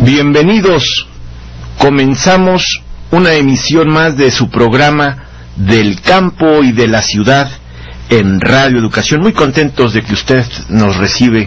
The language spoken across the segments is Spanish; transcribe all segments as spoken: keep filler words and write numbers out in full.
Bienvenidos, comenzamos una emisión más de su programa Del Campo y de la Ciudad en Radio Educación. Muy contentos de que usted nos recibe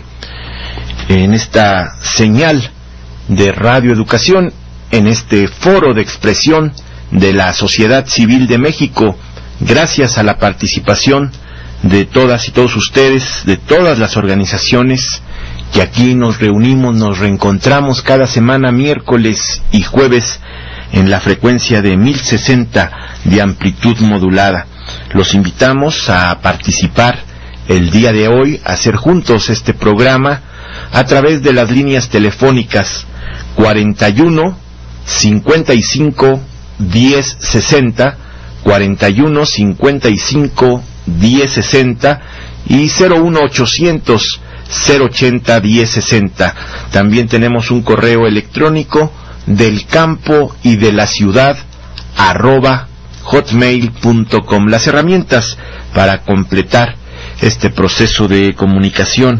en esta señal de Radio Educación, en este foro de expresión de la sociedad civil de México, gracias a la participación de todas y todos ustedes, de todas las organizaciones que aquí nos reunimos, nos reencontramos cada semana, miércoles y jueves, en la frecuencia de mil sesenta de amplitud modulada. Los invitamos a participar el día de hoy, a hacer juntos este programa a través de las líneas telefónicas cuarenta y uno, cincuenta y cinco, diez sesenta, cuarenta y uno, cincuenta y cinco, diez sesenta y cero uno ochocientos, cero ochenta, diez sesenta. También tenemos un correo electrónico, del campo y de la ciudad arroba hotmail punto com. Las herramientas para completar este proceso de comunicación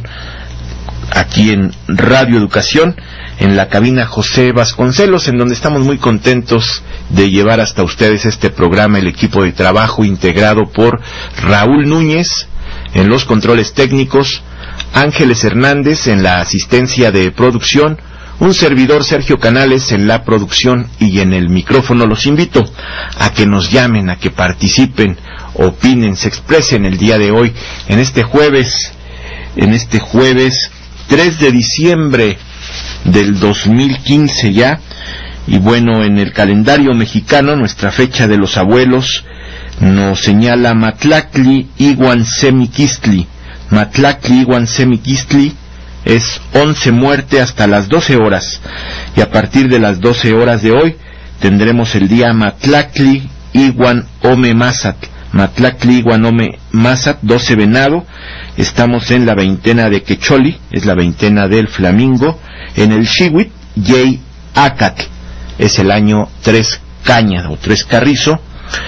aquí en Radio Educación, en la cabina José Vasconcelos, en donde estamos muy contentos de llevar hasta ustedes este programa, el equipo de trabajo integrado por Raúl Núñez en los controles técnicos, Ángeles Hernández en la asistencia de producción, un servidor Sergio Canales en la producción y en el micrófono. Los invito a que nos llamen, a que participen, opinen, se expresen el día de hoy, en este jueves, en este jueves tres de diciembre del dos mil quince ya, y bueno, en el calendario mexicano nuestra fecha de los abuelos nos señala Matlactli Iwan Semiquistli. Matlactli Iwan Semiquistli es once muerte hasta las doce horas, y a partir de las doce horas de hoy tendremos el día Matlactli Iwan Ome Mazat. Matlactli Iwan Ome Mazat, doce venado. Estamos en la veintena de Quecholi, es la veintena del Flamingo. En el Xihuit Yey Acatl, es el año tres caña o tres carrizo.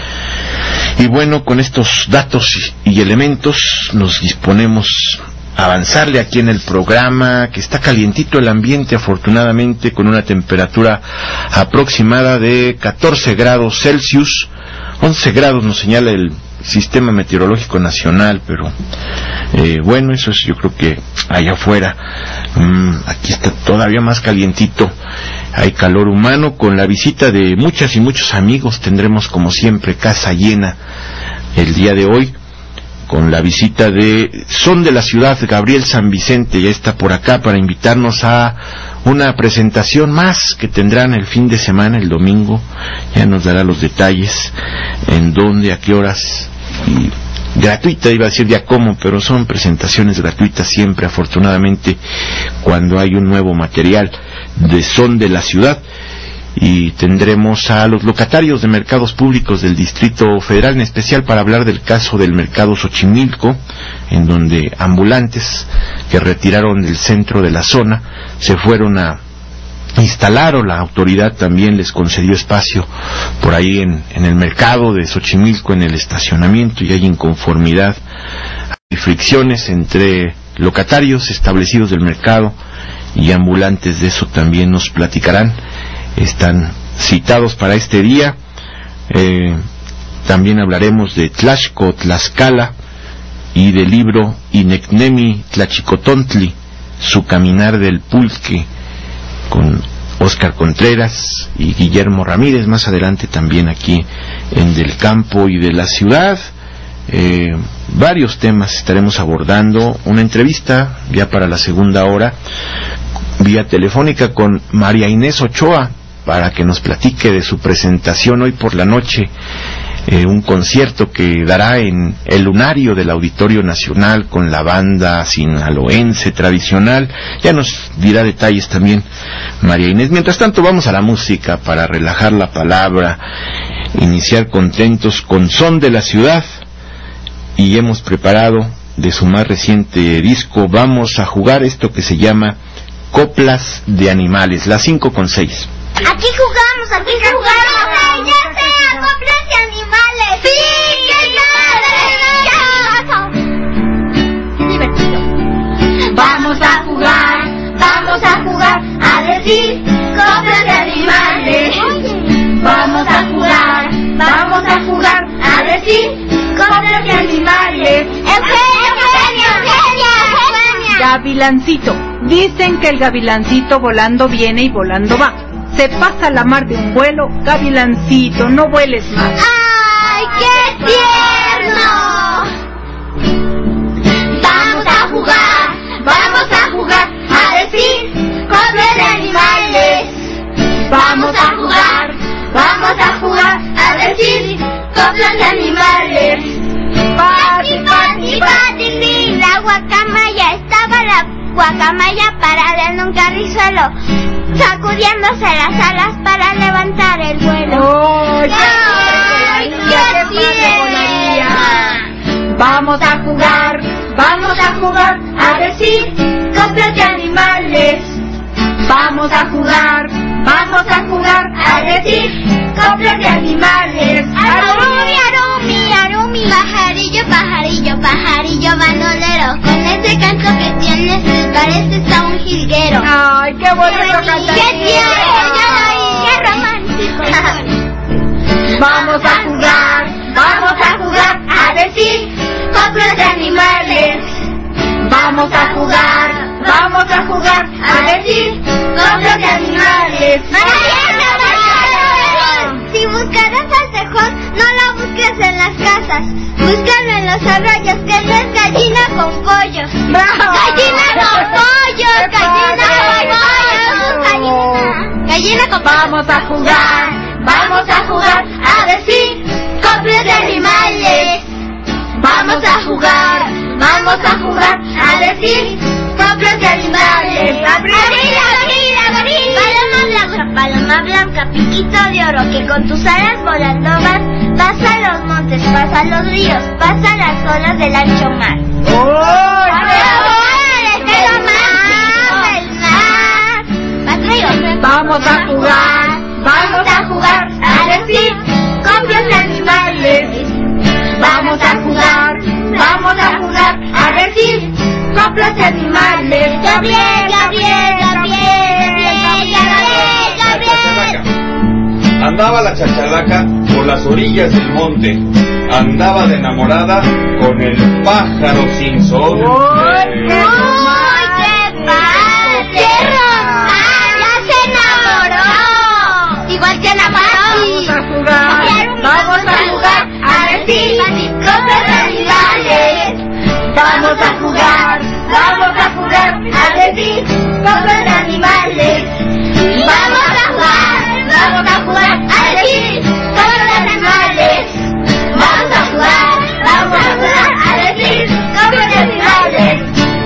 Y bueno, con estos datos y elementos nos disponemos a avanzarle aquí en el programa, que está calientito el ambiente, afortunadamente, con una temperatura aproximada de catorce grados Celsius. once grados nos señala el Sistema Meteorológico Nacional, pero eh, bueno, eso es, yo creo que allá afuera, mmm, aquí está todavía más calientito, hay calor humano. Con la visita de muchas y muchos amigos, tendremos como siempre casa llena el día de hoy, con la visita de Son de la Ciudad, Gabriel San Vicente, ya está por acá para invitarnos a una presentación más que tendrán el fin de semana, el domingo. Ya nos dará los detalles, en dónde, a qué horas, y gratuita, iba a decir ya cómo, pero son presentaciones gratuitas siempre, afortunadamente, cuando hay un nuevo material de Son de la Ciudad. Y tendremos a los locatarios de mercados públicos del Distrito Federal, en especial para hablar del caso del mercado Xochimilco, en donde ambulantes que retiraron del centro de la zona se fueron a instalar, o la autoridad también les concedió espacio por ahí en, en el mercado de Xochimilco, en el estacionamiento, y hay inconformidad, hay fricciones entre locatarios establecidos del mercado y ambulantes. De eso también nos platicarán. Están citados para este día. Eh, también hablaremos de Tlaxco, Tlaxcala, y del libro Inecnemi Tlachicotontli, su caminar del pulque, con Óscar Contreras y Guillermo Ramírez. Más adelante también aquí en Del Campo y de la Ciudad. Eh, varios temas estaremos abordando. Una entrevista ya para la segunda hora, vía telefónica, con María Inés Ochoa, para que nos platique de su presentación hoy por la noche, eh, un concierto que dará en el Lunario del Auditorio Nacional con la banda sinaloense tradicional. Ya nos dirá detalles también María Inés. Mientras tanto, vamos a la música para relajar la palabra, iniciar contentos con Son de la Ciudad, y hemos preparado de su más reciente disco Vamos a Jugar, esto que se llama Coplas de Animales, las cinco con seis. Aquí jugamos, aquí jugamos. Ya sea, coplas de animales. Sí, que ya. Divertido. Vamos a jugar, vamos a jugar a decir decir coplas de animales. Eugenia, Eugenia, Eugenia, Eugenia. Gavilancito. Dicen que el gavilancito volando viene y volando va. Se pasa la mar de un vuelo, gavilancito, no vueles más. ¡Ay, qué tierno! Vamos a jugar, vamos a jugar, a decir coplas de animales. Vamos a jugar, vamos a jugar, a decir coplas de animales. Pati, pati, pati, la guacamaya, estaba la guacamaya parada en un carrizuelo, sacudiéndose las alas para levantar el vuelo. ¡Oh, ¡Ay, qué tierna! Vamos a jugar, Vamos a jugar, a decir coplas de animales. Vamos a jugar, vamos a jugar, a decir coplas de animales. Arumi, arumi, arumi. Pajarillo, pajarillo, pajarillo bandolero, con ese canto que tienes pareces a un jilguero. Ay, qué bonito cantar. ¡Qué tierno! ¡Qué romántico! Vamos a jugar, vamos a jugar, a decir coplas de animales. Vamos a jugar, vamos a jugar, a decir coplas de animales. ¡Mariana, Mariana! Si buscaras al tejón, no la busques en las casas, búscalo en los arroyos, que no es gallina con pollos. ¡Bravo! ¡Gallina con pollos! ¡Gallina con pollos! ¡Gallina! ¡Gallina con pollos! Vamos a jugar, vamos a jugar, a decir coplas de animales. Vamos a jugar, vamos a jugar, a decir coplas de animales. ¡Abril, abril, abril! Paloma blanca, paloma blanca, piquito de oro, que con tus alas volando vas, vas a los montes, vas a los ríos, vas a las olas del ancho mar. ¡Oh! Vamos a jugar, vamos a jugar, a decir coplas de animales. Vamos a jugar, vamos a jugar, a decir coplas de animales. Gabriel, Gabriel, Gabriel, Gabriel, Gabriel. Andaba la chachalaca por las orillas del monte, andaba de enamorada con el pájaro sin sol. ¡Uy, qué padre! ¡Ya se enamoró! Igual que la Pati. Vamos a jugar, Vamos a jugar, a decir coplas de animales. Vamos a jugar, vamos a jugar, a decir coplas de animales. Vamos a jugar, vamos a jugar, a decir coplas de animales. Vamos a jugar, vamos a jugar, a decir coplas de animales.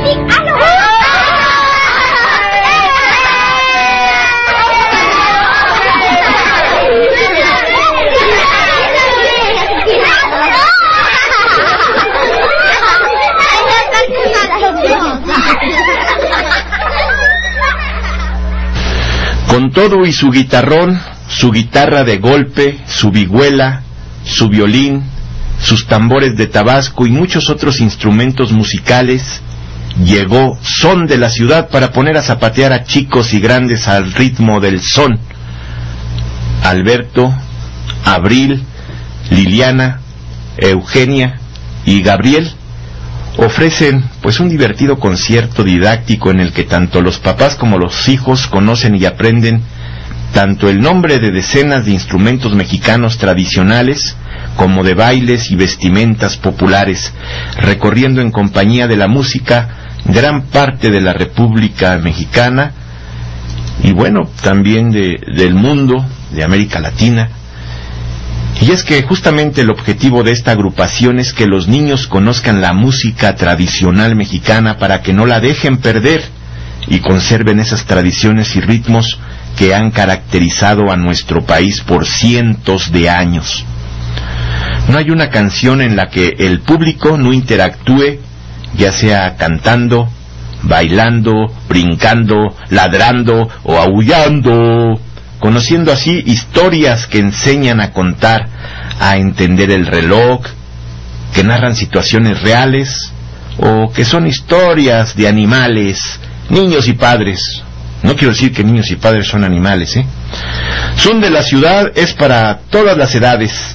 Con todo y su guitarrón, su guitarra de golpe, su vihuela, su violín, sus tambores de Tabasco y muchos otros instrumentos musicales, llegó Son de la Ciudad para poner a zapatear a chicos y grandes al ritmo del son. Alberto, Abril, Liliana, Eugenia y Gabriel ofrecen pues un divertido concierto didáctico en el que tanto los papás como los hijos conocen y aprenden tanto el nombre de decenas de instrumentos mexicanos tradicionales como de bailes y vestimentas populares, recorriendo en compañía de la música gran parte de la República Mexicana y bueno, también de, del mundo, de América Latina. Y es que justamente el objetivo de esta agrupación es que los niños conozcan la música tradicional mexicana para que no la dejen perder y conserven esas tradiciones y ritmos que han caracterizado a nuestro país por cientos de años. No hay una canción en la que el público no interactúe, ya sea cantando, bailando, brincando, ladrando o aullando, conociendo así historias que enseñan a contar, a entender el reloj, que narran situaciones reales, o que son historias de animales, niños y padres. No quiero decir que niños y padres son animales, ¿eh? Son de la Ciudad es para todas las edades,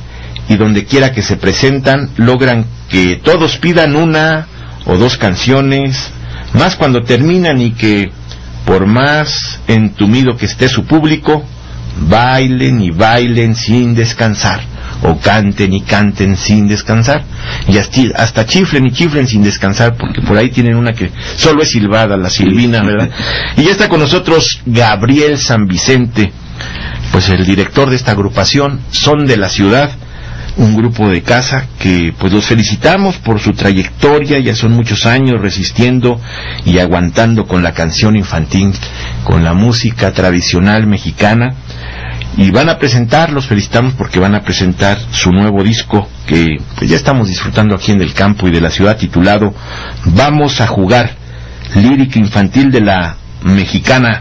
y donde quiera que se presentan logran que todos pidan una o dos canciones, más cuando terminan, y que por más entumido que esté su público, bailen y bailen sin descansar, o canten y canten sin descansar, y hasta, hasta chiflen y chiflen sin descansar, porque por ahí tienen una que solo es silbada, la silbina, ¿verdad? Y ya está con nosotros Gabriel San Vicente, pues el director de esta agrupación, Son de la Ciudad, un grupo de casa que pues los felicitamos por su trayectoria. Ya son muchos años resistiendo y aguantando con la canción infantil, con la música tradicional mexicana, y van a presentar, los felicitamos porque van a presentar su nuevo disco que pues ya estamos disfrutando aquí en el campo y de la ciudad, titulado Vamos a Jugar, lírica infantil de la Mexicana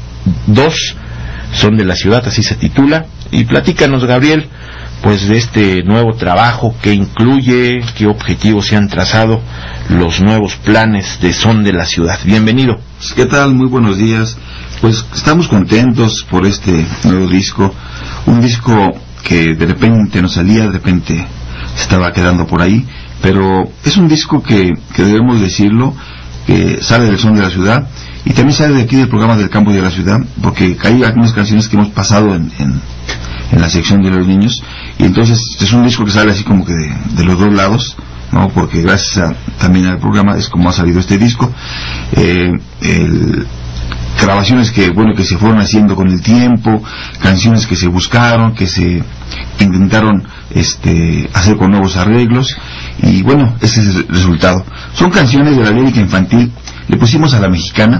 dos, Son de la Ciudad, así se titula. Y platícanos, Gabriel, pues de este nuevo trabajo, que incluye, qué objetivos se han trazado, los nuevos planes de Son de la Ciudad. Bienvenido. ¿Qué tal? Muy buenos días. Pues estamos contentos por este nuevo disco, un disco que de repente nos salía, de repente se estaba quedando por ahí, pero es un disco que, que debemos decirlo, que sale del Son de la Ciudad y también sale de aquí del programa del Campo y de la Ciudad, porque hay algunas canciones que hemos pasado en, en, en la sección de los niños, y entonces es un disco que sale así como que de, de los dos lados, ¿no? Porque gracias a, también al programa es como ha salido este disco. Eh, el, grabaciones que bueno que se fueron haciendo con el tiempo, canciones que se buscaron, que se intentaron este hacer con nuevos arreglos, y bueno, ese es el resultado. Son canciones de la lírica infantil, le pusimos a la mexicana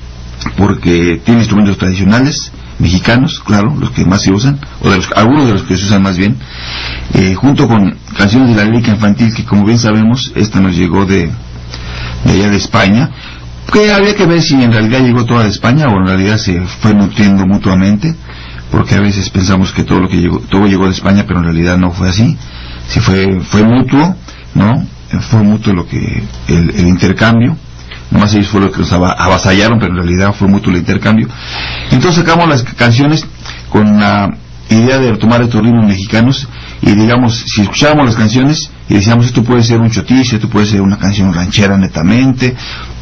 porque tiene instrumentos tradicionales mexicanos, claro, los que más se usan, o de los, algunos de los que se usan más bien, eh, junto con canciones de la lírica infantil que, como bien sabemos, esta nos llegó de, de allá de España, que había que ver si en realidad llegó toda de España o en realidad se fue nutriendo mutuamente, porque a veces pensamos que todo lo que llegó, todo llegó de España, pero en realidad no fue así. Si fue fue mutuo, ¿no? Fue mutuo lo que el, el intercambio. Nomás ellos fue lo que nos avasallaron, pero en realidad fue mutuo el intercambio. Entonces sacamos las canciones con la idea de retomar estos ritmos mexicanos, y digamos, si escuchábamos las canciones y decíamos, esto puede ser un chotiche, esto puede ser una canción ranchera netamente,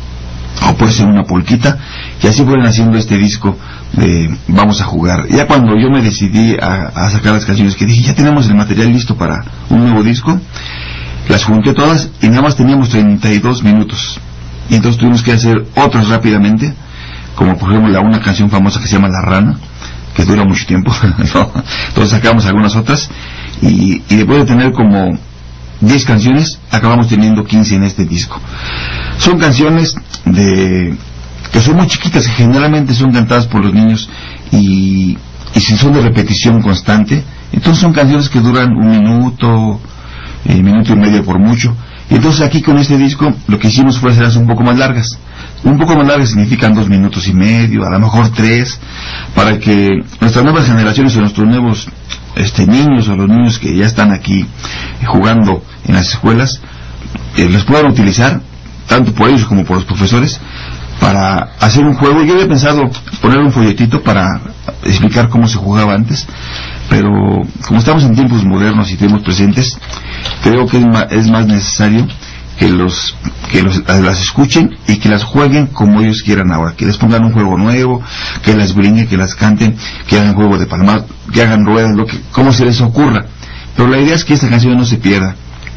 o puede ser una polquita, y así fueron haciendo este disco de Vamos a Jugar. Ya cuando yo me decidí a, a sacar las canciones, que dije, ya tenemos el material listo para un nuevo disco, las junté todas y nada más teníamos treinta y dos minutos, y entonces tuvimos que hacer otras rápidamente, como por ejemplo la una canción famosa que se llama La Rana, que dura mucho tiempo, ¿no? Entonces sacamos algunas otras, y, y después de tener como diez canciones, acabamos teniendo quince en este disco. Son canciones de que son muy chiquitas, que generalmente son cantadas por los niños, y, y si son de repetición constante, entonces son canciones que duran un minuto, eh, minuto y medio por mucho. Y entonces aquí con este disco lo que hicimos fue hacerlas un poco más largas. Un poco más largas significan dos minutos y medio, a lo mejor tres, para que nuestras nuevas generaciones o nuestros nuevos este, niños, o los niños que ya están aquí eh, jugando en las escuelas, eh, los puedan utilizar, tanto por ellos como por los profesores, para hacer un juego. Yo había pensado poner un folletito para explicar cómo se jugaba antes, pero como estamos en tiempos modernos y tiempos presentes, creo que es más, es más necesario que los que los, las escuchen y que las jueguen como ellos quieran ahora, que les pongan un juego nuevo, que las brinquen, que las canten, que hagan juego de palmar, que hagan ruedas, lo que como se les ocurra. Pero la idea es que esta canción no se pierda.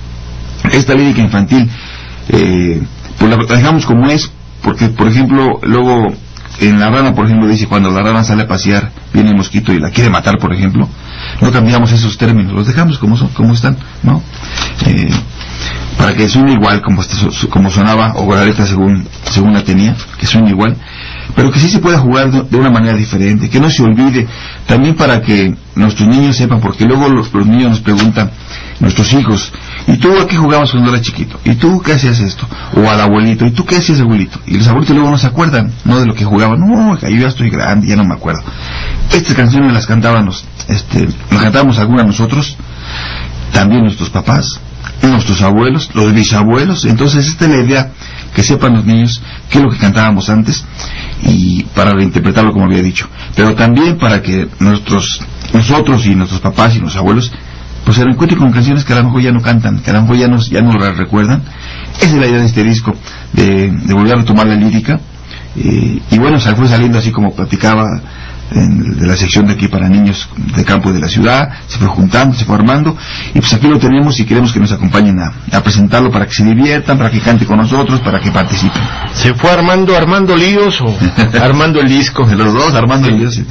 Esta lírica infantil eh, pues la dejamos como es, porque por ejemplo luego en La Rana, por ejemplo, dice cuando la rana sale a pasear viene el mosquito y la quiere matar, por ejemplo. No cambiamos esos términos, los dejamos como son, como están, ¿no? Eh, para que suene igual como, como sonaba, o la letra según, según la tenía, que suene igual, pero que sí se pueda jugar de, de una manera diferente, que no se olvide, también para que nuestros niños sepan, porque luego los, los niños nos preguntan, nuestros hijos, ¿y tú a qué jugabas cuando eras chiquito? ¿Y tú qué hacías esto? O al abuelito, ¿y tú qué hacías, abuelito? Y los abuelitos luego no se acuerdan, no de lo que jugaban, no, yo ya estoy grande, ya no me acuerdo. Estas canciones las cantábamos, este, las cantábamos algunas nosotros, también nuestros papás, nuestros abuelos, los bisabuelos. Entonces esta es la idea, que sepan los niños qué es lo que cantábamos antes, y para reinterpretarlo como había dicho, pero también para que nuestros nosotros y nuestros papás y nuestros abuelos pues pues se reencuentren con canciones que a lo mejor ya no cantan, que a lo mejor ya no, ya no las recuerdan. Esa es la idea de este disco, de, de volver a retomar la lírica. Eh, y bueno, se fue saliendo así como platicaba en, de la sección de aquí para niños de campo de la ciudad, se fue juntando, se fue armando, y pues aquí lo tenemos y queremos que nos acompañen a, a presentarlo para que se diviertan, para que cante con nosotros, para que participen. ¿Se fue armando, armando líos o armando el disco? De los dos, armando el líos. Sí.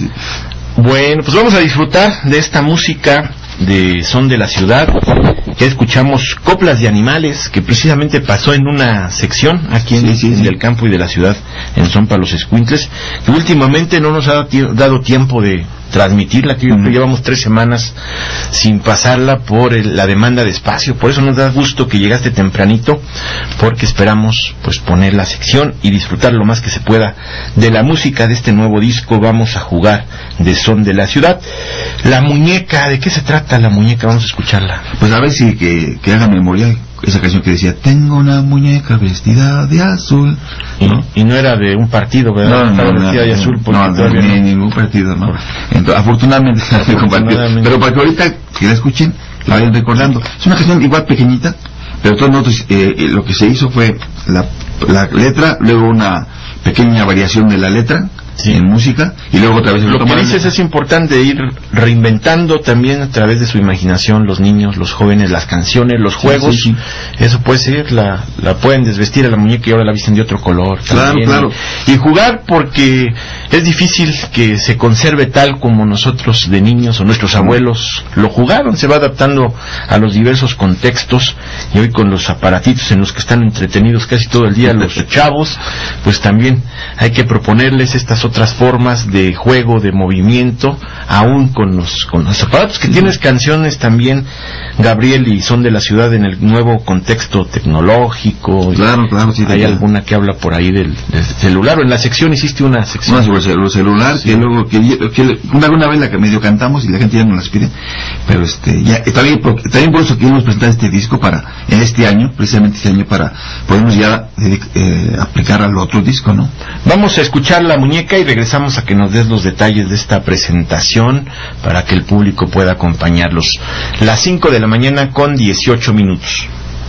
Bueno, pues vamos a disfrutar de esta música de Son de la Ciudad. Ya escuchamos Coplas de Animales, que precisamente pasó en una sección aquí en, sí, sí, en sí. el campo y de la ciudad, en Son para los Escuincles, que últimamente no nos ha dado tiempo de transmitirla, que mm. llevamos tres semanas sin pasarla por el, la demanda de espacio. Por eso nos da gusto que llegaste tempranito, porque esperamos pues poner la sección y disfrutar lo más que se pueda de la música de este nuevo disco. Vamos a jugar de Son de la Ciudad. La muñeca, ¿de qué se trata la muñeca? Vamos a escucharla. Pues a ver si que, que haga memoria esa canción que decía, tengo una muñeca vestida de azul, ¿no? Y, y no era de un partido, ¿verdad? No, Estaba no, vestida no, de azul, porque no, no, todavía ni no. ningún partido, ¿no? Entonces, afortunadamente, afortunadamente. Pero para que ahorita que la escuchen, la vayan recordando. Es una canción igual pequeñita, pero todos nosotros, eh, eh, lo que se hizo fue la, la letra, luego una pequeña variación de la letra, sí, en música, y luego otra vez lo que dices es importante ir reinventando también a través de su imaginación los niños, los jóvenes, las canciones, los juegos. Sí, sí, sí. Eso puede ser, la, la pueden desvestir a la muñeca y ahora la visten de otro color. Claro, también, claro. Y, y jugar, porque es difícil que se conserve tal como nosotros de niños o nuestros abuelos lo jugaron. Se va adaptando a los diversos contextos, y hoy con los aparatitos en los que están entretenidos casi todo el día los chavos, pues también hay que proponerles estas otras formas de juego, de movimiento, aún con los con los aparatos que tienes canciones también, Gabriel, y Son de la Ciudad en el nuevo contexto tecnológico. Claro, claro, sí. Hay claro. alguna que habla por ahí del, del celular, o en la sección hiciste una sección. Una sobre el celular, sí, que luego, que, que una, una vez la que medio cantamos y la gente ya no las pide, pero este, ya, también por, también por eso queremos presentar este disco para, en este año, precisamente este año, para podernos ya eh, eh, aplicar al otro disco, ¿no? Vamos a escuchar La Muñeca y regresamos a que nos des los detalles de esta presentación para que el público pueda acompañarlos. Las cinco de la mañana con dieciocho minutos.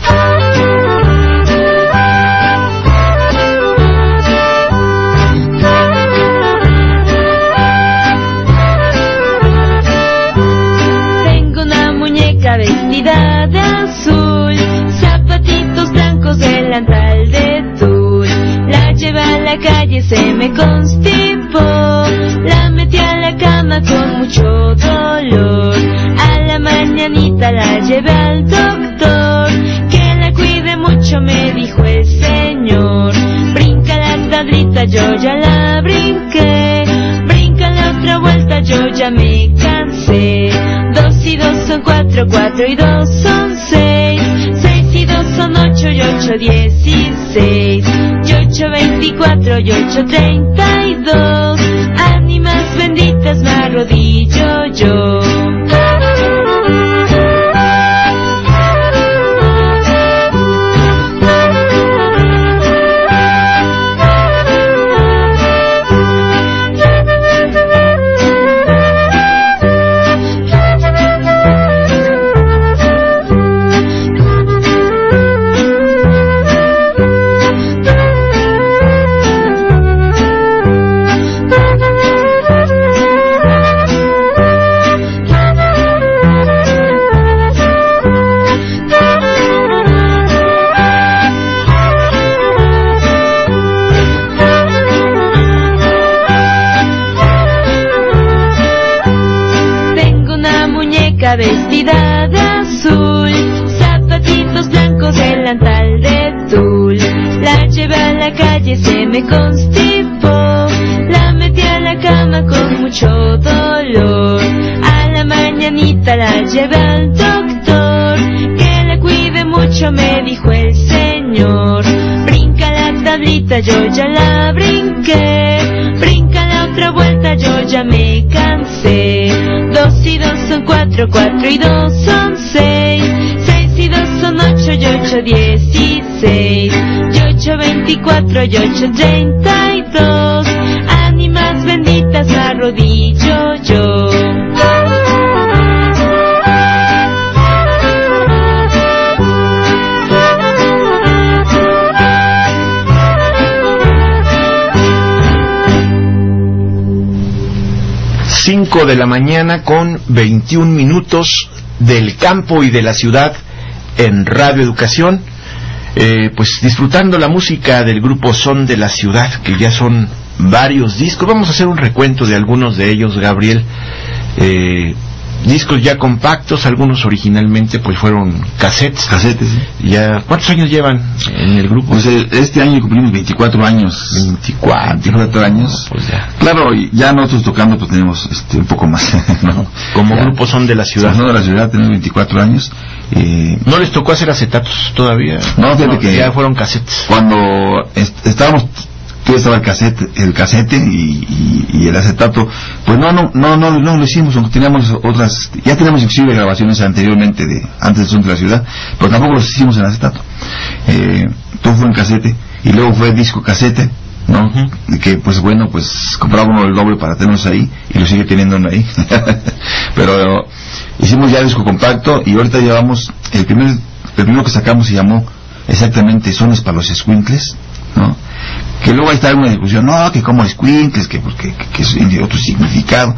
Tengo una muñeca vestida de azul, zapatitos blancos, delantal de tul. La llevé a la calle, se me constipó, la metí a la cama con mucho dolor. A la mañanita la llevé al doctor, que la cuide mucho, me dijo el señor. Brinca la tablita, yo ya la brinqué, brinca la otra vuelta, yo ya me cansé. Dos y dos son cuatro, cuatro y dos son seis, seis y dos son ocho y ocho dieciséis, y ocho veinticuatro y ocho treinta y dos. Ánimas benditas, me arrodillo yo. Vestida de azul, zapatitos blancos, delantal de tul. La llevé a la calle, se me constipó, la metí a la cama con mucho dolor. A la mañanita la llevé al doctor, que la cuide mucho, me dijo el señor. Brinca la tablita, yo ya la brinqué, brinca la otra vuelta, yo ya me cansé. Dos y dos son cuatro, cuatro y dos son seis, seis y dos son ocho y ocho dieciséis, y ocho veinticuatro y ocho treinta y dos. Ánimas benditas, me arrodillo yo. cinco de la mañana con veintiún minutos del campo y de la ciudad en Radio Educación, eh, pues disfrutando la música del grupo Son de la Ciudad, que ya son varios discos. Vamos a hacer un recuento de algunos de ellos, Gabriel. Eh, discos ya compactos, algunos originalmente pues fueron cassettes. Casetes, ¿sí? Ya, ¿cuántos años llevan en el grupo? Pues eh, este año cumplimos veinticuatro años. veinticuatro. veinticuatro años. No, pues ya. Claro, ya nosotros tocando pues tenemos este, un poco más, ¿no? Como ya. grupo Son de la Ciudad. Son de la Ciudad, tenemos veinticuatro años. Eh, ¿No les tocó hacer acetatos todavía? No, fíjate que ya fueron cassettes. Cuando est estábamos, tú estaba el casete, el casete y, y, y el acetato, pues no, no, no, no, no lo hicimos, aunque teníamos otras, ya teníamos inclusive grabaciones anteriormente de, antes de Son de la Ciudad, pero tampoco los hicimos en acetato. Eh, todo fue en casete, y luego fue disco casete, ¿no? Uh-huh. Que pues bueno, pues compraba uno el doble para tenerlos ahí, y lo sigue teniendo uno ahí. Pero hicimos ya disco compacto, y ahorita llevamos, el primer, el primero que sacamos se llamó exactamente Sones para los Escuincles, ¿no? Que luego ahí está una discusión, no, que como escuincles, que porque que, que es otro significado.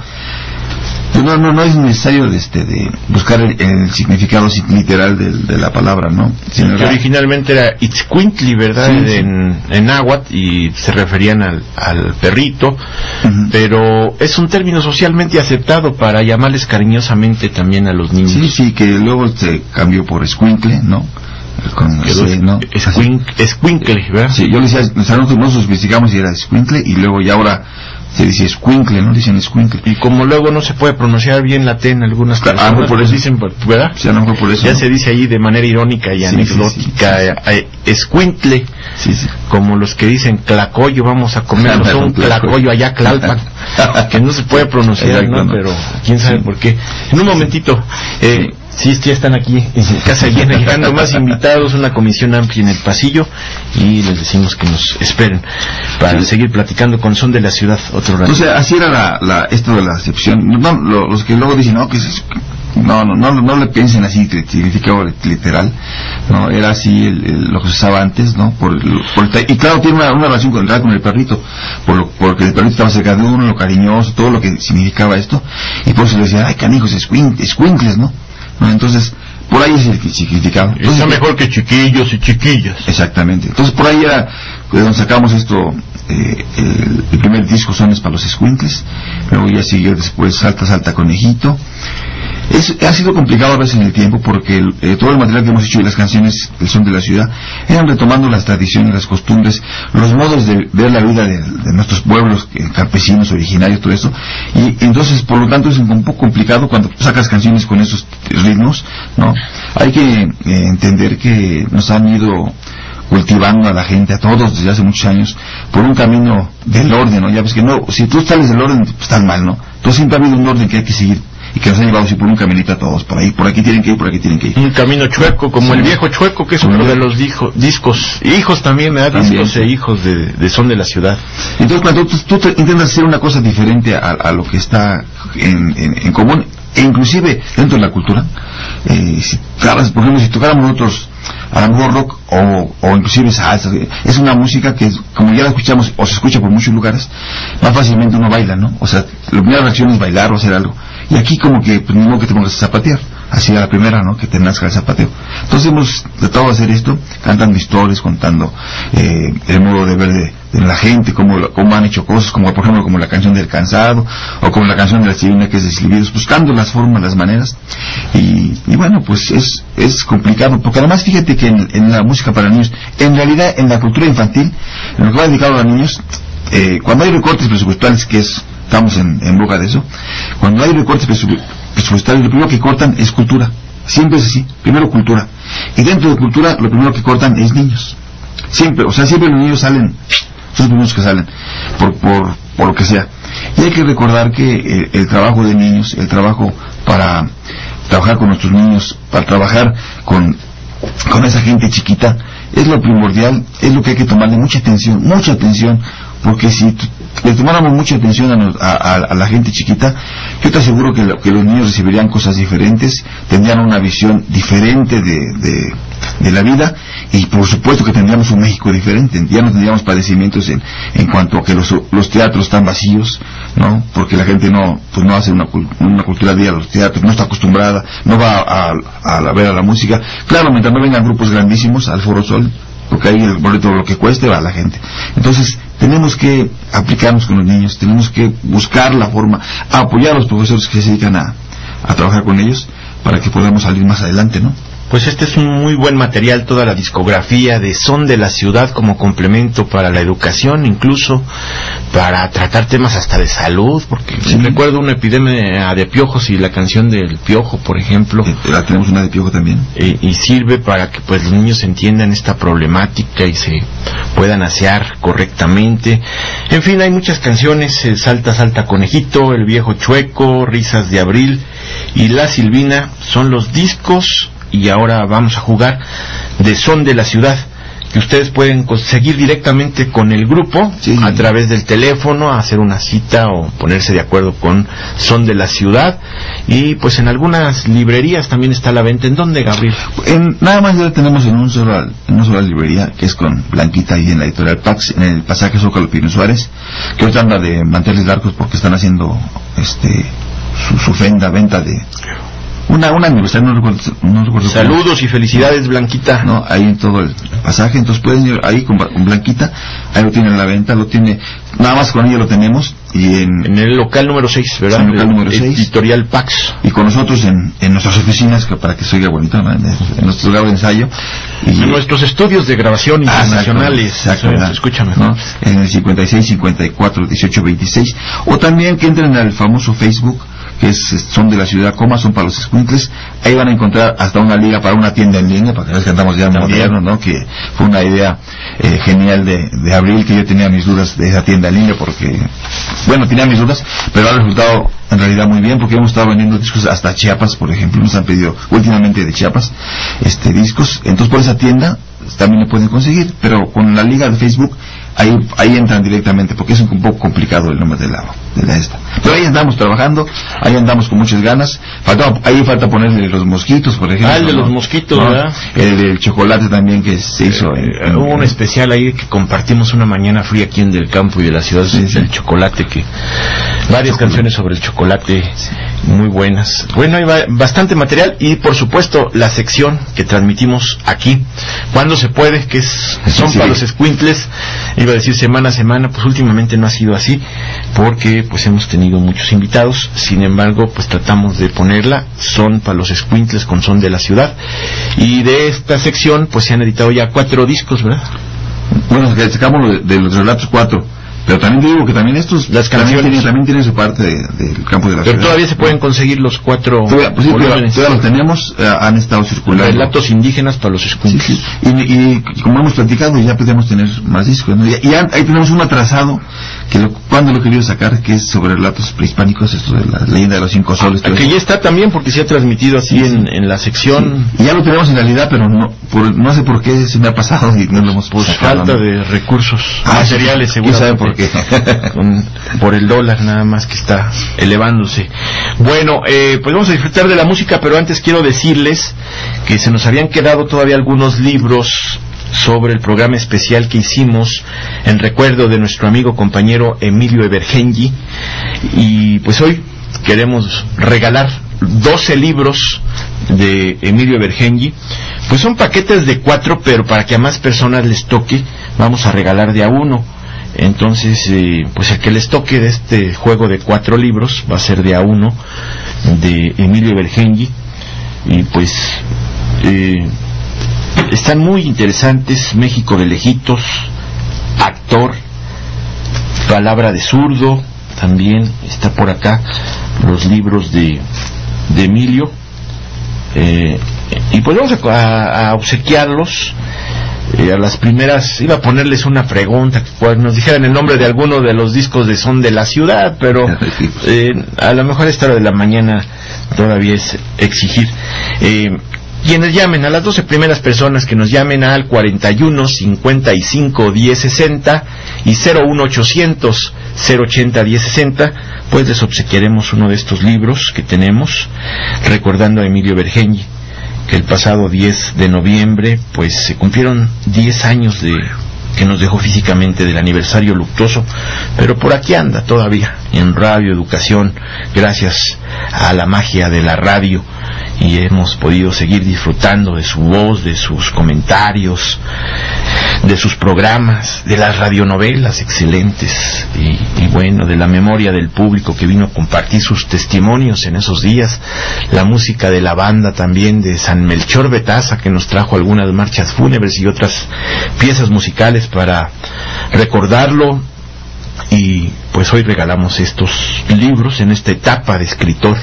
Pues no, no, no es necesario de, este, de buscar el, el significado literal de, de la palabra, ¿no? Sino que originalmente era Itzcuintli, ¿verdad? Sí, sí. En, en náhuatl, y se referían al, al perrito, uh-huh. Pero es un término socialmente aceptado para llamarles cariñosamente también a los niños. Sí, sí, que luego se cambió por escuincle, ¿no? Con ese, ¿no? Escuincle, ¿verdad? Sí, yo le decía, nosotros nos sofisticamos y era escuincle, y luego ya ahora se dice escuincle, ¿no? Dicen escuincle. Y como luego no se puede pronunciar bien la T en algunas claro, personas, ah, por eso dicen, ¿verdad? Sí, a lo mejor por eso. Ya ¿no? se dice ahí de manera irónica y sí, anecdótica, sí, sí, sí. Escuincle, sí, sí. Como los que dicen clacoyo, vamos a comernos un clacoyo allá Tlalpan, que no se puede pronunciar, exacto, ¿no? ¿no? Pero quién sabe sí. por qué. En un momentito, eh, sí. Sí, ya están aquí en casa llena, llegando más invitados, una comisión amplia en el pasillo, y les decimos que nos esperen para sí. seguir platicando con Son de la Ciudad otro rato. O sea, así era la, la, esto de la acepción. No, lo, los que luego dicen, no, que es, no, no, no, no le piensen así, significado literal, no, era así el, el, lo que se usaba antes, ¿no? Por, por el, y claro, tiene una, una relación con el, con el perrito, por lo, porque el perrito estaba cerca de uno, lo cariñoso, todo lo que significaba esto, y por eso le decían, ay, canijos, escuincles, ¿no? ¿no? Entonces, por ahí es el significado. Entonces, está mejor que chiquillos y chiquillas. Exactamente. Entonces, por ahí era de donde sacamos esto, eh, el, el primer disco, Sones para los Escuincles, luego ya siguió después Salta, Salta, Conejito. Es, ha sido complicado a veces en el tiempo porque el, eh, todo el material que hemos hecho y las canciones del Son de la Ciudad eran retomando las tradiciones, las costumbres, los modos de ver la vida de, de nuestros pueblos, eh, campesinos, originarios, todo eso, y entonces por lo tanto es un poco complicado cuando sacas canciones con esos ritmos, ¿no? Hay que eh, entender que nos han ido cultivando a la gente, a todos desde hace muchos años, por un camino del orden, ¿no? Ya ves que no, si tú sales del orden, pues estás mal, ¿no? Entonces siempre ha habido un orden que hay que seguir, y que nos han llevado así por un caminito a todos, por ahí, por aquí tienen que ir, por aquí tienen que ir. Un camino chueco, como sí. el viejo chueco, que es uno de los dijo, discos, hijos también, ¿verdad? También. Discos e hijos de, de Son de la Ciudad. Entonces cuando tú, tú te intentas hacer una cosa diferente a, a lo que está en, en, en común, e inclusive dentro de la cultura, eh, si, por ejemplo, si tocáramos nosotros a lo mejor rock o, o inclusive salsa, es una música que como ya la escuchamos o se escucha por muchos lugares, más fácilmente uno baila, ¿no? O sea, la primera reacción es bailar o hacer algo, y aquí como que pues, ni modo que te pongas a zapatear, así a la primera, ¿no? Que te nazca el zapateo. Entonces hemos tratado de hacer esto, cantando historias, contando eh, el modo de ver de, de la gente, cómo, cómo han hecho cosas, como por ejemplo como la canción del Cansado, o como la canción de la Chilena que es de Silbidos, buscando las formas, las maneras, y, y bueno, pues es, es complicado, porque además fíjate que en, en la música para niños, en realidad en la cultura infantil, en lo que va dedicado a los niños, eh, cuando hay recortes presupuestales, que es, estamos en, en boca de eso, cuando hay recortes presupuestales, lo primero que cortan es cultura, siempre es así, primero cultura, y dentro de cultura lo primero que cortan es niños, siempre, o sea, siempre los niños salen, son los primeros que salen, por, por, por lo que sea, y hay que recordar que el, el trabajo de niños, el trabajo para trabajar con nuestros niños, para trabajar con, con esa gente chiquita, es lo primordial, es lo que hay que tomarle mucha atención, mucha atención, porque si t- le tomáramos mucha atención a, nos, a, a, a la gente chiquita, yo te aseguro que, lo, que los niños recibirían cosas diferentes, tendrían una visión diferente de, de, de la vida, y por supuesto que tendríamos un México diferente. Ya no tendríamos padecimientos en, en cuanto a que los, los teatros están vacíos, ¿no? Porque la gente no pues no hace una, una cultura de ir a los teatros, no está acostumbrada, no va a, a, a ver a la música. Claro, mientras no vengan grupos grandísimos al Foro Sol, porque ahí el boleto lo que cueste va a la gente. Entonces tenemos que aplicarnos con los niños, tenemos que buscar la forma, apoyar a los profesores que se dedican a, a trabajar con ellos para que podamos salir más adelante, ¿no? Pues este es un muy buen material, toda la discografía de Son de la Ciudad como complemento para la educación, incluso para tratar temas hasta de salud, porque sí. Recuerdo una epidemia de piojos y la canción del piojo, por ejemplo. Eh, la tenemos una de piojo también. Eh, y sirve para que pues los niños entiendan esta problemática y se puedan asear correctamente. En fin, hay muchas canciones, eh, Salta, Salta Conejito, El Viejo Chueco, Risas de Abril y La Silvina son los discos. Y ahora vamos a jugar de Son de la Ciudad, que ustedes pueden conseguir directamente con el grupo, sí, a través del teléfono, hacer una cita o ponerse de acuerdo con Son de la Ciudad. Y pues en algunas librerías también está a la venta. ¿En dónde, Gabriel? En, nada más ya tenemos en, un solo, en una sola librería, que es con Blanquita y en la editorial Pax, en el pasaje Zócalo Pino Suárez, que ahorita anda de manteles largos porque están haciendo este su, su venta, venta de... Una, una aniversario, no recuerdo, no recuerdo. Saludos y felicidades, Blanquita. No, ahí en todo el pasaje, entonces pueden ir ahí con, con Blanquita, ahí lo tienen a la venta, lo tiene, nada más con ella lo tenemos, y en... En el local número seis, ¿verdad? En el local número seis. Editorial Pax. Y con nosotros en, en nuestras oficinas, que para que se oiga bonito, ¿no? en, en nuestro lugar de ensayo. Y en nuestros estudios de grabación internacionales. Exacto, exacto, escúchame, ¿no? En el cincuenta y seis, cincuenta y cuatro, dieciocho, veintiséis. O también que entren al famoso Facebook, que es Son de la Ciudad, coma, son para los escuincles. Ahí van a encontrar hasta una liga para una tienda en línea, para que vean que andamos ya modernos, ¿no? Que fue una idea eh, genial de, de Abril, que yo tenía mis dudas de esa tienda en línea, porque, bueno, tenía mis dudas, pero ha resultado en realidad muy bien, porque hemos estado vendiendo discos hasta Chiapas, por ejemplo, nos han pedido últimamente de Chiapas, este, discos. Entonces por esa tienda también lo pueden conseguir, pero con la liga de Facebook, ahí ahí entran directamente, porque es un poco complicado el nombre de la, de la esta. Pero ahí andamos trabajando, ahí andamos con muchas ganas. Falta, ahí falta ponerle los mosquitos, por ejemplo. Ah, el de ¿no? los mosquitos, ¿no? ¿verdad? El del chocolate también, que se hizo. Eh, en, en, hubo un especial ahí que compartimos una mañana fría aquí en Del Campo y de la Ciudad, sí, sí. El chocolate, que varias chocolate. Canciones sobre el chocolate, sí. Muy buenas. Bueno, hay bastante material y por supuesto la sección que transmitimos aquí, cuando se puede, que es Son sí, para sí. los escuincles. Iba a decir semana a semana, pues últimamente no ha sido así, porque pues hemos tenido muchos invitados. Sin embargo, pues tratamos de ponerla, Son para los escuincles con Son de la Ciudad. Y de esta sección pues se han editado ya cuatro discos, ¿verdad? Bueno, sacamos de, de los relatos cuatro, pero también digo que también estos las canciones también tienen, también tienen su parte del de, campo de la pero ciudad. Todavía se pueden conseguir los cuatro todavía, pues sí, todavía, todavía los tenemos, eh, han estado circulando relatos indígenas para los escuincles, sí, sí. Y, y, y como hemos platicado, ya podemos tener más discos, ¿no? Y, y ahí tenemos un atrasado que lo, cuando lo he querido sacar, que es sobre relatos prehispánicos, esto de la leyenda de los cinco soles. Ah, que eso. Ya está también, porque se ha transmitido así sí, en, en la sección. Sí. Y ya lo tenemos en realidad, pero no por, no sé por qué se me ha pasado y no lo hemos pues sacado. Falta de recursos ah, materiales, sí, seguro. ¿Sabe por qué? Con, por el dólar nada más que está elevándose. Bueno, eh, pues vamos a disfrutar de la música, pero antes quiero decirles que se nos habían quedado todavía algunos libros sobre el programa especial que hicimos en recuerdo de nuestro amigo compañero Emilio Evergenji, y pues hoy queremos regalar doce libros de Emilio Evergenji. Pues son paquetes de cuatro, pero para que a más personas les toque vamos a regalar de a uno. Entonces eh, pues el que les toque de este juego de cuatro libros va a ser de a uno, de Emilio Evergenji. Y pues eh, están muy interesantes. México de lejitos, Actor, Palabra de zurdo, también está por acá los libros de, de Emilio. Eh, y pues vamos a, a obsequiarlos. Eh, a las primeras iba a ponerles una pregunta, que pues, nos dijeran el nombre de alguno de los discos de Son de la Ciudad, pero eh, a lo mejor a esta hora de la mañana todavía es exigir. Eh, quienes llamen, a las doce primeras personas que nos llamen al cuarenta y uno, cincuenta y cinco, diez, sesenta y cero uno ochocientos cero ochenta diez sesenta, pues les obsequiaremos uno de estos libros que tenemos, recordando a Emilio Bergenji, que el pasado diez de noviembre pues se cumplieron diez años de que nos dejó físicamente, del aniversario luctuoso, pero por aquí anda todavía en Radio Educación, gracias a la magia de la radio, y hemos podido seguir disfrutando de su voz, de sus comentarios, de sus programas, de las radionovelas excelentes y, y bueno, de la memoria del público que vino a compartir sus testimonios en esos días, la música de la banda también de San Melchor Betaza, que nos trajo algunas marchas fúnebres y otras piezas musicales para recordarlo. Y pues hoy regalamos estos libros en esta etapa de escritor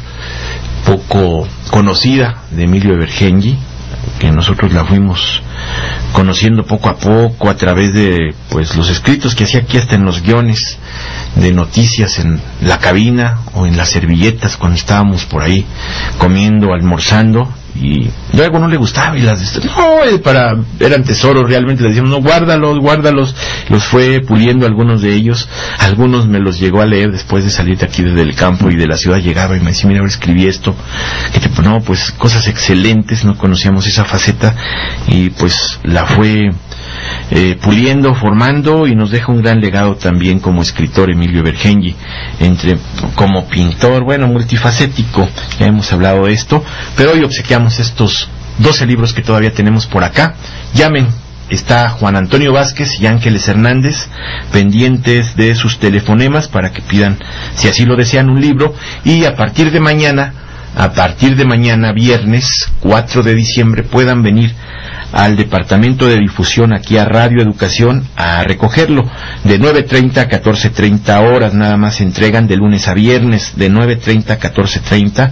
poco conocida de Emilio Bergenji, que nosotros la fuimos conociendo poco a poco a través de pues los escritos que hacía aquí, hasta en los guiones de noticias en la cabina o en las servilletas cuando estábamos por ahí comiendo, almorzando, y luego no le gustaba y las no, eh, para eran tesoros, realmente le decíamos no, guárdalos, guárdalos, los fue puliendo algunos de ellos, algunos me los llegó a leer después de salir de aquí desde el campo y de la ciudad, llegaba y me decía, mira, ahora escribí esto, que te, no, pues cosas excelentes, no conocíamos esa faceta y pues la fue eh, puliendo, formando, y nos deja un gran legado también como escritor Emilio Bergenji, entre como pintor, bueno, multifacético, ya hemos hablado de esto, pero hoy obsequiamos estos doce libros que todavía tenemos por acá. Llamen, está Juan Antonio Vázquez y Ángeles Hernández pendientes de sus telefonemas para que pidan, si así lo desean, un libro, y a partir de mañana, a partir de mañana viernes cuatro de diciembre puedan venir al departamento de difusión aquí a Radio Educación a recogerlo. De nueve treinta a catorce treinta horas nada más se entregan, de lunes a viernes, de nueve treinta a catorce treinta,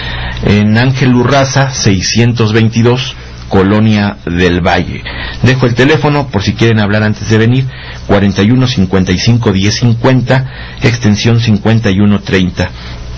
en Ángel Urraza seiscientos veintidós, Colonia del Valle. Dejo el teléfono por si quieren hablar antes de venir, cuarenta y uno cincuenta y cinco diez cincuenta, extensión cincuenta y uno treinta.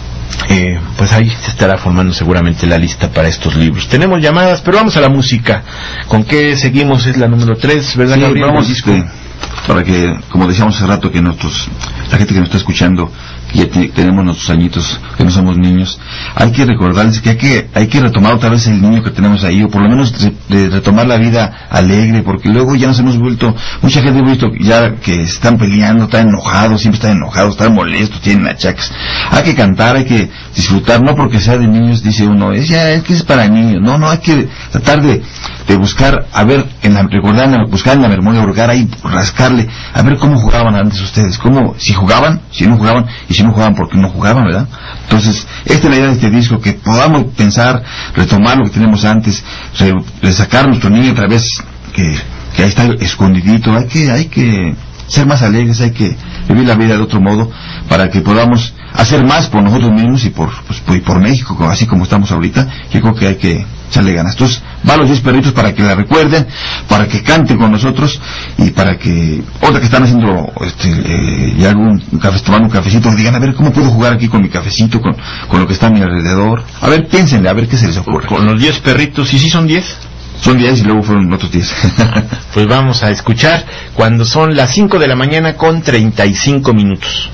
Eh, pues ahí se estará formando seguramente la lista para estos libros. Tenemos llamadas, pero vamos a la música. ¿Con qué seguimos? Es la número tres, ¿verdad, sí, Gabriel? Vamos, este, para que, como decíamos hace rato, que nuestros, la gente que nos está escuchando, que ya te, tenemos nuestros añitos, que no somos niños, hay que recordarles que hay que hay que retomar otra vez el niño que tenemos ahí, o por lo menos re, de retomar la vida alegre, porque luego ya nos hemos vuelto, mucha gente ha visto ya que están peleando, están enojados, siempre están enojados, están molestos, tienen achaques. Hay que cantar, hay que disfrutar, no porque sea de niños, dice uno, es ya, es que es para niños, no, no, hay que tratar de, de buscar, a ver, en la, recordar, buscar en la memoria, buscar ahí, rascarle, a ver cómo jugaban antes ustedes, cómo, si jugaban, si no jugaban, y si no jugaban, porque no jugaban, ¿verdad? Entonces, esta es la idea de este disco, que podamos pensar, retomar lo que tenemos antes, re, resacar a nuestro niño otra vez, que, que ahí está escondidito. Hay que, hay que ser más alegres, hay que vivir la vida de otro modo, para que podamos hacer más por nosotros mismos y por, pues, y por México, así como estamos ahorita. Yo creo que hay que echarle ganas. Entonces, va a los diez perritos para que la recuerden, para que canten con nosotros, y para que otra que están haciendo este, eh, ya algún café, tomando un cafecito, digan, a ver, ¿cómo puedo jugar aquí con mi cafecito, con, con lo que está a mi alrededor? A ver, piénsenle, a ver qué se les ocurre. Con los diez perritos, ¿y si son diez? Son diez y luego fueron otros diez. Pues vamos a escuchar cuando son las cinco de la mañana con treinta y cinco minutos.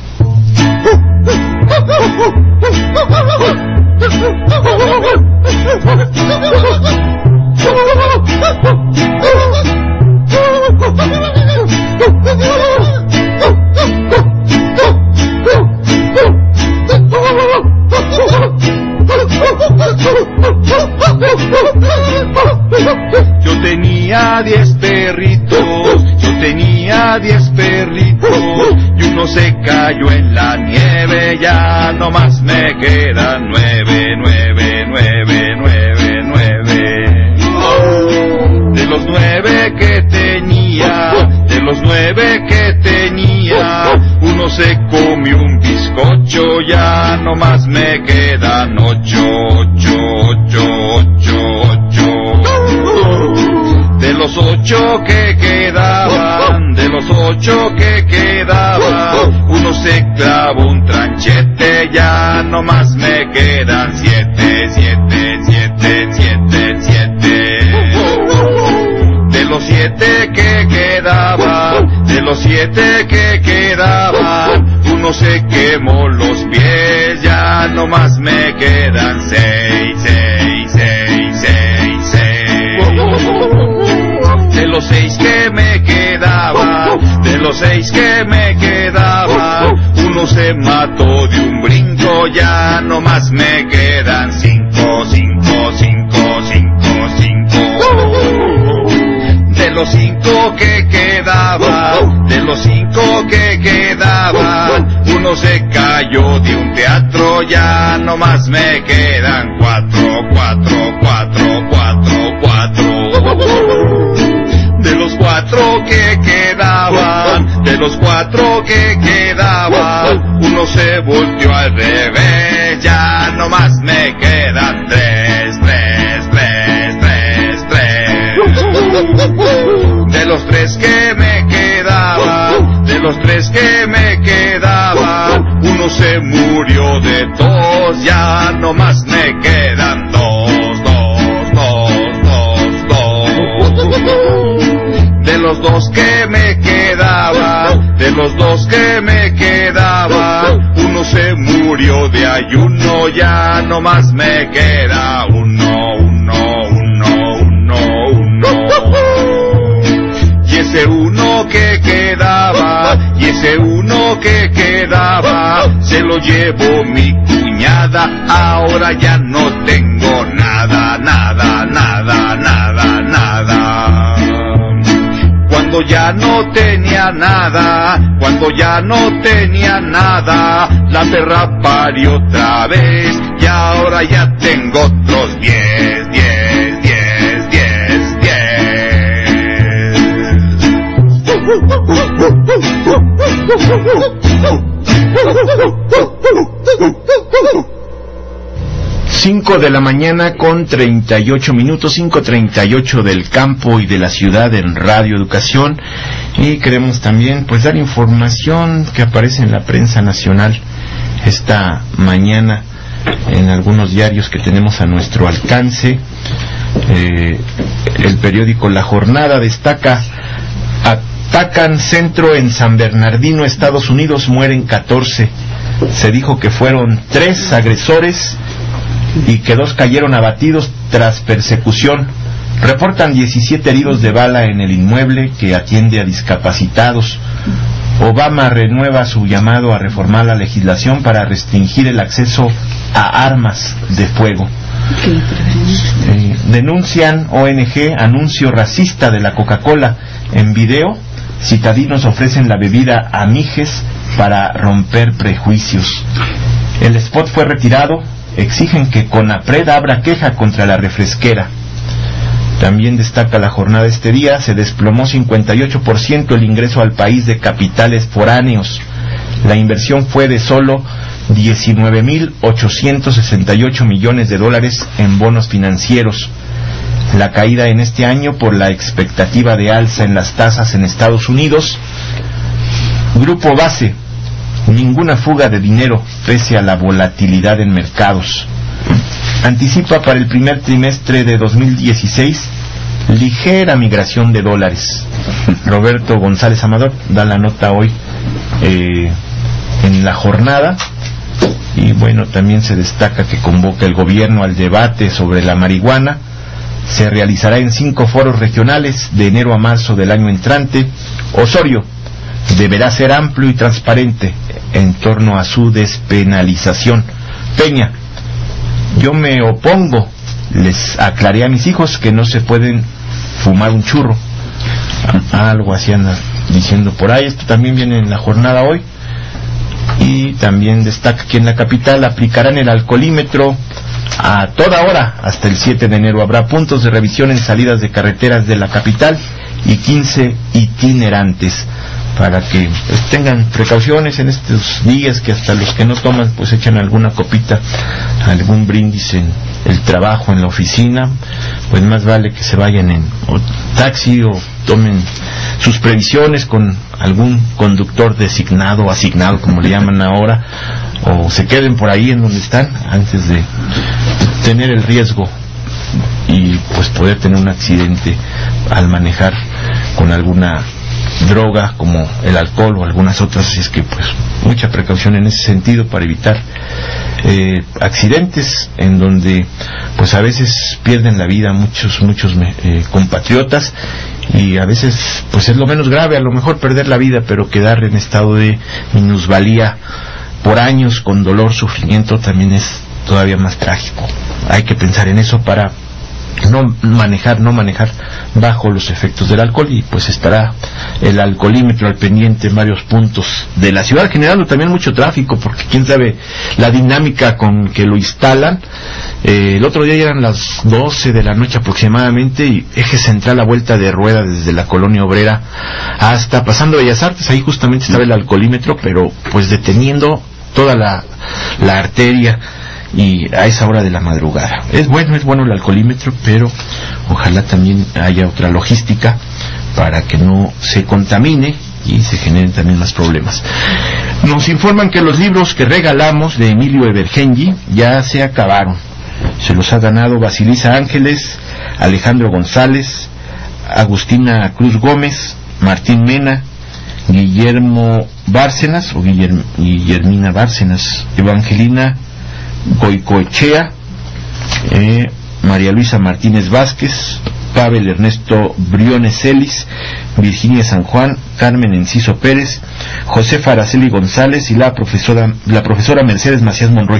Yo tenía diez perritos, yo tenía diez perritos, y uno se cayó en la nieve, ya nomás me quedan nueve, nueve, nueve, nueve, nueve. De los nueve que tenía, de los nueve que tenía, uno se comió un bizcocho, ya nomás me quedan ocho, ocho, ocho, ocho, ocho. De los ocho que quedaban, de los ocho que quedaban, uno se clavó un tranchete, ya nomás me quedan siete, siete, siete, siete, siete. De los siete que quedaban, de los los siete que quedaban, uno se quemó los pies, ya nomás me quedan seis, seis, seis, seis, seis. De los seis que me quedaban, de los seis que me quedaban, uno se mató de un brinco, ya nomás me quedan cinco, cinco, cinco, cinco, cinco. De los cinco que quedaban, de los cinco que quedaban, uno se cayó de un teatro, ya nomás me quedan cuatro, cuatro, cuatro, cuatro, cuatro. De los cuatro que quedaban, de los cuatro que quedaban, uno se volteó al revés, ya nomás me quedan tres, tres, tres, tres, tres. De los tres que me quedaban, de los tres que me quedaban, uno se murió de tos, ya nomás me quedan dos, dos, dos, dos, dos. De los dos que me quedaban, de los dos que me quedaban, uno se murió de ayuno, ya nomás me queda uno, uno, uno, uno, uno. Y ese uno que quedaba, y ese uno que quedaba, se lo llevó mi cuñada, ahora ya no tengo nada, nada, nada, nada, nada. Cuando ya no tenía nada, cuando ya no tenía nada, la perra parió otra vez, y ahora ya tengo otros diez, diez, diez, diez, diez. Cinco de la mañana con treinta y ocho minutos, cinco treinta y ocho del campo y de la ciudad en Radio Educación, y queremos también pues dar información que aparece en la prensa nacional esta mañana en algunos diarios que tenemos a nuestro alcance. Eh, el periódico La Jornada destaca: atacan centro en San Bernardino, Estados Unidos, mueren catorce. Se dijo que fueron tres agresores y que dos cayeron abatidos tras persecución. Reportan diecisiete heridos de bala en el inmueble que atiende a discapacitados. Obama renueva su llamado a reformar la legislación para restringir el acceso a armas de fuego. Eh, denuncian O N G anuncio racista de la Coca-Cola. En video, citadinos ofrecen la bebida a mijes para romper prejuicios. El spot fue retirado. Exigen que CONAPRED abra queja contra la refresquera. También destaca La Jornada este día: se desplomó cincuenta y ocho por ciento el ingreso al país de capitales foráneos. La inversión fue de solo diecinueve mil ochocientos sesenta y ocho millones de dólares en bonos financieros. La caída en este año por la expectativa de alza en las tasas en Estados Unidos. Grupo Base: ninguna fuga de dinero pese a la volatilidad en mercados. Anticipa para el primer trimestre de dos mil dieciséis ligera migración de dólares. Roberto González Amador da la nota hoy eh, en La Jornada. Y bueno, también se destaca que convoca el gobierno al debate sobre la marihuana. Se realizará en cinco foros regionales de enero a marzo del año entrante. Osorio: deberá ser amplio y transparente en torno a su despenalización. Peña: yo me opongo, les aclaré a mis hijos que no se pueden fumar un churro. Algo así anda diciendo por ahí. Esto también viene en La Jornada hoy. Y también destaca que en la capital aplicarán el alcoholímetro a toda hora hasta el siete de enero. Habrá puntos de revisión en salidas de carreteras de la capital y quince itinerantes, para que pues, tengan precauciones en estos días, que hasta los que no toman pues echan alguna copita, algún brindis en el trabajo, en la oficina. Pues más vale que se vayan en o taxi o tomen sus previsiones con algún conductor designado o asignado, como le llaman ahora, o se queden por ahí en donde están antes de tener el riesgo y pues poder tener un accidente al manejar con alguna droga como el alcohol o algunas otras, así es que pues mucha precaución en ese sentido para evitar eh, accidentes en donde pues a veces pierden la vida muchos muchos eh, compatriotas, y a veces pues es lo menos grave, a lo mejor perder la vida, pero quedar en estado de minusvalía por años con dolor, sufrimiento, también es todavía más trágico. Hay que pensar en eso para no manejar, no manejar bajo los efectos del alcohol, y pues estará el alcoholímetro al pendiente en varios puntos de la ciudad, generando también mucho tráfico, porque quién sabe la dinámica con que lo instalan. Eh, el otro día eran las doce de la noche aproximadamente, y eje central a vuelta de rueda desde la Colonia Obrera hasta pasando Bellas Artes, ahí justamente estaba el alcoholímetro, pero pues deteniendo toda la, la arteria, y a esa hora de la madrugada. Es bueno, es bueno el alcoholímetro, pero ojalá también haya otra logística para que no se contamine y se generen también más problemas. Nos informan que los libros que regalamos de Emilio Evergenji ya se acabaron. Se los ha ganado Basilisa Ángeles, Alejandro González, Agustina Cruz Gómez, Martín Mena, Guillermo Bárcenas o Guillerm, Guillermina Bárcenas, Evangelina Goicoechea, eh, María Luisa Martínez Vázquez, Pavel Ernesto Briones Celis, Virginia San Juan, Carmen Enciso Pérez, Josefa Araceli González y la profesora la profesora Mercedes Macías Monroy.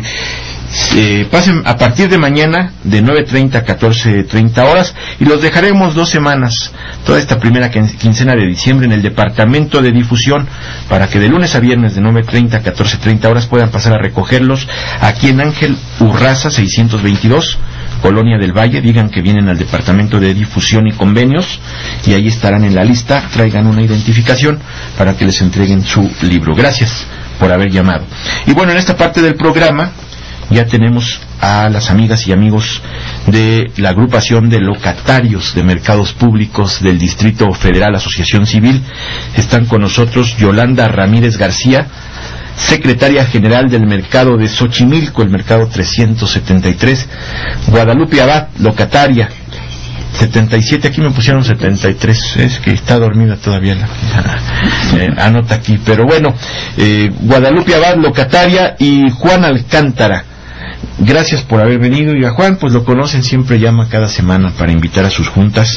Eh, pasen a partir de mañana de nueve treinta a catorce treinta horas, y los dejaremos dos semanas, toda esta primera quincena de diciembre, en el departamento de difusión, para que de lunes a viernes de nueve treinta a catorce treinta horas puedan pasar a recogerlos aquí en Ángel Urraza seiscientos veintidós, Colonia del Valle. Digan que vienen al departamento de difusión y convenios, y ahí estarán en la lista. Traigan una identificación para que les entreguen su libro. Gracias por haber llamado. Y bueno, en esta parte del programa ya tenemos a las amigas y amigos de la agrupación de locatarios de mercados públicos del Distrito Federal, Asociación Civil. Están con nosotros Yolanda Ramírez García, secretaria general del mercado de Xochimilco, el mercado trescientos setenta y tres, Guadalupe Abad, locataria setenta y siete, aquí me pusieron setenta y tres, es que está dormida todavía la eh, anota aquí, pero bueno, eh, Guadalupe Abad, locataria, y Juan Alcántara. Gracias por haber venido. Y a Juan pues lo conocen, siempre llama cada semana para invitar a sus juntas,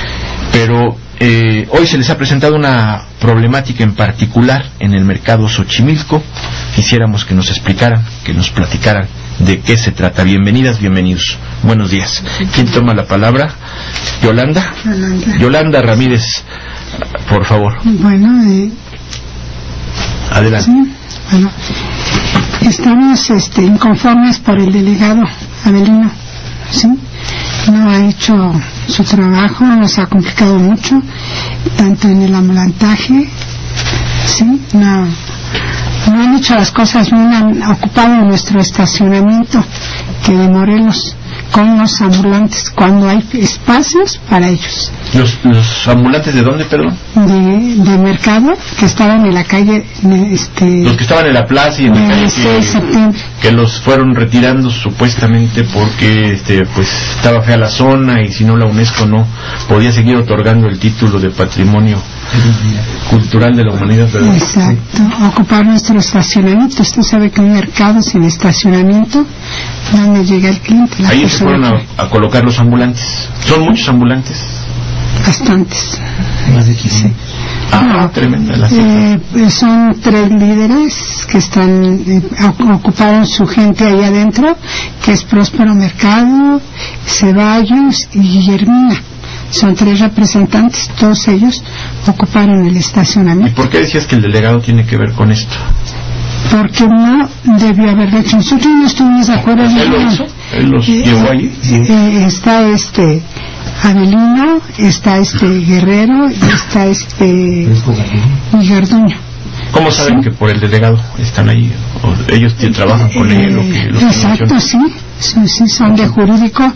pero eh, hoy se les ha presentado una problemática en particular en el mercado Xochimilco. Quisiéramos que nos explicaran, que nos platicaran de qué se trata. Bienvenidas, bienvenidos, buenos días. ¿Quién toma la palabra? Yolanda. Yolanda, Yolanda Ramírez, por favor. Bueno, eh, adelante. Sí, bueno, estamos este, inconformes por el delegado Avelino, ¿sí? No ha hecho su trabajo, nos ha complicado mucho, tanto en el ambulantaje, ¿sí? No, no han hecho las cosas bien, han ocupado nuestro estacionamiento, que de Morelos, con los ambulantes, cuando hay espacios para ellos. ¿Los, los ambulantes de dónde, perdón? De, de mercado, que estaban en la calle, este... Los que estaban en la plaza y en la calle, seis de septiembre. Que los fueron retirando supuestamente porque este pues estaba fea la zona, y si no la UNESCO no podía seguir otorgando el título de Patrimonio Cultural de la Humanidad, ¿verdad? Exacto, ocupar nuestro estacionamiento. Usted sabe que un mercado sin estacionamiento, ¿dónde llega el cliente? La Ahí se fueron a, a colocar los ambulantes. ¿Son muchos ambulantes? Bastantes. Más de quince. Ah, no, tremenda la eh, son tres líderes que están eh, ocuparon su gente ahí adentro, que es Próspero Mercado, Ceballos y Guillermina. Son tres representantes, todos ellos ocuparon el estacionamiento. ¿Y por qué decías que el delegado tiene que ver con esto? Porque no debió haberlo hecho. Nosotros no estuvimos de acuerdo. ¿Él lo hizo? ¿Él los eh, llevó ahí? Eh, está este Avelino, está este Guerrero y está este y Garduño. ¿Cómo saben sí. que por el delegado están ahí? ¿O ellos trabajan con eh, él? ¿O que los exacto, sí, sí, sí, son de jurídico,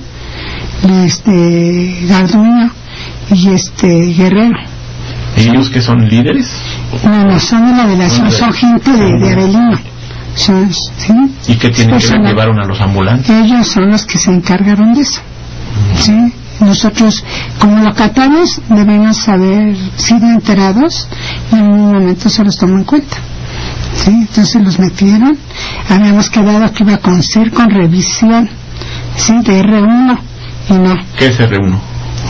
este Garduño y este Guerrero. ¿Y ellos que son líderes? No, no, son de la delegación, son gente de, de Avelino. Son, ¿sí? ¿Y qué tienen que ver? ¿Llevaron a los ambulantes? Ellos son los que se encargaron de eso, ¿sí? Nosotros, como locatarios, debemos haber sido enterados y en un momento se los tomó en cuenta. ¿Sí? Entonces los metieron. Habíamos quedado que iba a constar con revisión, ¿sí? De R uno y no. ¿Qué es R uno?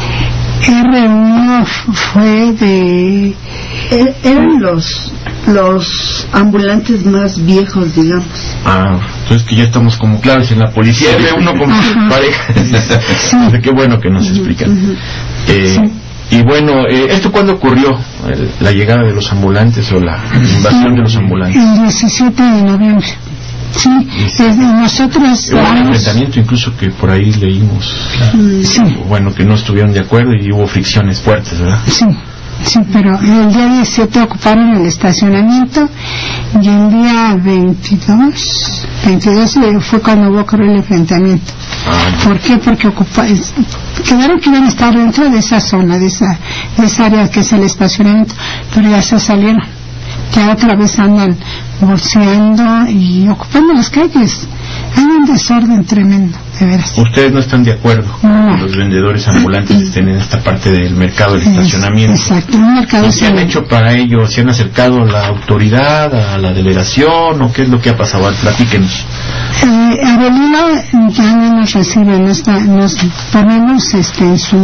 R uno fue de... Er, eran los los ambulantes más viejos, digamos. Ah, entonces que ya estamos como claves en la policía. R uno como pareja. Sí. Qué bueno que nos explican. Uh-huh. eh, sí. Y bueno, eh, ¿esto cuándo ocurrió? El, ¿La llegada de los ambulantes o la invasión de los ambulantes? El diecisiete de noviembre. Sí, desde nosotros... Hubo un enfrentamiento incluso que por ahí leímos. Sí. Bueno, que no estuvieron de acuerdo y hubo fricciones fuertes, ¿verdad? Sí, sí, pero el día diecisiete ocuparon el estacionamiento y el día veintidós, veintidós fue cuando hubo creo el enfrentamiento. Ah, ¿por qué? Porque ocupa, es, quedaron que iban a estar dentro de esa zona, de esa, de esa área que es el estacionamiento, pero ya se salieron. Ya otra vez andan bolseando y ocupando las calles. Hay un desorden tremendo, de veras. ¿Ustedes no están de acuerdo no. que los vendedores ambulantes estén en esta parte del mercado del estacionamiento? Exacto, un mercado. ¿Qué han hecho para ello? ¿Se han acercado a la autoridad, a la delegación o qué es lo que ha pasado? Platíquenos. Eh, Avelino ya no nos recibe, nos, da, nos ponemos este, en, su,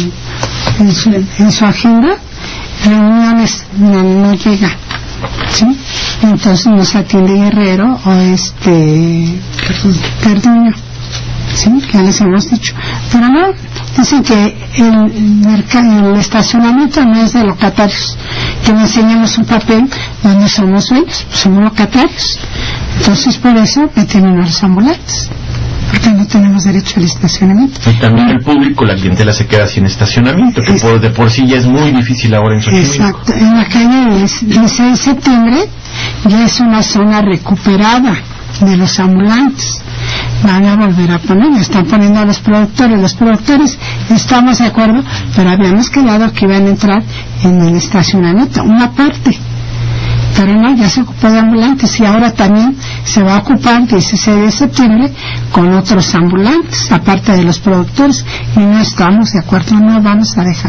en, su, en su agenda, reuniones, no, no llega. ¿Sí? Entonces nos atiende Guerrero o este Carduño, ¿sí? Ya les hemos dicho, pero no, dicen que el, mercado, el estacionamiento no es de locatarios, que nos enseñamos un papel donde somos dueños, somos locatarios, entonces por eso meten a los ambulantes, porque no tenemos derecho al estacionamiento. Y también el público, la clientela se queda sin estacionamiento, que por, de por sí ya es muy difícil ahora en Xochimilco. Exacto, en la calle dieciséis de septiembre ya es una zona recuperada de los ambulantes. Van a volver a poner, están poniendo a los productores. Los productores estamos de acuerdo, pero habíamos quedado que iban a entrar en el estacionamiento, una parte. Pero no, ya se ocupó de ambulantes y ahora también se va a ocupar dieciséis de septiembre con otros ambulantes, aparte de los productores, y no estamos de acuerdo, no vamos a dejar.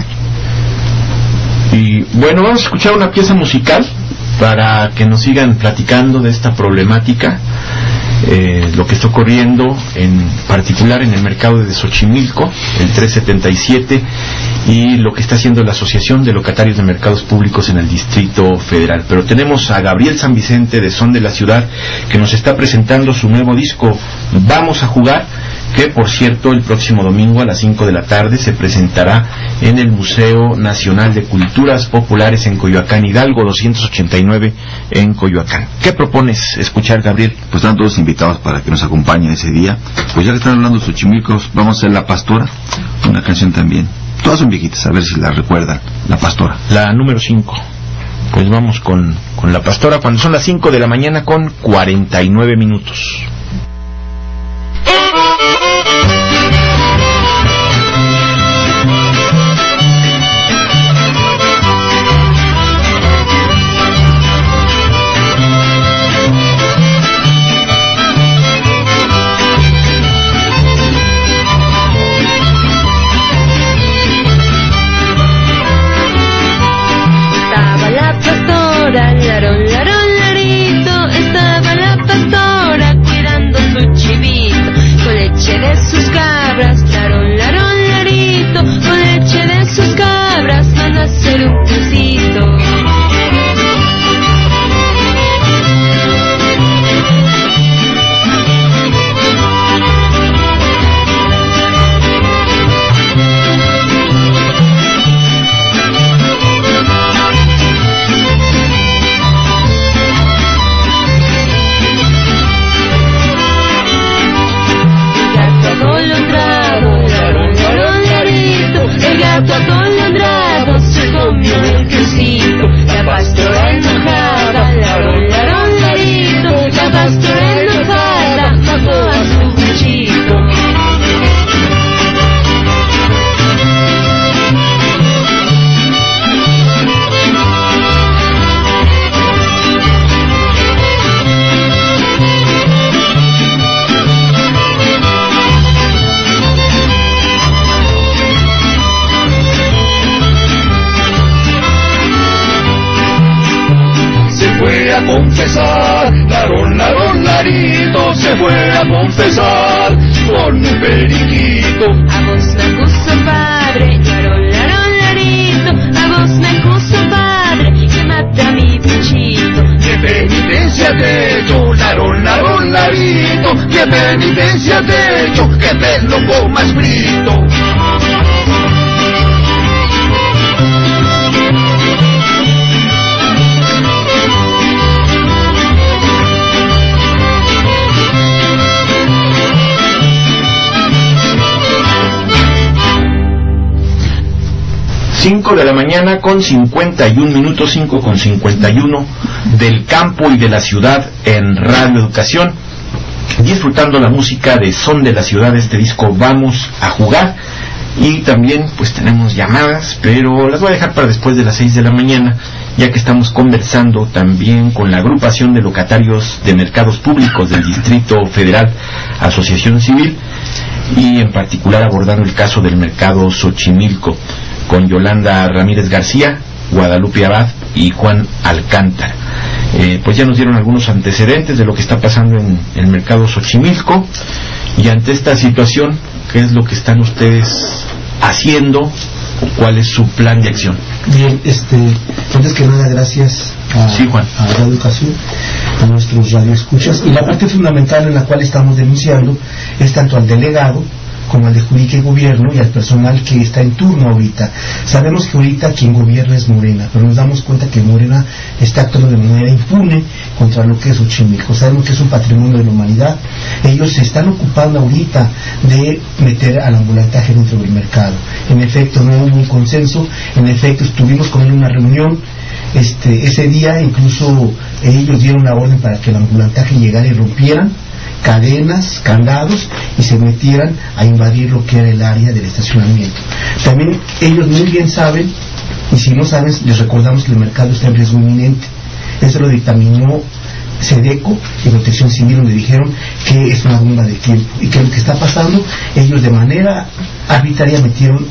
Y bueno, vamos a escuchar una pieza musical para que nos sigan platicando de esta problemática, eh, lo que está ocurriendo en particular en el mercado de Xochimilco, el trescientos setenta y siete, y lo que está haciendo la Asociación de Locatarios de Mercados Públicos en el Distrito Federal. Pero tenemos a Gabriel San Vicente de Son de la Ciudad, que nos está presentando su nuevo disco Vamos a Jugar, que por cierto el próximo domingo a las cinco de la tarde se presentará en el Museo Nacional de Culturas Populares en Coyoacán, Hidalgo doscientos ochenta y nueve en Coyoacán. ¿Qué propones escuchar, Gabriel? Pues están todos invitados para que nos acompañen ese día. Pues ya que están hablando de Xochimilco, vamos a hacer La Pastora, una canción también. Todas son viejitas, a ver si la recuerdan. La Pastora. La número cinco. Pues vamos con, con La Pastora cuando son las cinco de la mañana con cuarenta y nueve minutos. Larón, larón, larito, estaba la pastora cuidando su chivito, con leche de sus a confesar, larón, larón, larito, se fue a confesar con un periquito. A vos me acuso, padre, larón, larón, larito, a vos me acuso, padre, que mate a mi pinchito. ¡Qué penitencia te he hecho, larón, larón, larito! ¡Qué penitencia te he hecho, que te lo comas frito! cinco de la mañana con cincuenta y un minutos, cinco con cincuenta y uno, del campo y de la ciudad en Radio Educación, disfrutando la música de Son de la Ciudad, este disco Vamos a Jugar. Y también pues tenemos llamadas, pero las voy a dejar para después de las seis de la mañana, ya que estamos conversando también con la agrupación de locatarios de mercados públicos del Distrito Federal, Asociación Civil, y en particular abordando el caso del mercado Xochimilco, con Yolanda Ramírez García, Guadalupe Abad y Juan Alcántara. Eh, pues ya nos dieron algunos antecedentes de lo que está pasando en el mercado Xochimilco, y ante esta situación, ¿qué es lo que están ustedes haciendo? ¿Cuál es su plan de acción? Bien, este, antes que nada, gracias a, sí, Juan. a Radio Educación, a nuestros radioescuchas, y la parte fundamental en la cual estamos denunciando es tanto al delegado como al de Jurídica y Gobierno y al personal que está en turno ahorita. Sabemos que ahorita quien gobierna es Morena, pero nos damos cuenta que Morena está actuando de manera impune contra lo que es Xochimilco. Sabemos que es un patrimonio de la humanidad. Ellos se están ocupando ahorita de meter al ambulantaje dentro del mercado. En efecto, no hubo un consenso. En efecto, estuvimos con una reunión. Este, ese día incluso ellos dieron la orden para que el ambulantaje llegara y rompieran cadenas, candados, y se metieran a invadir lo que era el área del estacionamiento. También ellos muy bien saben, y si no saben, les recordamos que el mercado está en riesgo inminente. Eso lo dictaminó SEDECO y Protección Civil, donde dijeron que es una bomba de tiempo, y que lo que está pasando, ellos de manera arbitraria metieron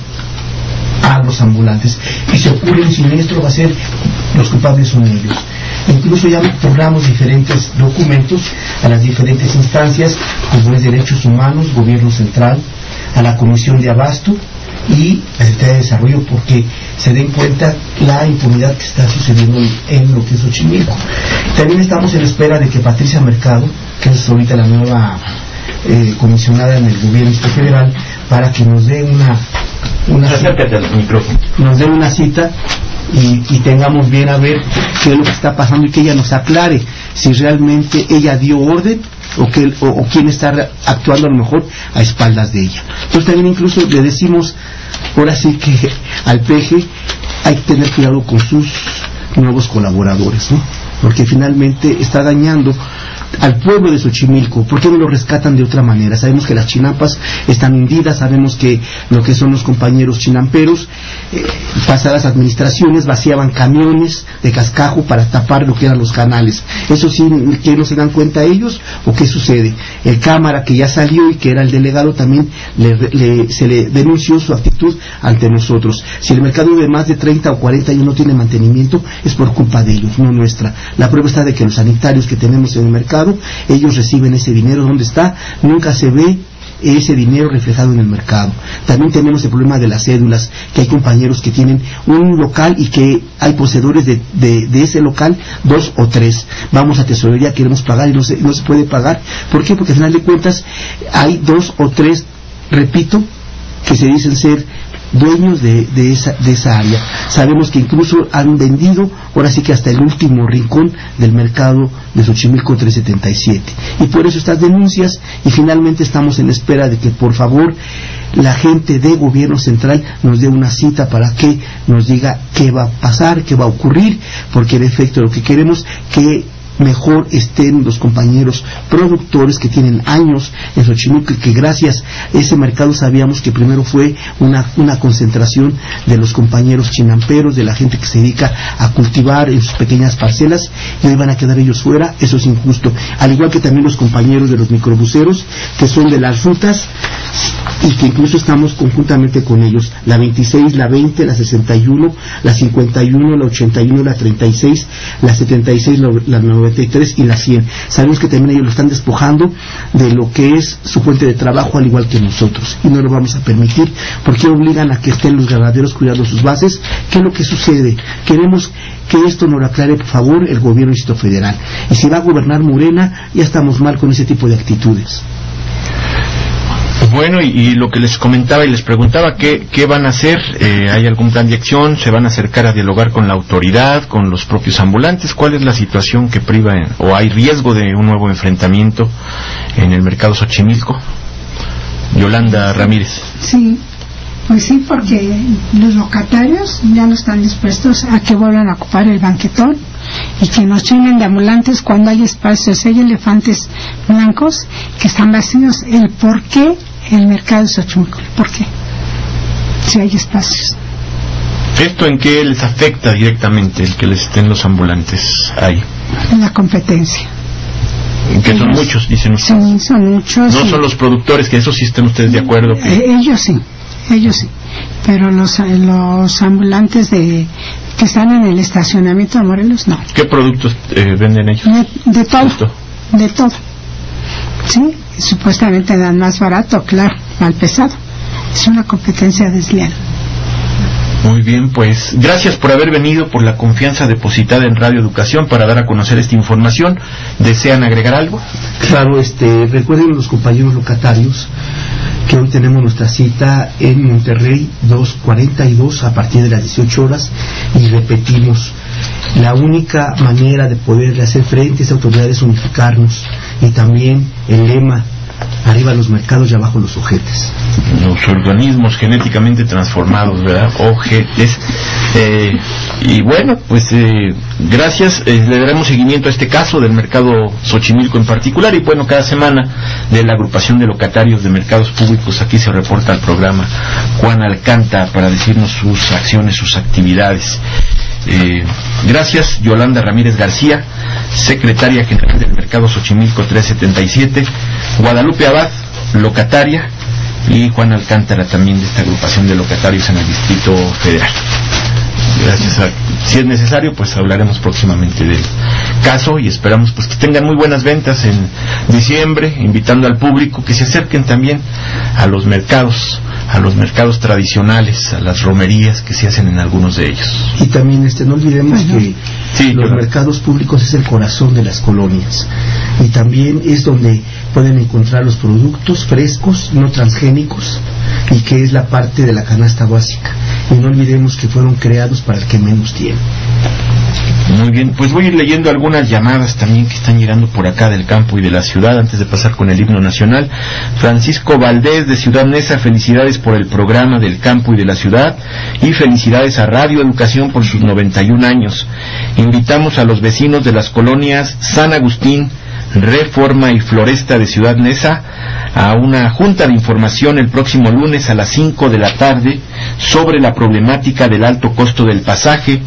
a los ambulantes, y si ocurre un siniestro va a ser, los culpables son ellos. Incluso ya otorgamos diferentes documentos a las diferentes instancias, como es Derechos Humanos, Gobierno Central, a la Comisión de Abasto y la Secretaría de Desarrollo, porque se den cuenta la impunidad que está sucediendo en lo que es Xochimilco. También estamos en espera de que Patricia Mercado, que es ahorita la nueva eh, comisionada en el Gobierno Federal, para que nos dé una, una Acércate al micrófono. nos dé una cita Y, y tengamos bien a ver qué es lo que está pasando, y que ella nos aclare si realmente ella dio orden o, que, o, o quién está actuando a lo mejor a espaldas de ella. Entonces también incluso le decimos ahora sí que al P G hay que tener cuidado con sus nuevos colaboradores, ¿no? Porque finalmente está dañando al pueblo de Xochimilco. ¿Por qué no lo rescatan de otra manera? Sabemos que las chinampas están hundidas, sabemos que lo que son los compañeros chinamperos, eh, pasadas administraciones vaciaban camiones de cascajo para tapar lo que eran los canales. Eso sí, ¿que no se dan cuenta ellos o qué sucede? El cámara que ya salió y que era el delegado también le, le, se le denunció su actitud ante nosotros. Si el mercado de más de treinta o cuarenta años no tiene mantenimiento, es por culpa de ellos, no nuestra. La prueba está de que los sanitarios que tenemos en el mercado, ellos reciben ese dinero. ¿Dónde está? Nunca se ve ese dinero reflejado en el mercado. También tenemos el problema de las cédulas, que hay compañeros que tienen un local y que hay poseedores de, de, de ese local, dos o tres. Vamos a tesorería, queremos pagar y no se, no se puede pagar. ¿Por qué? Porque al final de cuentas hay dos o tres, repito, que se dicen ser dueños de, de, esa, de esa área. Sabemos que incluso han vendido, ahora sí que hasta el último rincón del mercado de Xochimilco trescientos setenta y siete. Y por eso estas denuncias, y finalmente estamos en espera de que por favor la gente de Gobierno Central nos dé una cita para que nos diga qué va a pasar, qué va a ocurrir, porque en efecto lo que queremos que mejor estén los compañeros productores que tienen años en Xochimilco, y que gracias a ese mercado sabíamos que primero fue una, una concentración de los compañeros chinamperos, de la gente que se dedica a cultivar en sus pequeñas parcelas, y hoy van a quedar ellos fuera. Eso es injusto, al igual que también los compañeros de los microbuseros, que son de las rutas y que incluso estamos conjuntamente con ellos, la veintiséis, la veinte, la sesenta y uno, la cincuenta y uno, la ochenta y uno, la treinta y seis, la setenta y seis, la noventa y tres y la cien. Sabemos que también ellos lo están despojando de lo que es su fuente de trabajo, al igual que nosotros, y no lo vamos a permitir, porque obligan a que estén los ganaderos cuidando sus bases. ¿Qué es lo que sucede? Queremos que esto nos lo aclare, por favor, el gobierno del Distrito Federal. Y si va a gobernar Morena, ya estamos mal con ese tipo de actitudes. Bueno, y, y lo que les comentaba y les preguntaba, ¿qué, qué van a hacer? Eh, ¿Hay algún plan de acción? ¿Se van a acercar a dialogar con la autoridad, con los propios ambulantes? ¿Cuál es la situación que priva en, o hay riesgo de un nuevo enfrentamiento en el mercado Xochimilco? Yolanda Ramírez. Sí, pues sí, porque los locatarios ya no están dispuestos a que vuelvan a ocupar el banquetón y que nos llenen de ambulantes cuando hay espacios. Hay elefantes blancos que están vacíos. ¿El por qué el mercado de Xochimilco? ¿Por qué? Si hay espacios. ¿Esto en qué les afecta directamente el que les estén los ambulantes ahí? La competencia. Que son ellos, muchos, dicen ustedes. Sí, son muchos. No sí. Son los productores, que eso sí están ustedes de acuerdo. Que... Eh, ellos sí, ellos sí. Pero los, los ambulantes de que están en el estacionamiento de Morelos, no. ¿Qué productos eh, venden ellos? De, de todo, Esto. de todo. Sí, supuestamente dan más barato, claro, mal pesado. Es una competencia desleal. Muy bien, pues gracias por haber venido, por la confianza depositada en Radio Educación para dar a conocer esta información. ¿Desean agregar algo? Claro, este, recuerden los compañeros locatarios que hoy tenemos nuestra cita en Monterrey dos cuarenta y dos a partir de las dieciocho horas, y repetimos, la única manera de poder hacer frente a esta autoridad es unificarnos, y también el lema: arriba los mercados y abajo los ojetes. Los organismos genéticamente transformados, ¿verdad? Ojetes. Eh, y bueno, pues eh, gracias. Eh, le daremos seguimiento a este caso del mercado Xochimilco en particular, y bueno, cada semana de la agrupación de locatarios de mercados públicos aquí se reporta al programa Juan Alcántara para decirnos sus acciones, sus actividades. Eh, gracias, Yolanda Ramírez García, secretaria general del mercado Xochimilco trescientos setenta y siete, Guadalupe Abad, locataria, y Juan Alcántara también de esta agrupación de locatarios en el Distrito Federal. Gracias. A, si es necesario, pues hablaremos próximamente del caso, y esperamos pues que tengan muy buenas ventas en diciembre, invitando al público que se acerquen también a los mercados, a los mercados tradicionales, a las romerías que se hacen en algunos de ellos. Y también este no olvidemos bueno, que sí, los claro. mercados públicos es el corazón de las colonias, y también es donde pueden encontrar los productos frescos, no transgénicos, y que es la parte de la canasta básica. Y no olvidemos que fueron creados para el que menos tiene. Muy bien, pues voy a ir leyendo algunas llamadas también que están llegando por acá del campo y de la ciudad antes de pasar con el himno nacional. Francisco Valdés de Ciudad Neza, felicidades por el programa del campo y de la ciudad, y felicidades a Radio Educación por sus noventa y un años. Invitamos a los vecinos de las colonias San Agustín, Reforma y Floresta de Ciudad Neza a una junta de información el próximo lunes a las cinco de la tarde sobre la problemática del alto costo del pasaje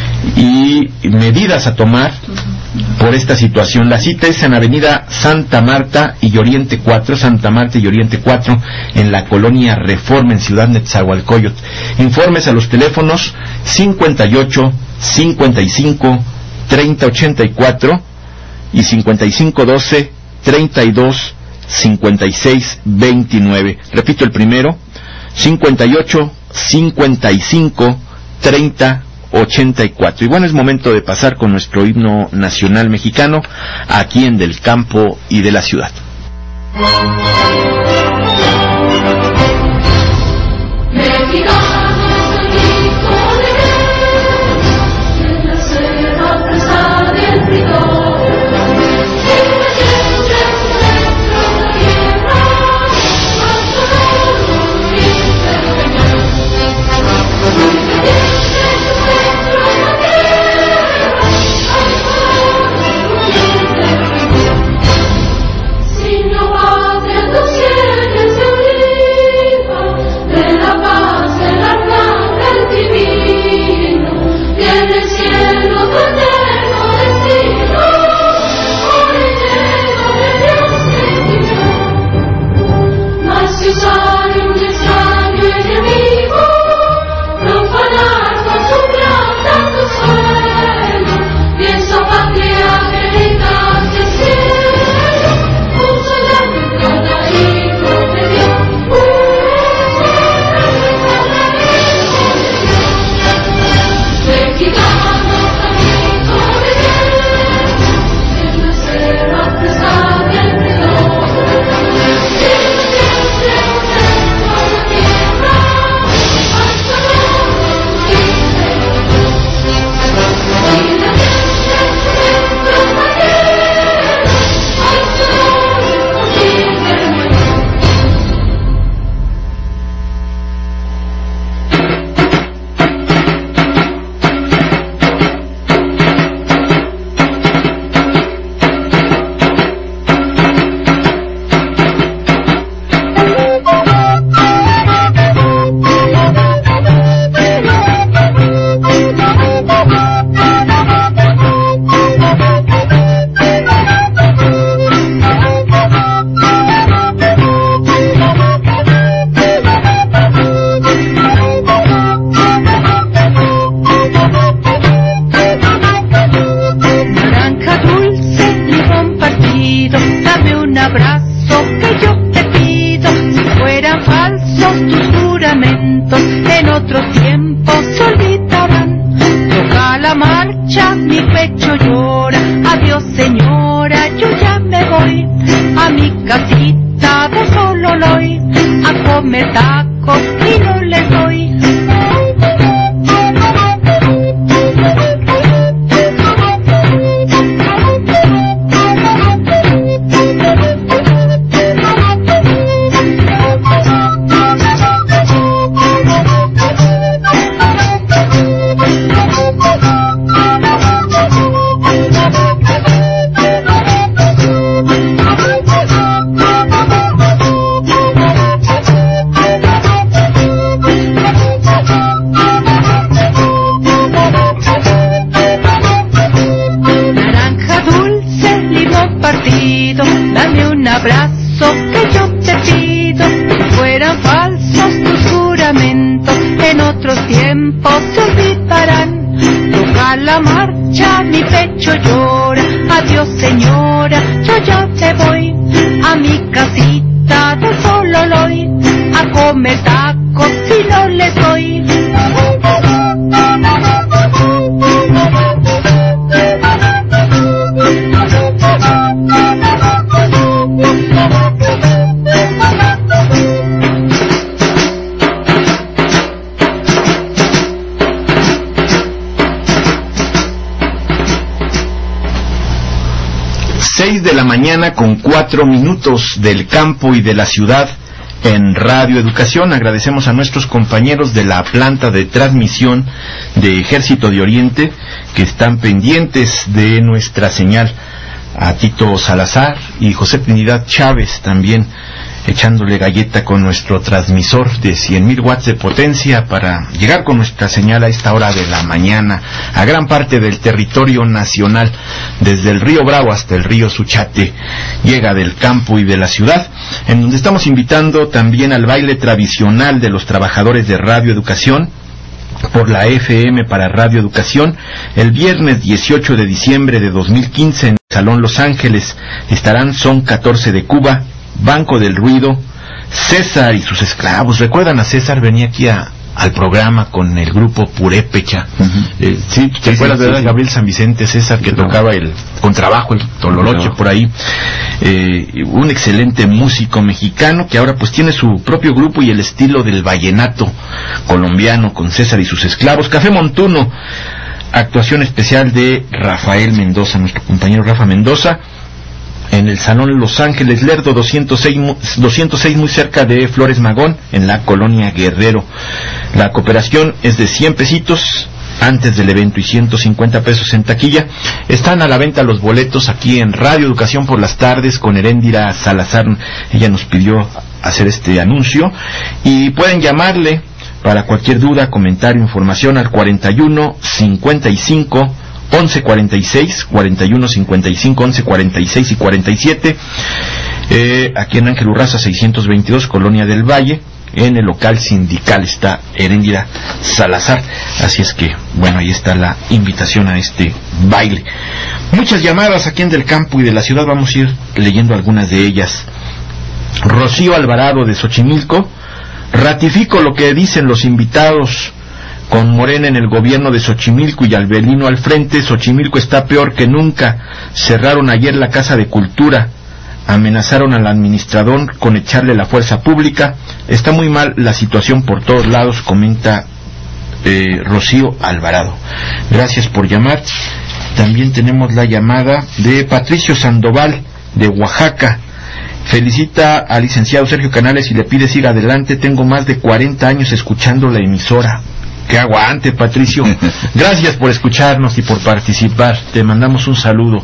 y medidas a tomar por esta situación. La cita es en Avenida Santa Marta y Oriente cuatro, Santa Marta y Oriente cuatro, en la colonia Reforma, en Ciudad Netzahualcóyotl. Informes a los teléfonos cincuenta y ocho, cincuenta y cinco, treinta ochenta y cuatro y cincuenta y cinco doce, treinta y dos, cincuenta y seis veintinueve. Repito el primero, cincuenta y ocho, cincuenta y cinco, treinta ochenta y cuatro. Y bueno, es momento de pasar con nuestro himno nacional mexicano aquí en Del Campo y de la Ciudad. Signor Padre, tu siete se oliva, de la paz falsos tus juramentos, en otros tiempos se olvidarán. Toca la marcha, mi pecho llora, adiós señora, yo ya me voy a mi casita de Sololoy, a comer tacos y no les doy. Dame un abrazo que yo te pido, fueran falsos tus juramentos, en otros tiempos se olvidarán. Toca la marcha, mi pecho llora, adiós señora, yo ya te voy a mi casita de Sololoy, a comer tacos y no les doy. Seis de la mañana con cuatro minutos del campo y de la ciudad en Radio Educación. Agradecemos a nuestros compañeros de la planta de transmisión de Ejército de Oriente que están pendientes de nuestra señal, a Tito Salazar y José Trinidad Chávez también echándole galleta con nuestro transmisor de cien mil watts de potencia para llegar con nuestra señal a esta hora de la mañana a gran parte del territorio nacional, desde el río Bravo hasta el río Suchate, llega del campo y de la ciudad, en donde estamos invitando también al baile tradicional de los trabajadores de Radio Educación por la F M para Radio Educación. El viernes dieciocho de diciembre de dos mil quince en el Salón Los Ángeles estarán Son catorce de Cuba, Banco del Ruido, César y sus esclavos. ¿Recuerdan a César? Venía aquí a, al programa con el grupo Purépecha. Uh-huh. eh, sí, ¿te sí, acuerdas, sí, verdad? Sí, Gabriel San Vicente, César, que sí, tocaba el contrabajo, el tololoche, por ahí. Eh, un excelente músico mexicano que ahora pues tiene su propio grupo y el estilo del vallenato colombiano con César y sus esclavos. Café Montuno, actuación especial de Rafael Mendoza, nuestro compañero Rafa Mendoza, en el Salón Los Ángeles Lerdo doscientos seis, muy cerca de Flores Magón, en la colonia Guerrero. La cooperación es de cien pesitos antes del evento y ciento cincuenta pesos en taquilla. Están a la venta los boletos aquí en Radio Educación por las tardes con Heréndira Salazar. Ella nos pidió hacer este anuncio y pueden llamarle para cualquier duda, comentario, información al cuarenta y uno cincuenta y cinco once cuarenta y seis, cuarenta y uno cincuenta y cinco once cuarenta y seis y cuarenta y siete, eh, aquí en Ángel Urraza seiscientos veintidós, Colonia del Valle. En el local sindical está Heréndira Salazar. Así es que, bueno, ahí está la invitación a este baile. Muchas llamadas aquí en Del Campo y de la ciudad, vamos a ir leyendo algunas de ellas. Rocío Alvarado de Xochimilco: ratifico lo que dicen los invitados. Con Morena en el gobierno de Xochimilco y Albelino al frente, Xochimilco está peor que nunca. Cerraron ayer la Casa de Cultura, amenazaron al administrador con echarle la fuerza pública. Está muy mal la situación por todos lados, comenta eh, Rocío Alvarado. Gracias por llamar. También tenemos la llamada de Patricio Sandoval de Oaxaca. Felicita al licenciado Sergio Canales y le pide siga adelante. Tengo más de cuarenta años escuchando la emisora. Que aguante, Patricio. Gracias por escucharnos y por participar. Te mandamos un saludo.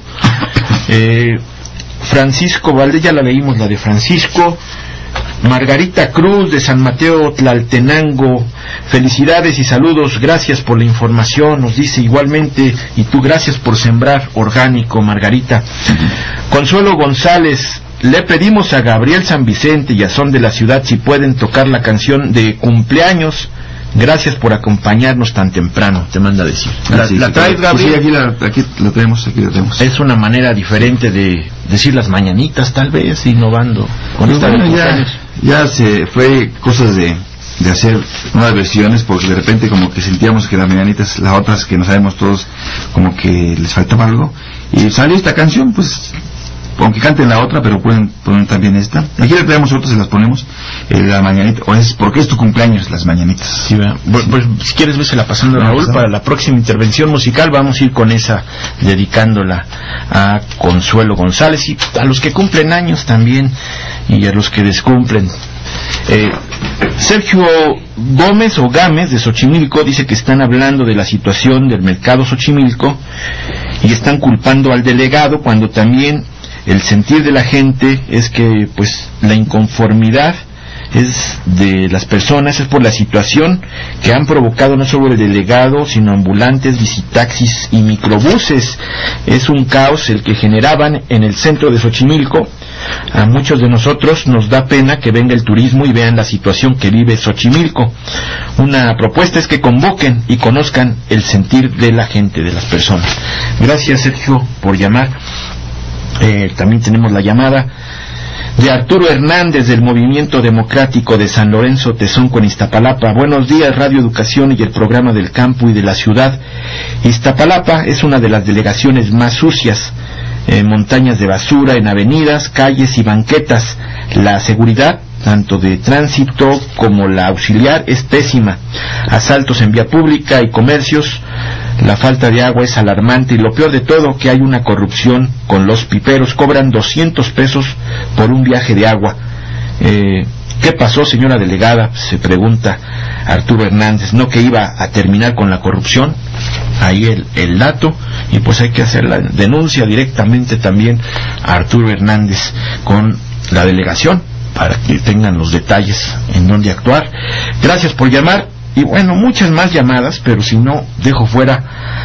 Eh, Francisco Valdés, ya la leímos, la de Francisco. Margarita Cruz de San Mateo Tlaltenango: felicidades y saludos, gracias por la información, nos dice igualmente, y tú gracias por sembrar orgánico, Margarita. Consuelo González: le pedimos a Gabriel San Vicente y a Son de la Ciudad si pueden tocar la canción de cumpleaños. Gracias por acompañarnos tan temprano, te manda a decir. ¿La, sí, ¿la traes, Gabriel? Sí, aquí la, aquí la tenemos, aquí la tenemos. Es una manera diferente de decir las mañanitas, tal vez, innovando con pues esta bueno, ya, ya se fue cosas de, de hacer nuevas versiones, porque de repente como que sentíamos que las mañanitas, las otras que no sabemos todos, como que les faltaba algo, y salió esta canción, pues aunque canten la otra, pero pueden poner también esta. Aquí le traemos otras, se las ponemos, eh, la mañanita, o es porque es tu cumpleaños, las mañanitas. Sí, pues, pues, si quieres, vésela pasando, Raúl, pasando. Para la próxima intervención musical vamos a ir con esa, dedicándola a Consuelo González y a los que cumplen años también, y a los que descumplen. Eh, Sergio Gómez o Gámez de Xochimilco dice que están hablando de la situación del mercado Xochimilco y están culpando al delegado, cuando también el sentir de la gente es que pues la inconformidad es de las personas, es por la situación que han provocado no solo el delegado, sino ambulantes, visitaxis y microbuses. Es un caos el que generaban en el centro de Xochimilco. A muchos de nosotros nos da pena que venga el turismo y vean la situación que vive Xochimilco. Una propuesta es que convoquen y conozcan el sentir de la gente, de las personas. Gracias, Sergio, por llamar. Eh, también tenemos la llamada de Arturo Hernández del Movimiento Democrático de San Lorenzo Tezonco en Iztapalapa. Buenos días, Radio Educación y el programa del campo y de la ciudad. Iztapalapa es una de las delegaciones más sucias, eh, montañas de basura en avenidas, calles y banquetas. La seguridad, tanto de tránsito como la auxiliar, es pésima. Asaltos en vía pública y comercios. La falta de agua es alarmante y lo peor de todo, que hay una corrupción con los piperos. Cobran doscientos pesos por un viaje de agua. Eh, ¿Qué pasó, señora delegada?, se pregunta Arturo Hernández. ¿No que iba a terminar con la corrupción? Ahí el, el dato, y pues hay que hacer la denuncia directamente también a Arturo Hernández con la delegación para que tengan los detalles en dónde actuar. Gracias por llamar. Y bueno, muchas más llamadas, pero si no, dejo fuera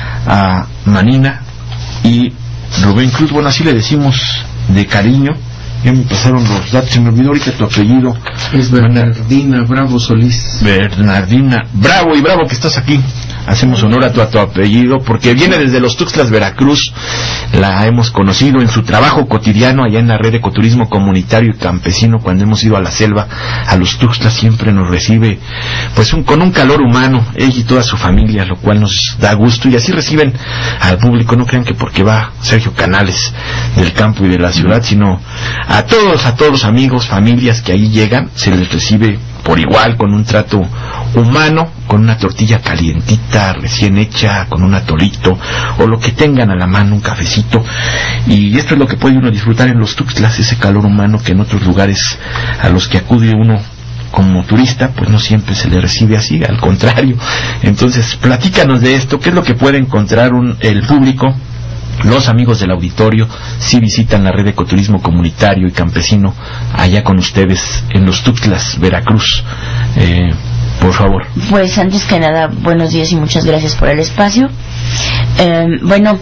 a Manina y Rubén Cruz. Bueno, así le decimos de cariño. Ya me pasaron los datos, se me olvidó ahorita tu apellido. Es Bernardina Bravo Solís. Bernardina Bravo, y bravo que estás aquí. Hacemos honor a tu, a tu apellido, porque viene desde los Tuxtlas, Veracruz. La hemos conocido en su trabajo cotidiano allá en la red de ecoturismo comunitario y campesino. Cuando hemos ido a la selva, a los Tuxtlas, siempre nos recibe pues un, con un calor humano, ella y toda su familia, lo cual nos da gusto, y así reciben al público. No crean que porque va Sergio Canales del campo y de la ciudad, sino a todos, a todos los amigos, familias que ahí llegan, se les recibe por igual, con un trato humano, con una tortilla calientita, recién hecha, con un atolito, o lo que tengan a la mano, un cafecito. Y esto es lo que puede uno disfrutar en los Tuxtlas, ese calor humano que en otros lugares a los que acude uno como turista, pues no siempre se le recibe así, al contrario. Entonces, platícanos de esto, qué es lo que puede encontrar un, el público, los amigos del auditorio, si visitan la red de ecoturismo comunitario y campesino allá con ustedes en los Tuxtlas, Veracruz. Eh, por favor. Pues antes que nada, buenos días y muchas gracias por el espacio. Eh, bueno,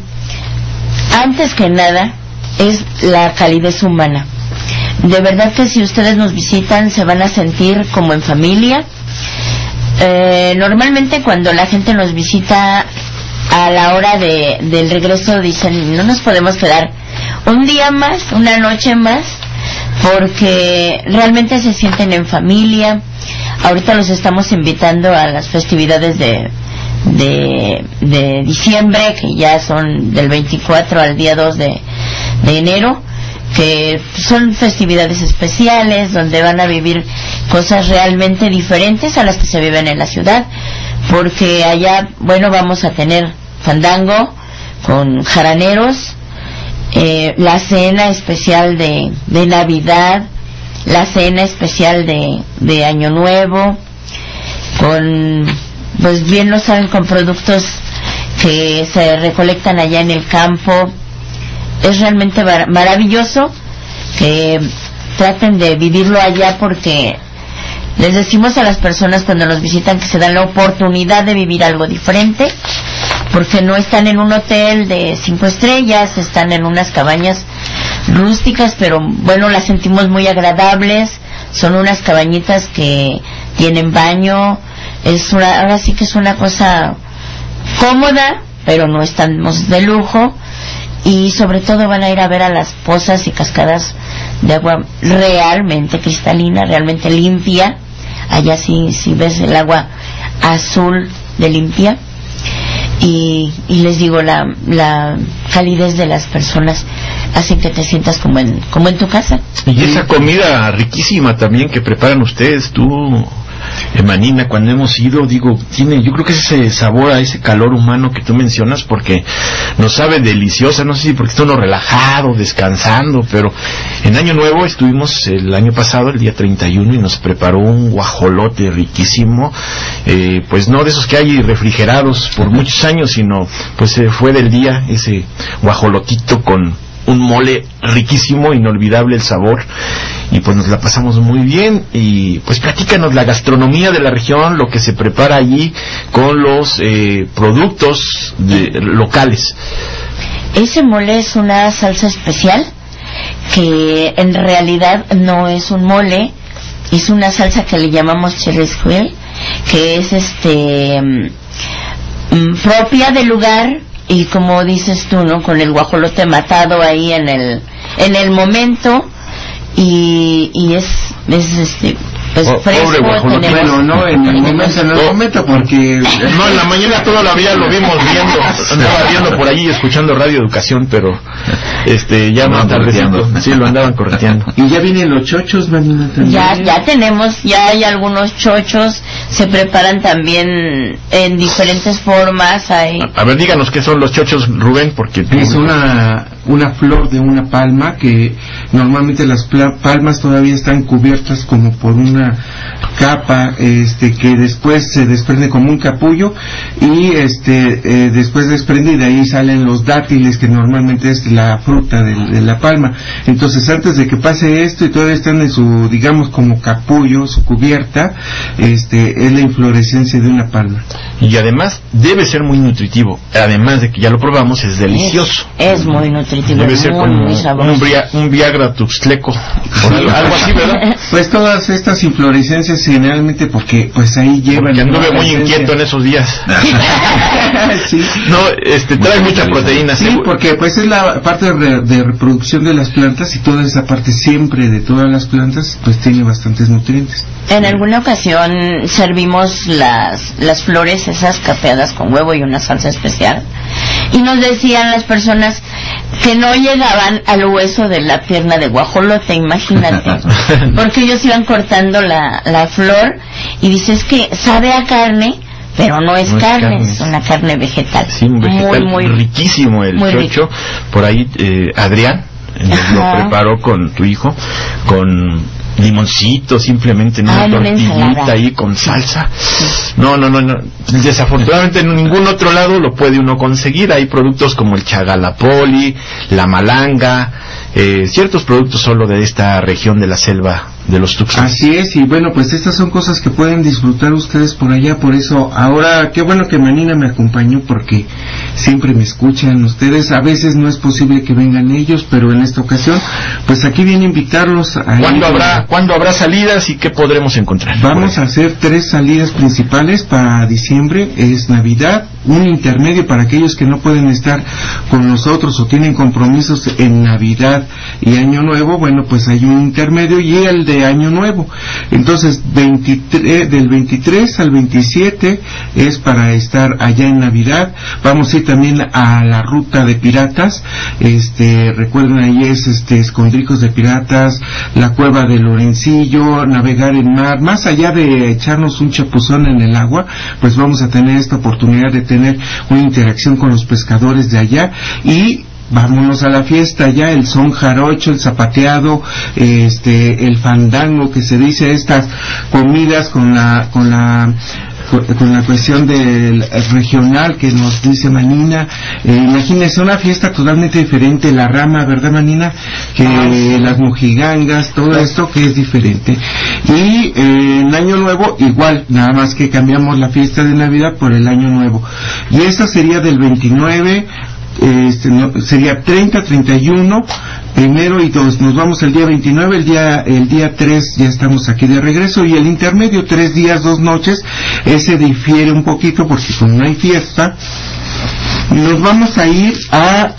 antes que nada es la calidez humana. De verdad que si ustedes nos visitan se van a sentir como en familia. Eh, normalmente cuando la gente nos visita a la hora de, del regreso dicen, no nos podemos quedar un día más, una noche más, porque realmente se sienten en familia. Ahorita los estamos invitando a las festividades de, de, de diciembre, que ya son del veinticuatro al día dos de, de enero, que son festividades especiales donde van a vivir cosas realmente diferentes a las que se viven en la ciudad, porque allá, bueno, vamos a tener fandango con jaraneros, eh, la cena especial de, de Navidad, la cena especial de, de Año Nuevo, con, pues bien lo saben, con productos que se recolectan allá en el campo. Es realmente mar- maravilloso que traten de vivirlo allá, porque les decimos a las personas cuando nos visitan que se dan la oportunidad de vivir algo diferente, porque no están en un hotel de cinco estrellas, están en unas cabañas rústicas, pero bueno, las sentimos muy agradables. Son unas cabañitas que tienen baño, es una, ahora sí que es una cosa cómoda, pero no estamos de lujo. y sobre todo van a ir a ver a las pozas y cascadas de agua realmente cristalina, realmente limpia. Allá sí, sí ves el agua azul de limpia. Y, y les digo, la, la calidez de las personas hacen que te sientas como en, como en tu casa. Y esa comida riquísima también que preparan ustedes, tú, Manina, cuando hemos ido, digo, tiene, yo creo que es ese sabor a ese calor humano que tú mencionas, porque nos sabe deliciosa, no sé si porque está uno relajado, descansando, pero en Año Nuevo estuvimos el año pasado, el día treinta y uno, y nos preparó un guajolote riquísimo, eh, pues no de esos que hay refrigerados por muchos años, sino pues eh, fue del día ese guajolotito con un mole riquísimo, inolvidable el sabor, y pues nos la pasamos muy bien. Y pues platícanos la gastronomía de la región, lo que se prepara allí con los eh, productos de, locales. Ese mole es una salsa especial que en realidad no es un mole, es una salsa que le llamamos chirriscuel, que es este mm, propia del lugar. Y como dices tú, ¿no? Con el guajolote matado ahí en el en el momento, y y es es este pues oh, fresco. Tenemos... Bueno, no en el momento, en el momento, porque no, en la mañana todavía lo vimos viendo, andaba viendo por allí escuchando Radio Educación, pero este ya más tardecito, sí, lo andaban correteando. Y ya vienen los chochos, Manina, también. Ya ya tenemos, ya hay algunos chochos, se preparan también en diferentes formas. Hay... A, a ver, díganos qué son los chochos, Rubén, porque es una una flor de una palma, que normalmente las palmas todavía están cubiertas como por una capa, este que después se desprende como un capullo, y este eh, después desprende, y de ahí salen los dátiles, que normalmente es la fruta de, de la palma. Entonces, antes de que pase esto, y todavía están en su, digamos, como capullo, su cubierta, este es la inflorescencia de una palma. Y además debe ser muy nutritivo, además de que ya lo probamos, es delicioso. Es, es muy nutritivo. Debe ser muy, como muy un, via, un Viagra tuxtleco, algo, algo así, ¿verdad? Pues todas estas inflorescencias generalmente, porque pues ahí llevan... Porque anduve muy inquieto en esos días. Sí. No, este, trae mucha proteína. Sí, seguro. Porque pues es la parte de, re, de reproducción de las plantas, y toda esa parte siempre de todas las plantas pues tiene bastantes nutrientes. En alguna ocasión servimos las, las flores esas capeadas con huevo y una salsa especial, y nos decían las personas que no llegaban al hueso de la pierna de guajolote, imagínate, porque ellos iban cortando la, la flor, y dices que sabe a carne, pero no es, no carne, es carne, es una carne vegetal. Sí, un vegetal muy, muy riquísimo el chocho. Rico. Por ahí eh, Adrián eh, lo preparó con tu hijo, con limoncito, simplemente en una ah, tortillita ahí con salsa. No, no, no, no. Desafortunadamente en ningún otro lado lo puede uno conseguir. Hay productos como el chagalapoli, la malanga, eh, ciertos productos solo de esta región de la selva de los Tuxtlas. Así es, y bueno, pues estas son cosas que pueden disfrutar ustedes por allá. Por eso ahora, qué bueno que Manina me acompañó, porque siempre me escuchan ustedes. A veces no es posible que vengan ellos, pero en esta ocasión pues aquí viene a invitarlos a... ¿Cuándo habrá, ¿cuándo habrá salidas y qué podremos encontrar? Vamos a hacer tres salidas principales para diciembre. Es Navidad, un intermedio para aquellos que no pueden estar con nosotros o tienen compromisos en Navidad y Año Nuevo. Bueno, pues hay un intermedio, y el de Año Nuevo. Entonces veintitrés, del veintitrés al veintisiete es para estar allá en Navidad. Vamos a ir también a la ruta de piratas. Este, recuerden, ahí es este Escondrijos de Piratas, la cueva de Lorencillo, navegar en mar. Más allá de echarnos un chapuzón en el agua, pues vamos a tener esta oportunidad de tener una interacción con los pescadores de allá, y vámonos a la fiesta ya, el son jarocho, el zapateado, este, el fandango, que se dice, estas comidas con la, con la, con la cuestión del regional que nos dice Manina. Eh, imagínense una fiesta totalmente diferente, la rama, ¿verdad, Manina? Que ah, las mojigangas, todo esto que es diferente. Y eh, en Año Nuevo igual, nada más que cambiamos la fiesta de Navidad por el Año Nuevo. Y esta sería del veintinueve, Este, no, sería treinta, treinta y uno, primero y dos. Nos vamos el día veintinueve, el día el día tres ya estamos aquí de regreso, y el intermedio, tres días, dos noches, ese difiere un poquito porque como no hay fiesta, Nos vamos a ir a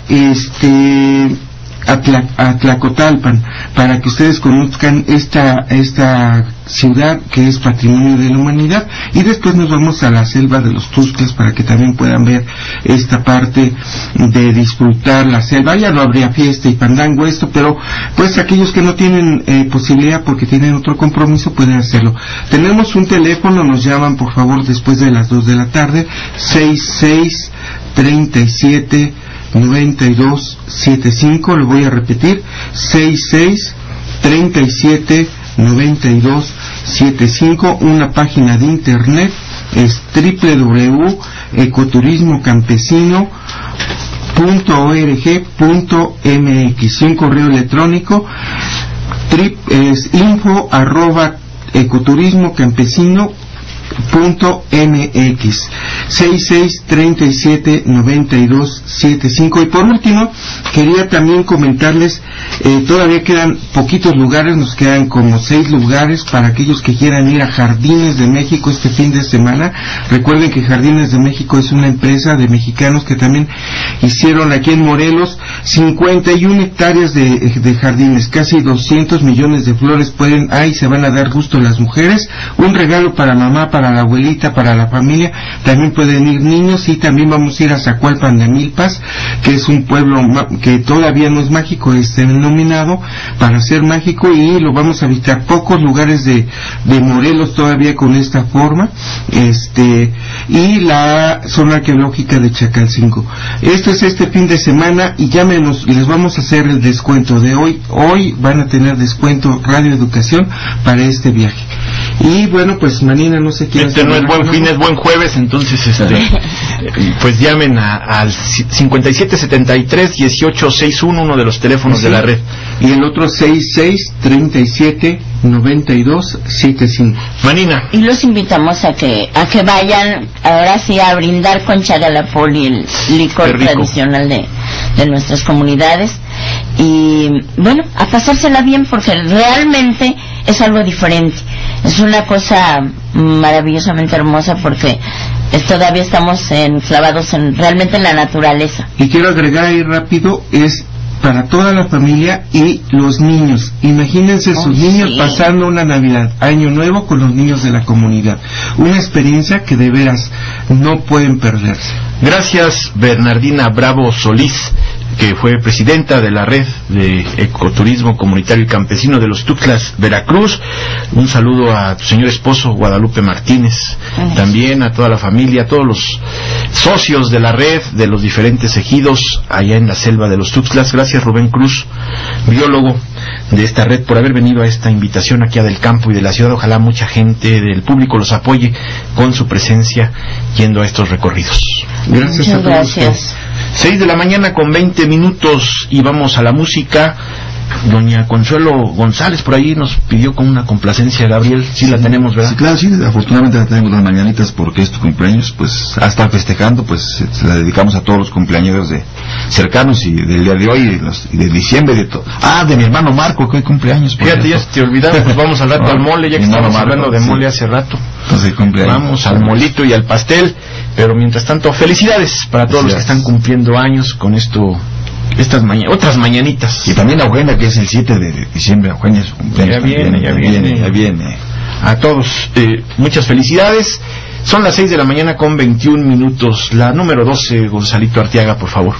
este a, Tla, a Tlacotalpan para que ustedes conozcan esta esta ciudad que es patrimonio de la humanidad, y después nos vamos a la selva de los Tuxtlas para que también puedan ver esta parte de disfrutar la selva. Ya no habría fiesta y pandango esto, pero pues aquellos que no tienen eh, posibilidad porque tienen otro compromiso pueden hacerlo. Tenemos un teléfono, nos llaman por favor después de las dos de la tarde, seis seis treinta y siete noventa y dos setenta y cinco, lo voy a repetir, seis seis treinta y siete noventa y dos setenta y cinco. Una página de internet es doble u doble u doble u punto ecoturismo campesino punto org punto m x, y un correo electrónico trip, es info arroba ecoturismo campesino punto mx, seis seis treinta y siete noventa y dos setenta y cinco. Y por último quería también comentarles, eh, todavía quedan poquitos lugares, nos quedan como seis lugares para aquellos que quieran ir a Jardines de México este fin de semana. Recuerden que Jardines de México es una empresa de mexicanos que también hicieron aquí en Morelos cincuenta y una hectáreas de, de jardines, casi doscientos millones de flores pueden, ahí se van a dar gusto las mujeres, un regalo para mamá, para la abuelita, para la familia. También pueden ir niños, y también vamos a ir a Zacualpan de Milpas, que es un pueblo que todavía no es mágico, es denominado para ser mágico, y lo vamos a visitar. Pocos lugares de, de Morelos todavía con esta forma, este y la zona arqueológica de Chacalcingo. Esto es este fin de semana, y llámenos y les vamos a hacer el descuento de hoy. Hoy van a tener descuento Radio Educación para este viaje. Y bueno, pues Manina, no sé qué. Este no es buen fin, es buen jueves, entonces este pues llamen a, al cincuenta y siete setenta y tres dieciocho sesenta y uno, uno de los teléfonos sí, de la red, y el otro sesenta y seis treinta y siete noventa y dos setenta y cinco. Manina. Y los invitamos a que a que vayan ahora sí a brindar con Chagalapol y el licor tradicional de, de nuestras comunidades, y bueno, a pasársela bien, porque realmente es algo diferente, es una cosa maravillosamente hermosa, porque es, todavía estamos enclavados en, realmente en la naturaleza. Y quiero agregar ahí rápido, es para toda la familia y los niños. Imagínense oh, sus niños sí. pasando una Navidad, Año Nuevo con los niños de la comunidad. Una experiencia que de veras no pueden perderse. Gracias, Bernardina Bravo Solís, que fue presidenta de la red de ecoturismo comunitario y campesino de los Tuxtlas, Veracruz. Un saludo a tu señor esposo, Guadalupe Martínez, Ay. también a toda la familia, a todos los socios de la red, de los diferentes ejidos allá en la selva de los Tuxtlas. Gracias, Rubén Cruz, biólogo de esta red, por haber venido a esta invitación aquí a Del Campo y de la Ciudad. Ojalá mucha gente del público los apoye con su presencia yendo a estos recorridos. Gracias. Muchas a todos. Gracias. seis de la mañana con veinte minutos, y vamos a la música. Doña Consuelo González por ahí nos pidió con una complacencia, Gabriel. Sí, sí la tenemos, ¿verdad? Sí, claro, sí, afortunadamente la tenemos las mañanitas porque es tu cumpleaños, pues hasta festejando, pues se la dedicamos a todos los cumpleaños de cercanos y del día de hoy y, los, y de diciembre de todo. Ah, de mi hermano Marco, que hoy cumpleaños. Fíjate, ya se te olvidaba, pues vamos al rato no, al mole, ya que estamos Marco, hablando de mole sí. hace rato. Entonces, cumpleaños. Vamos al molito y al pastel, pero mientras tanto, felicidades para todos los que están cumpliendo años con esto. Estas maña otras mañanitas. Y también a Eugenia, que es el siete de diciembre. Eugenia es un ya viene, ya viene, viene, ya viene. A todos, eh, muchas felicidades. Son las seis de la mañana con veintiún minutos. La número doce, Gonzalito Arteaga, por favor.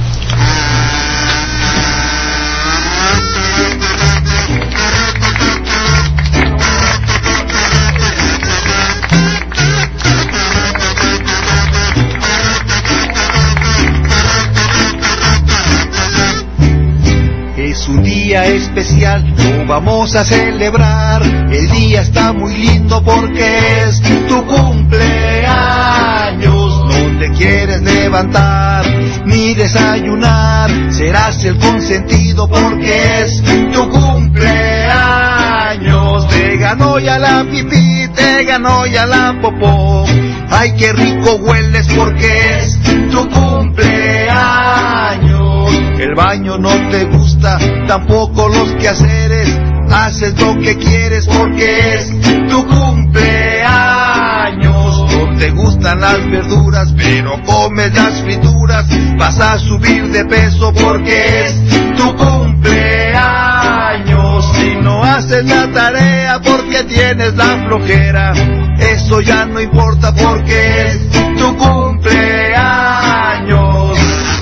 Especial, lo vamos a celebrar. El día está muy lindo porque es tu cumpleaños. No te quieres levantar ni desayunar, serás el consentido porque es tu cumpleaños. Te ganó ya la pipí, te ganó ya la popó. Ay, qué rico hueles porque es tu cumpleaños. El baño no te gusta, tampoco los quehaceres. Haces lo que quieres porque es tu cumpleaños. te gustan las verduras, pero comes las frituras, vas a subir de peso porque es tu cumpleaños. Si no haces la tarea porque tienes la flojera, eso ya no importa porque es tu cumpleaños.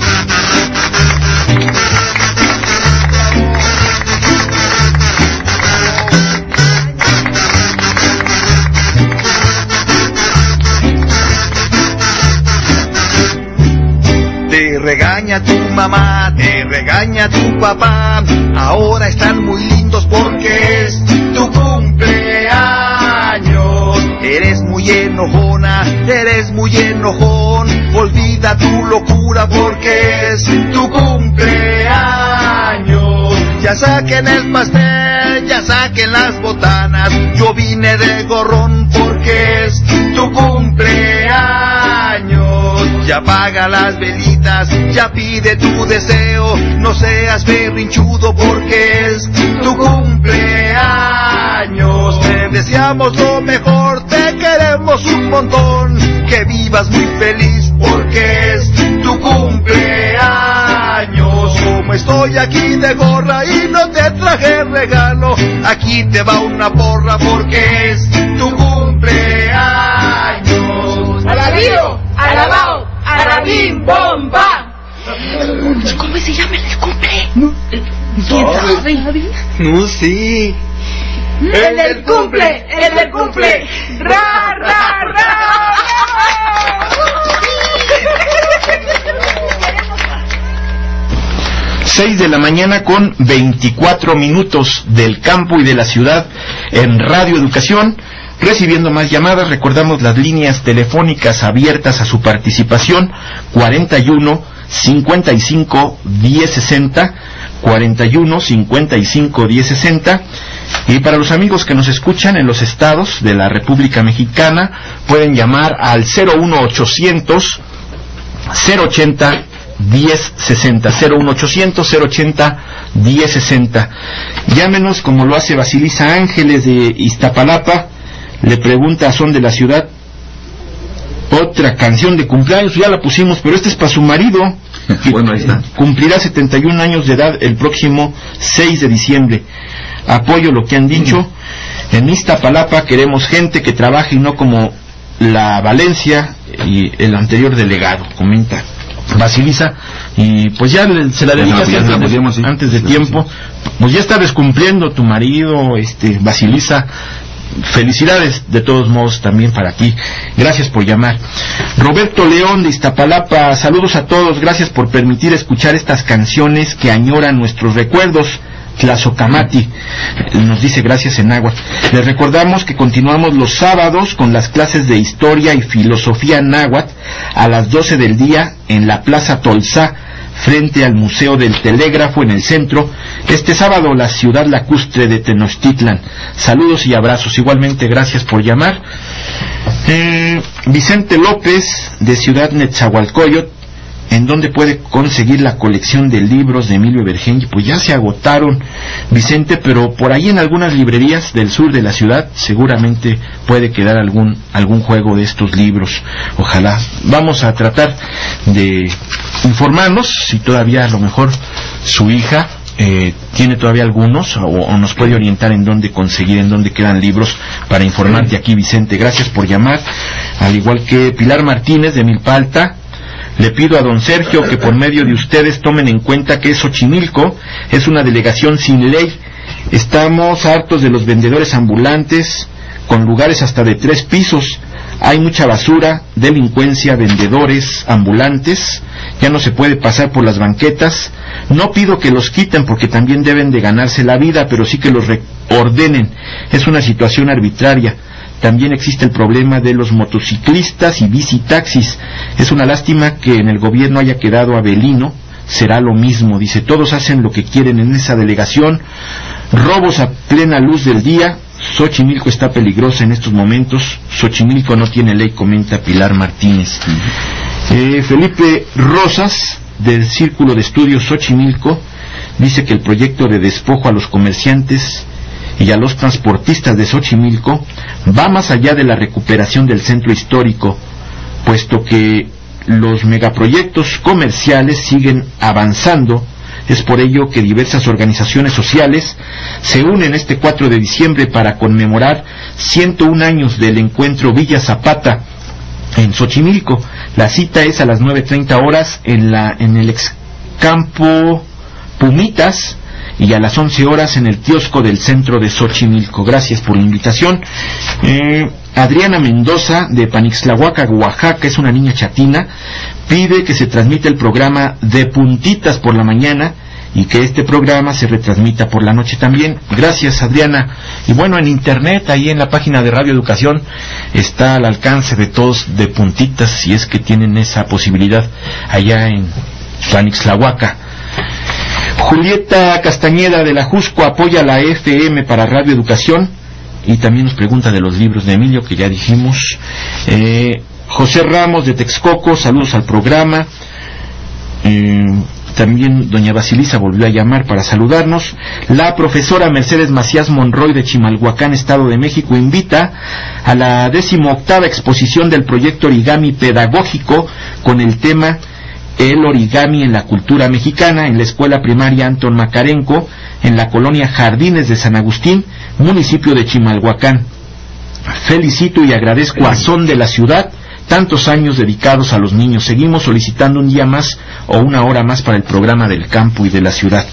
Te regaña tu mamá, te regaña tu papá, ahora están muy lindos porque es tu cumpleaños. Eres muy enojona, eres muy enojón, olvida tu locura porque es tu cumpleaños. Ya saquen el pastel, ya saquen las botanas, yo vine de gorrón porque es tu cumpleaños. Ya apaga las velitas, ya pide tu deseo, no seas berrinchudo porque es tu cumpleaños. Te deseamos lo mejor, te queremos un montón, que vivas muy feliz porque es tu cumpleaños. Como estoy aquí de gorra y no te traje regalo, aquí te va una porra porque es tu cumpleaños. ¡Alabío! ¡Alabao! ¡Alabim! ¡Bomba! ¿Cómo se llama el cumple? ¿Quién sabe? No sé. ¡El del cumple! ¡El del cumple! ¡Ra, ra, ra! seis de la mañana con veinticuatro minutos del campo y de la ciudad en Radio Educación. Recibiendo más llamadas, recordamos las líneas telefónicas abiertas a su participación: cuarenta y uno, cincuenta y cinco, diez sesenta, cuarenta y uno, cincuenta y cinco, diez sesenta. Y para los amigos que nos escuchan en los estados de la República Mexicana, pueden llamar al cero uno ochocientos, cero ochenta, diez sesenta, cero uno ochocientos, cero ochenta, diez sesenta. Llámenos como lo hace Basilisa Ángeles de Iztapalapa. Le pregunta a Son de la Ciudad, otra canción de cumpleaños, ya la pusimos, pero esta es para su marido, que bueno, ahí está. Cumplirá setenta y un años de edad el próximo seis de diciembre. Apoyo lo que han dicho. Mm. En Iztapalapa queremos gente que trabaje y no como la Valencia y el anterior delegado, comenta Basilisa. Y pues ya le, se la dedicas no, antes, de, sí. antes de sí, tiempo. Sí. Pues ya está descumpliendo tu marido, este Basilisa. Felicidades de todos modos también para ti. Gracias por llamar. Roberto León de Iztapalapa, saludos a todos, gracias por permitir escuchar estas canciones que añoran nuestros recuerdos. Tlazocamati nos dice gracias en agua. Les recordamos que continuamos los sábados con las clases de historia y filosofía náhuatl a las doce del día en la Plaza Tolsá, frente al Museo del Telégrafo en el centro. Este sábado la ciudad lacustre de Tenochtitlan. Saludos y abrazos. Igualmente gracias por llamar. Eh, Vicente López de Ciudad Netzahualcóyotl, ¿en dónde puede conseguir la colección de libros de Emilio Bergenji? Pues ya se agotaron, Vicente, pero por ahí en algunas librerías del sur de la ciudad seguramente puede quedar algún algún juego de estos libros. Ojalá. Vamos a tratar de informarnos si todavía a lo mejor su hija eh, tiene todavía algunos o, o nos puede orientar en dónde conseguir, en dónde quedan libros para informarte aquí, Vicente. Gracias por llamar. Al igual que Pilar Martínez de Milpalta, le pido a don Sergio que por medio de ustedes tomen en cuenta que Xochimilco es una delegación sin ley. Estamos hartos de los vendedores ambulantes con lugares hasta de tres pisos. Hay mucha basura, delincuencia, vendedores ambulantes. Ya no se puede pasar por las banquetas. No pido que los quiten porque también deben de ganarse la vida, pero sí que los reordenen. Es una situación arbitraria. También existe el problema de los motociclistas y bicitaxis. Es una lástima que en el gobierno haya quedado Avelino. Será lo mismo, dice, todos hacen lo que quieren en esa delegación. Robos a plena luz del día. Xochimilco está peligrosa en estos momentos. Xochimilco no tiene ley, comenta Pilar Martínez. Uh-huh. eh, Felipe Rosas, del Círculo de Estudios Xochimilco, dice que el proyecto de despojo a los comerciantes y a los transportistas de Xochimilco va más allá de la recuperación del centro histórico, puesto que los megaproyectos comerciales siguen avanzando. Es por ello que diversas organizaciones sociales se unen este cuatro de diciembre para conmemorar ciento un años del encuentro Villa Zapata en Xochimilco. La cita es a las nueve treinta horas en, la, en el ex campo Pumitas, y a las once horas en el kiosco del centro de Xochimilco. Gracias por la invitación. Eh, Adriana Mendoza, de Panixtlahuaca, Oaxaca, es una niña chatina, pide que se transmita el programa de puntitas por la mañana y que este programa se retransmita por la noche también. Gracias, Adriana. Y bueno, en internet, ahí en la página de Radio Educación, está al alcance de todos de puntitas, si es que tienen esa posibilidad allá en Panixtlahuaca. Julieta Castañeda, de la Jusco, apoya la F M para Radio Educación y también nos pregunta de los libros de Emilio, que ya dijimos. eh, José Ramos, de Texcoco, saludos al programa. eh, también doña Basilisa volvió a llamar para saludarnos. La profesora Mercedes Macías Monroy, de Chimalhuacán, Estado de México, invita a la decimoctava exposición del proyecto Origami Pedagógico con el tema El origami en la cultura mexicana, en la escuela primaria Anton Macarenco, en la colonia Jardines de San Agustín, municipio de Chimalhuacán. Felicito y agradezco a Son de la Ciudad tantos años dedicados a los niños. Seguimos solicitando un día más o una hora más para el programa del campo y de la ciudad.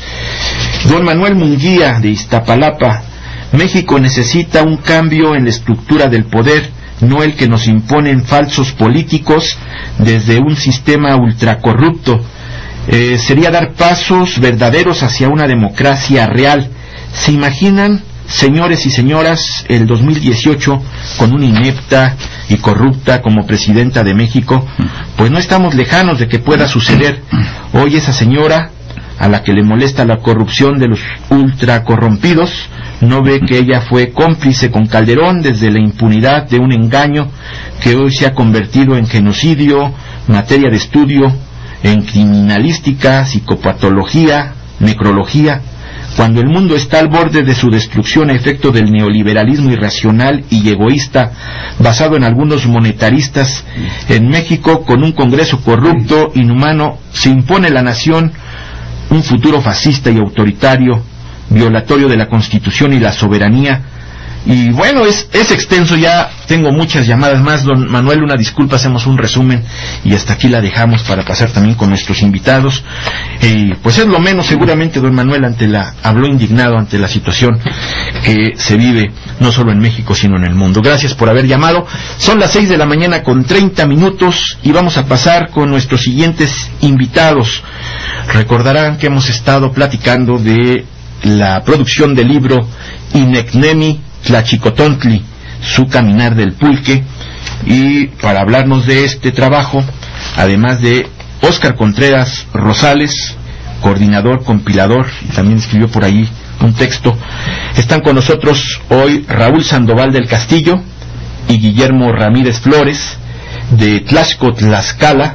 Don Manuel Munguía, de Iztapalapa, México necesita un cambio en la estructura del poder, no el que nos imponen falsos políticos desde un sistema ultracorrupto. Eh, sería dar pasos verdaderos hacia una democracia real. ¿Se imaginan, señores y señoras, el dos mil dieciocho con una inepta y corrupta como presidenta de México? Pues no estamos lejanos de que pueda suceder. Hoy esa señora, a la que le molesta la corrupción de los ultracorrompidos, no ve que ella fue cómplice con Calderón desde la impunidad de un engaño que hoy se ha convertido en genocidio, materia de estudio, en criminalística, psicopatología, necrología, cuando el mundo está al borde de su destrucción a efecto del neoliberalismo irracional y egoísta, basado en algunos monetaristas. En México, con un Congreso corrupto, inhumano, se impone a la nación un futuro fascista y autoritario, violatorio de la Constitución y la soberanía. Y bueno, es, es extenso, ya tengo muchas llamadas más, don Manuel, una disculpa, hacemos un resumen y hasta aquí la dejamos para pasar también con nuestros invitados. Eh, pues es lo menos, seguramente, don Manuel, ante la, habló indignado ante la situación que se vive no solo en México sino en el mundo. Gracias por haber llamado. Son las seis de la mañana con treinta minutos y vamos a pasar con nuestros siguientes invitados. Recordarán que hemos estado platicando de la producción del libro Inecnemi Tlachicotontli, su caminar del pulque, y para hablarnos de este trabajo, además de Óscar Contreras Rosales, coordinador, compilador, y también escribió por ahí un texto, están con nosotros hoy Raúl Sandoval del Castillo y Guillermo Ramírez Flores, de Tlaxco, Tlaxcala,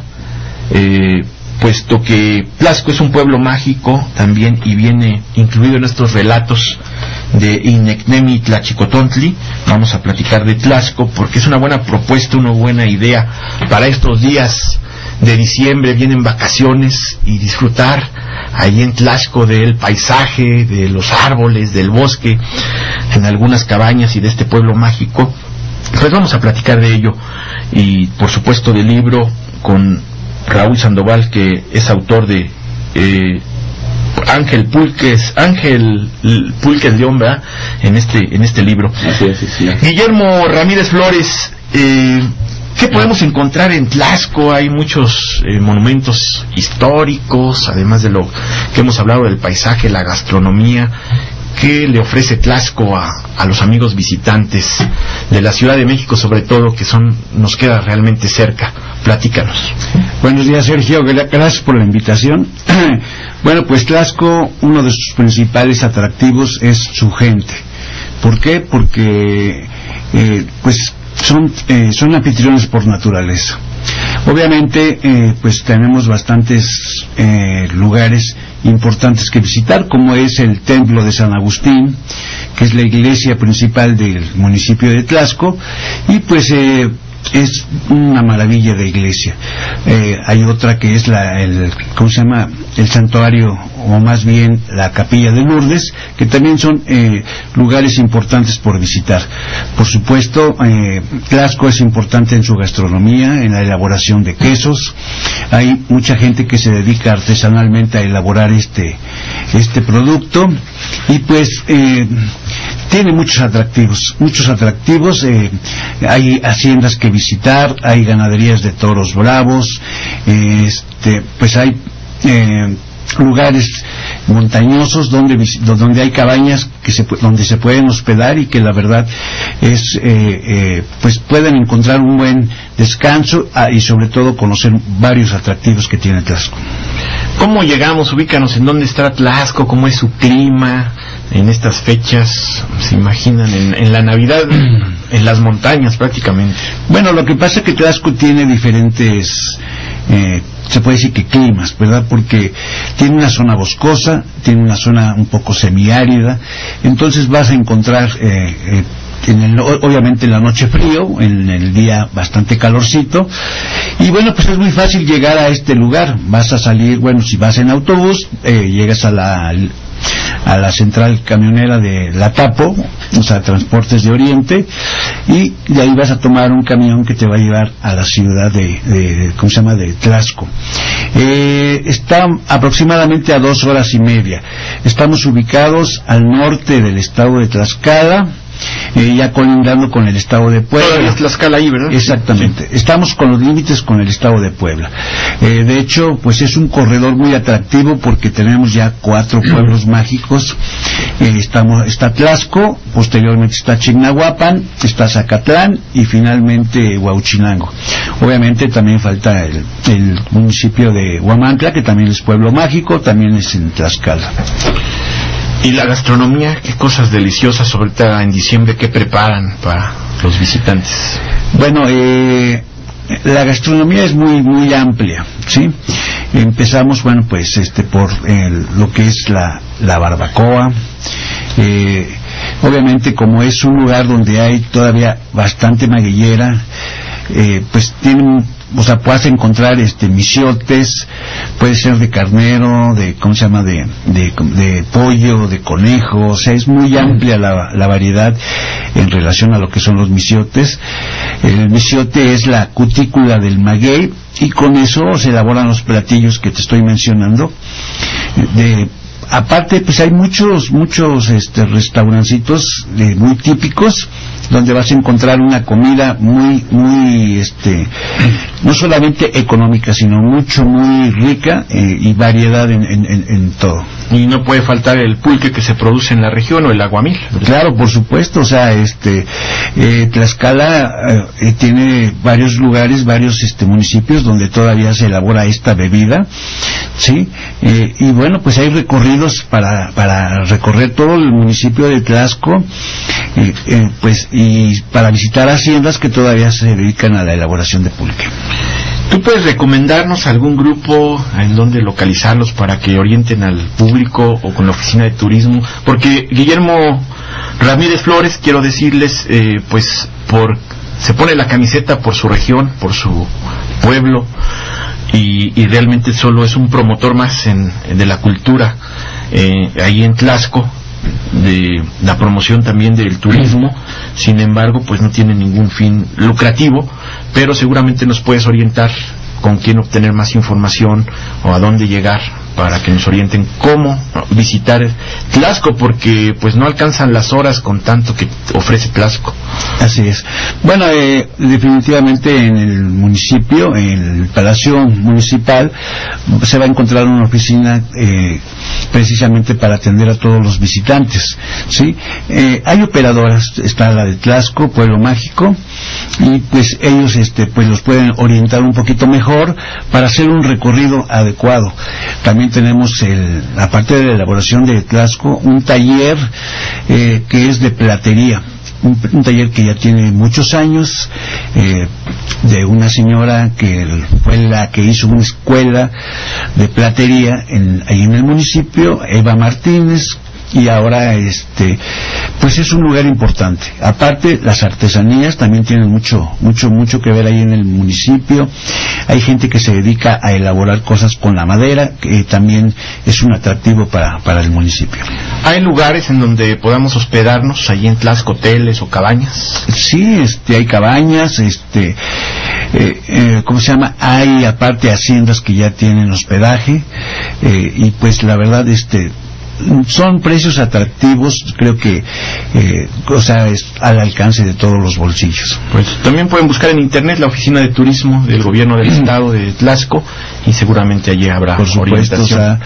eh, puesto que Tlaxco es un pueblo mágico también y viene incluido en estos relatos de Inecnemi Tlachicotontli. Vamos a platicar de Tlaxco porque es una buena propuesta, una buena idea para estos días de diciembre. Vienen vacaciones y disfrutar ahí en Tlaxco del paisaje, de los árboles, del bosque, en algunas cabañas y de este pueblo mágico. Pues vamos a platicar de ello y por supuesto del libro con Raúl Sandoval, que es autor de eh, Ángel Pulques, Ángel Pulques León, ¿verdad? En este, en este libro. Sí, sí, sí. Guillermo Ramírez Flores, eh, ¿qué podemos encontrar en Tlaxco? Hay muchos eh, monumentos históricos, además de lo que hemos hablado del paisaje, la gastronomía. ¿Qué le ofrece Tlaxco a, a los amigos visitantes de la Ciudad de México, sobre todo, que son nos queda realmente cerca? Platícanos. Buenos días, Sergio, gracias por la invitación. Bueno, pues Tlaxco, uno de sus principales atractivos es su gente. ¿Por qué? Porque eh, pues son, eh, son anfitriones por naturaleza. Obviamente, eh, pues tenemos bastantes eh, lugares importantes que visitar, como es el templo de San Agustín, que es la iglesia principal del municipio de Tlaxco, y pues eh, es una maravilla de iglesia. Eh, hay otra que es la, el, ¿cómo se llama? El santuario, o más bien la capilla de Lourdes, que también son eh, lugares importantes por visitar. Por supuesto, eh, Tlaxco es importante en su gastronomía, en la elaboración de quesos. Hay mucha gente que se dedica artesanalmente a elaborar este, este producto, y pues eh, tiene muchos atractivos, muchos atractivos. Eh, hay haciendas que visitar, hay ganaderías de toros bravos, eh, este, pues hay eh, lugares montañosos donde donde hay cabañas que se donde se pueden hospedar, y que la verdad es eh, eh, pues pueden encontrar un buen descanso, ah, y sobre todo conocer varios atractivos que tiene Tlaxco. ¿Cómo llegamos? Ubícanos en dónde está Tlaxco, cómo es su clima en estas fechas. Se imaginan en, en la Navidad en las montañas prácticamente. Bueno, lo que pasa es que Tlaxco tiene diferentes eh, se puede decir que climas, ¿verdad? Porque tiene una zona boscosa, tiene una zona un poco semiárida, entonces vas a encontrar eh, eh, en el, obviamente en la noche frío, en el día bastante calorcito, y bueno, pues es muy fácil llegar a este lugar. Vas a salir, bueno, si vas en autobús, eh, llegas a la a la central camionera de La Tapo, o sea, Transportes de Oriente, y de ahí vas a tomar un camión que te va a llevar a la ciudad de, de, de ¿cómo se llama?, de Tlaxco. Eh, está aproximadamente a dos horas y media. Estamos ubicados al norte del estado de Tlaxcala, eh, ya colindando con el estado de Puebla. Todavía es Tlaxcala ahí, ¿verdad? Exactamente. Sí. Estamos con los límites con el estado de Puebla. Eh, de hecho, pues es un corredor muy atractivo porque tenemos ya cuatro pueblos mágicos. Eh, estamos, está Tlaxco, posteriormente está Chignahuapan, está Zacatlán y finalmente Huauchinango. Obviamente también falta el, el municipio de Huamantla, que también es pueblo mágico, también es en Tlaxcala. ¿Y la gastronomía? ¿Qué cosas deliciosas, sobre todo en diciembre, que preparan para los visitantes? Bueno, eh, la gastronomía es muy muy amplia, ¿sí? Empezamos, bueno, pues este por eh, lo que es la, la barbacoa. Eh, obviamente, como es un lugar donde hay todavía bastante magueyera, eh, pues tienen, o sea, puedes encontrar este misiotes, puede ser de carnero, de, ¿cómo se llama?, de, de, de pollo, de conejo, o sea, es muy amplia la, la variedad en relación a lo que son los misiotes. El misiote es la cutícula del maguey, y con eso se elaboran los platillos que te estoy mencionando. De aparte, pues hay muchos muchos este restaurancitos eh, muy típicos, donde vas a encontrar una comida muy muy este no solamente económica, sino mucho muy rica eh, y variedad en, en, en, en todo. Y no puede faltar el pulque que se produce en la región, o el aguamil, ¿verdad? Claro, por supuesto. O sea, este eh, Tlaxcala eh, tiene varios lugares, varios este municipios donde todavía se elabora esta bebida, sí, eh, y bueno, pues hay recorridos para para recorrer todo el municipio de Tlaxco, eh, eh, pues y para visitar haciendas que todavía se dedican a la elaboración de pulque. ¿Tú puedes recomendarnos algún grupo en donde localizarlos para que orienten al público, o con la oficina de turismo? Porque Guillermo Ramírez Flores, quiero decirles, eh, pues por se pone la camiseta por su región, por su pueblo, y, y realmente solo es un promotor más en, de la cultura eh, ahí en Tlaxco, de la promoción también del turismo. Sin embargo, pues no tiene ningún fin lucrativo, pero seguramente nos puedes orientar con quién obtener más información, o a dónde llegar, para que nos orienten cómo visitar Tlaxco, porque pues no alcanzan las horas con tanto que ofrece Tlaxco. Así es. Bueno, eh, definitivamente en el municipio, en el Palacio Municipal, se va a encontrar una oficina eh, precisamente para atender a todos los visitantes, ¿sí? Eh, hay operadoras, está la de Tlaxco, Pueblo Mágico, y pues ellos este pues los pueden orientar un poquito mejor para hacer un recorrido adecuado. También tenemos, el, aparte de la elaboración de Tlaxco, un taller eh, que es de platería. Un, un taller que ya tiene muchos años, eh, de una señora que fue la que hizo una escuela de platería en, ahí en el municipio, Eva Martínez, y ahora este pues es un lugar importante. Aparte, las artesanías también tienen mucho mucho mucho que ver ahí en el municipio. Hay gente que se dedica a elaborar cosas con la madera, que también es un atractivo para, para el municipio. ¿Hay lugares en donde podamos hospedarnos, allí en Tlaxco, hoteles o cabañas? Sí, este, hay cabañas, este, eh, eh, ¿cómo se llama? Hay aparte haciendas que ya tienen hospedaje, eh, y pues la verdad, este, son precios atractivos, creo que, eh, o sea, es al alcance de todos los bolsillos. Pues también pueden buscar en internet la oficina de turismo del gobierno del estado de Tlaxco y seguramente allí habrá por supuesto, orientación. O sea,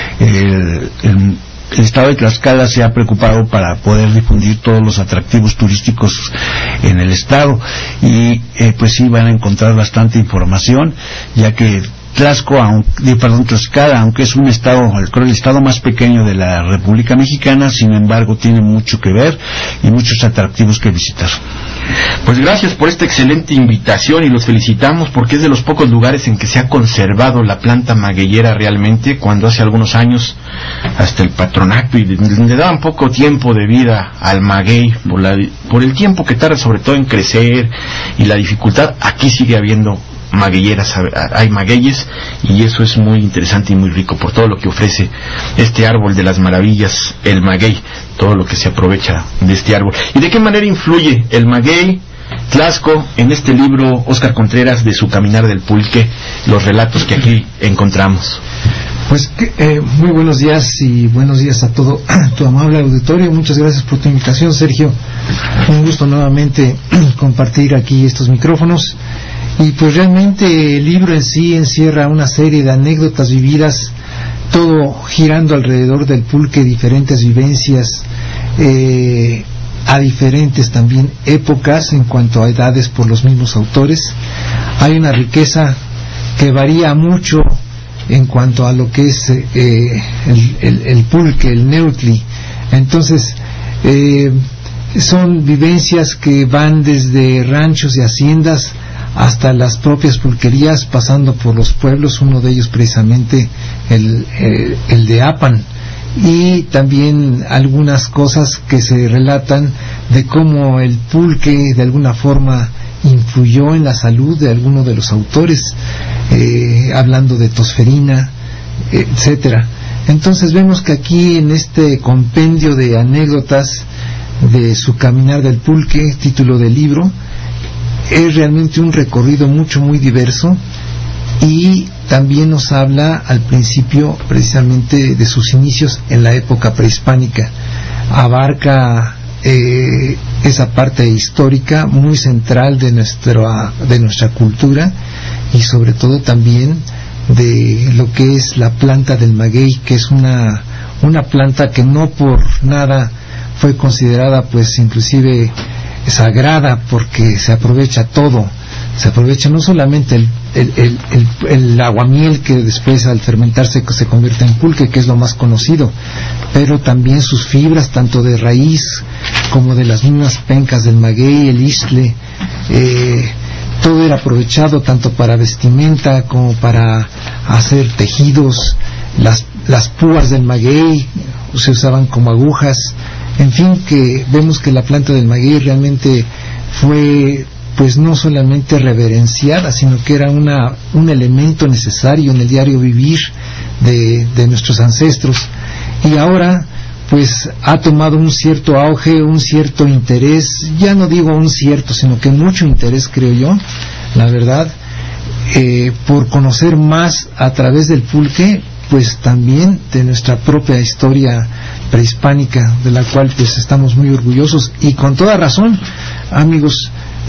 el, el, el estado de Tlaxcala se ha preocupado para poder difundir todos los atractivos turísticos en el estado y eh, pues sí van a encontrar bastante información, ya que Tlaxco, aunque, perdón, Tlaxcala, aunque es un estado, creo el estado más pequeño de la República Mexicana, sin embargo tiene mucho que ver y muchos atractivos que visitar. Pues gracias por esta excelente invitación y los felicitamos porque es de los pocos lugares en que se ha conservado la planta magueyera realmente, cuando hace algunos años hasta el patronato y le daban poco tiempo de vida al maguey por, la, por el tiempo que tarda sobre todo en crecer y la dificultad. Aquí sigue habiendo magueyeras, hay magueyes y eso es muy interesante y muy rico por todo lo que ofrece este árbol de las maravillas, el maguey, todo lo que se aprovecha de este árbol. ¿Y de qué manera influye el maguey, Tlaxco, en este libro, Óscar Contreras, de su Caminar del Pulque, los relatos que aquí encontramos? Pues eh, muy buenos días y buenos días a todo tu amable auditorio. Muchas gracias por tu invitación, Sergio. Un gusto nuevamente compartir aquí estos micrófonos. Y pues realmente el libro en sí encierra una serie de anécdotas vividas, todo girando alrededor del pulque, diferentes vivencias, eh, a diferentes también épocas en cuanto a edades por los mismos autores. Hay una riqueza que varía mucho en cuanto a lo que es eh, el, el, el pulque, el neutli. Entonces, eh, son vivencias que van desde ranchos y haciendas hasta las propias pulquerías, pasando por los pueblos, uno de ellos precisamente el, el, el de Apan, y también algunas cosas que se relatan de cómo el pulque de alguna forma influyó en la salud de alguno de los autores, eh, hablando de tosferina, etcétera. Entonces vemos que aquí en este compendio de anécdotas de su Caminar del Pulque, título del libro, es realmente un recorrido mucho muy diverso y también nos habla al principio precisamente de sus inicios en la época prehispánica. Abarca eh, esa parte histórica muy central de nuestra, de nuestra cultura y sobre todo también de lo que es la planta del maguey, que es una, una planta que no por nada fue considerada pues inclusive sagrada, porque se aprovecha todo, se aprovecha no solamente el, el, el, el, el aguamiel que después al fermentarse se convierte en pulque, que es lo más conocido, pero también sus fibras, tanto de raíz como de las mismas pencas del maguey, el isle, eh, todo era aprovechado tanto para vestimenta como para hacer tejidos. Las, las púas del maguey se usaban como agujas. En fin, que vemos que la planta del maguey realmente fue pues no solamente reverenciada, sino que era una, un elemento necesario en el diario vivir de, de nuestros ancestros. Y ahora pues ha tomado un cierto auge, un cierto interés, ya no digo un cierto, sino que mucho interés, creo yo, la verdad, eh, por conocer más a través del pulque, pues también de nuestra propia historia prehispánica, de la cual pues estamos muy orgullosos y con toda razón, amigos.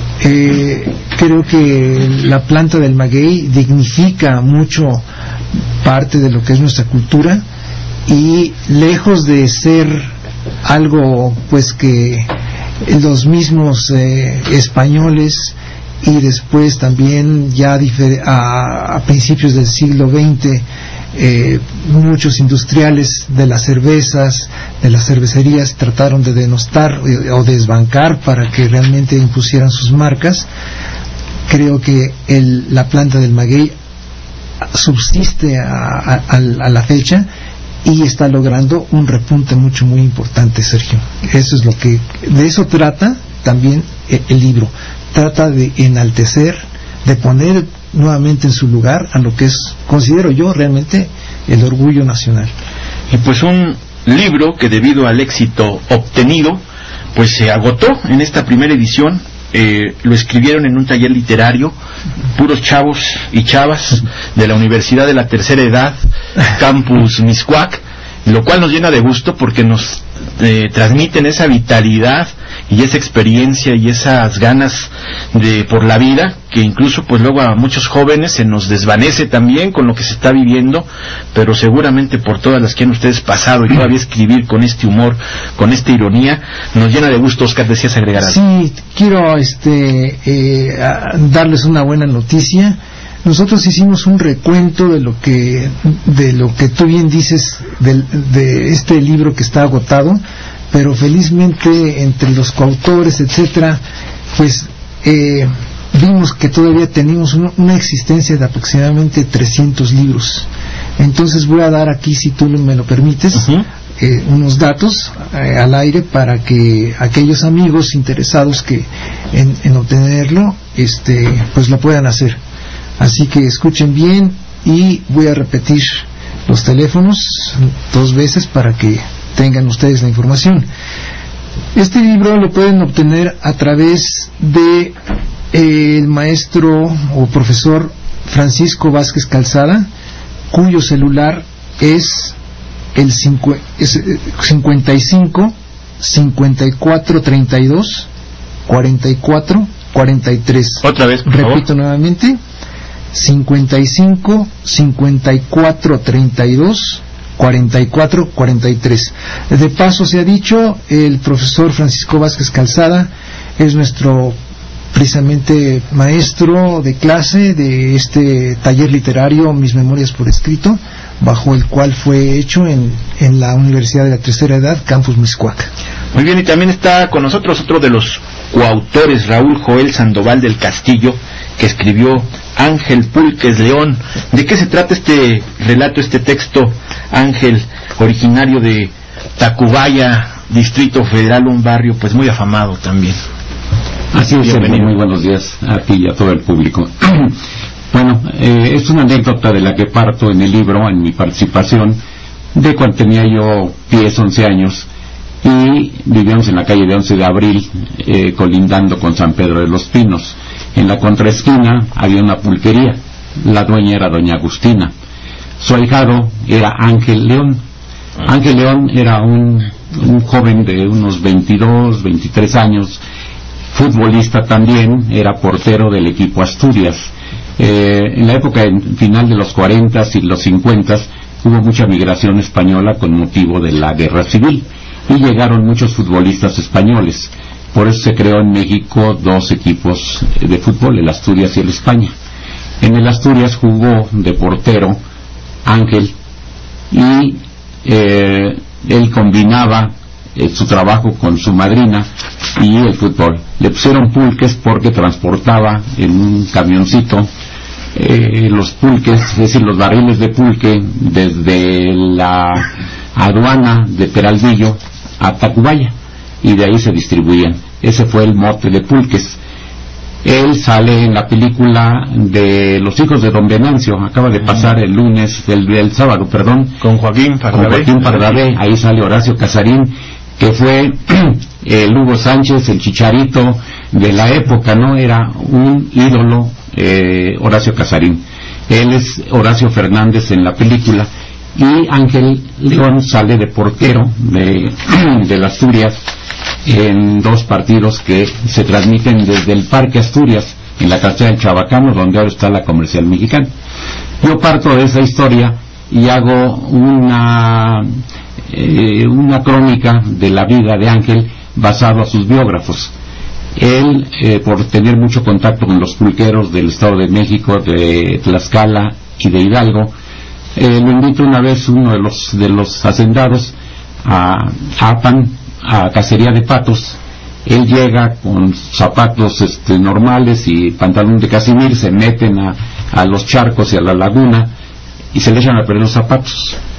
Eh, creo que la planta del maguey dignifica mucho parte de lo que es nuestra cultura y lejos de ser algo pues que los mismos eh, españoles y después también ya a, a principios del siglo veinte Eh, muchos industriales de las cervezas, de las cervecerías trataron de denostar eh, o desbancar para que realmente impusieran sus marcas. Creo que el, la planta del maguey subsiste a, a, a la fecha y está logrando un repunte mucho muy importante, Sergio. Eso es lo que, de eso trata también el, el libro. Trata de enaltecer, de poner nuevamente en su lugar a lo que es, considero yo, realmente el orgullo nacional. Y pues un libro que debido al éxito obtenido, pues se agotó en esta primera edición. Eh, lo escribieron en un taller literario, puros chavos y chavas de la Universidad de la Tercera Edad, Campus Mixcoac, lo cual nos llena de gusto porque nos eh, transmiten esa vitalidad y esa experiencia y esas ganas de por la vida, que incluso pues luego a muchos jóvenes se nos desvanece también con lo que se está viviendo, pero seguramente por todas las que han ustedes pasado y todavía escribir con este humor, con esta ironía, nos llena de gusto. Oscar, decías agregar algo. Sí, quiero este eh, darles una buena noticia. Nosotros hicimos un recuento de lo que de lo que tú bien dices de, de este libro que está agotado, pero felizmente entre los coautores, etcétera, pues eh, vimos que todavía tenemos una, una existencia de aproximadamente trescientos libros. Entonces voy a dar aquí, si tú me lo permites, uh-huh. eh, unos datos eh, al aire para que aquellos amigos interesados que en, en obtenerlo, este, pues lo puedan hacer. Así que escuchen bien y voy a repetir los teléfonos dos veces para que tengan ustedes la información. Este libro lo pueden obtener a través de eh, el maestro o profesor Francisco Vázquez Calzada, cuyo celular es el cincu- es, eh, cincuenta y cinco, cincuenta y cuatro, treinta y dos, cuarenta y cuatro, cuarenta y tres. Otra vez, por Repito favor. nuevamente, cincuenta y cinco, cincuenta y cuatro, treinta y dos, cuarenta y cuatro, cuarenta y tres. De paso se ha dicho, el profesor Francisco Vázquez Calzada es nuestro precisamente maestro de clase de este taller literario Mis Memorias por Escrito, bajo el cual fue hecho en, en la Universidad de la Tercera Edad, Campus Mixcoac. Muy bien, y también está con nosotros otro de los coautores, Raúl Joel Sandoval del Castillo, que escribió Ángel Pulques León. ¿De qué se trata este relato, este texto, Ángel, originario de Tacubaya, Distrito Federal, un barrio pues muy afamado también? Así es, Sergio, muy buenos días a ti y a todo el público. Bueno, eh, es una anécdota de la que parto en el libro, en mi participación, de cuando tenía yo diez, once años, y vivíamos en la calle de once de abril, eh, colindando con San Pedro de los Pinos. En la contraesquina había una pulquería, la dueña era doña Agustina, su ahijado era Ángel León. Ángel León era un, un joven de unos veintidós, veintitrés años, futbolista también, era portero del equipo Asturias. Eh, en la época en, final de los cuarentas y los cincuentas hubo mucha migración española con motivo de la guerra civil y llegaron muchos futbolistas españoles. Por eso se creó en México dos equipos de fútbol, el Asturias y el España. En el Asturias jugó de portero Ángel y eh, él combinaba eh, su trabajo con su madrina y el fútbol. Le pusieron pulques porque transportaba en un camioncito eh, los pulques, es decir, los barriles de pulque desde la aduana de Peralvillo a Tacubaya, y de ahí se distribuían. Ese fue el mote de Pulques. Él sale en la película de Los hijos de Don Venancio, acaba de pasar el lunes, el, el sábado, perdón, con Joaquín Pardavé. Con Joaquín Pardavé, ahí sale Horacio Casarín, que fue el Hugo Sánchez, el Chicharito de la época, ¿no? Era un ídolo, eh, Horacio Casarín. Él es Horacio Fernández en la película, y Ángel León sale de portero de, de las Asturias en dos partidos que se transmiten desde el Parque Asturias, en la calzada del Chabacano, donde ahora está la Comercial Mexicana. Yo parto de esa historia y hago una eh, una crónica de la vida de Ángel basado a sus biógrafos. Él, eh, por tener mucho contacto con los pulqueros del Estado de México, de Tlaxcala y de Hidalgo, eh, lo invito una vez uno de los de los hacendados a Apan, a Cacería de Patos. Él llega con zapatos este, normales y pantalón de casimir, se meten a, a los charcos y a la laguna y se le echan a perder los zapatos.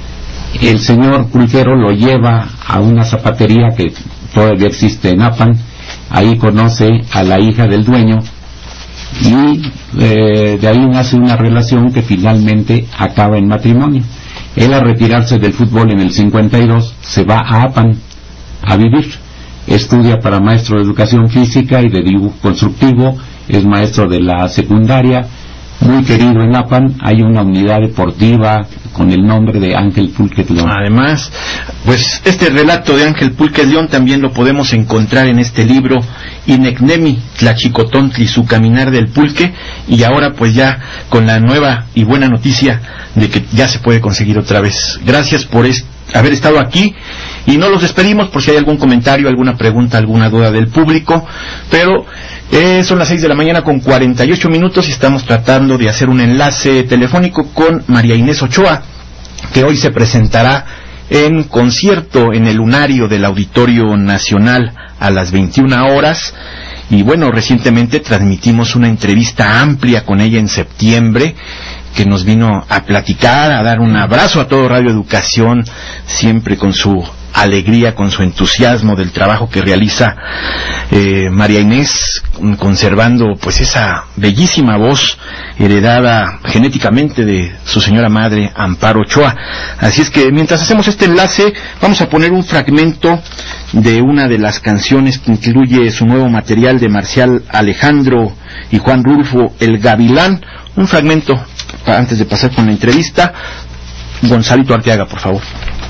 El señor pulquero lo lleva a una zapatería que todavía existe en Apan. Ahí conoce a la hija del dueño y eh, de ahí nace una relación que finalmente acaba en matrimonio. Él, al retirarse del fútbol en el cincuenta y dos, se va a Apan a vivir. Estudia para maestro de educación física y de dibujo constructivo, es maestro de la secundaria, muy querido en Apan. Hay una unidad deportiva con el nombre de Ángel Pulquet León. Además, pues este relato de Ángel Pulquet León también lo podemos encontrar en este libro, Inecnemi Tlachicotontli, su caminar del pulque, y ahora pues ya con la nueva y buena noticia de que ya se puede conseguir otra vez. Gracias por est- haber estado aquí, y no los despedimos por si hay algún comentario, alguna pregunta, alguna duda del público, pero Eh, son las seis de la mañana con cuarenta y ocho minutos y estamos tratando de hacer un enlace telefónico con María Inés Ochoa, que hoy se presentará en concierto en el Lunario del Auditorio Nacional a las veintiuna horas. Y bueno, recientemente transmitimos una entrevista amplia con ella en septiembre, que nos vino a platicar, a dar un abrazo a todo Radio Educación, siempre con su alegría, con su entusiasmo del trabajo que realiza eh, María Inés, conservando pues esa bellísima voz heredada genéticamente de su señora madre, Amparo Ochoa. Así es que mientras hacemos este enlace, vamos a poner un fragmento de una de las canciones que incluye su nuevo material de Marcial Alejandro y Juan Rulfo, El Gavilán. Un fragmento antes de pasar con la entrevista. Gonzalito Arteaga, por favor.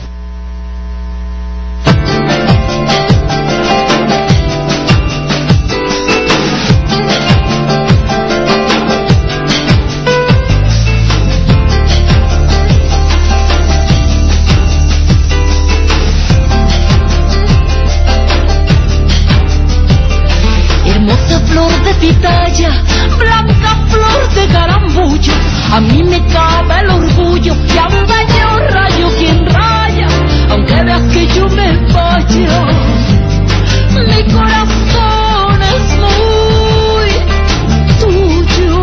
Pitaya, blanca flor de carambuyo, a mí me cabe el orgullo que a un baño rayo quien raya, aunque veas que yo me vaya, mi corazón es muy tuyo.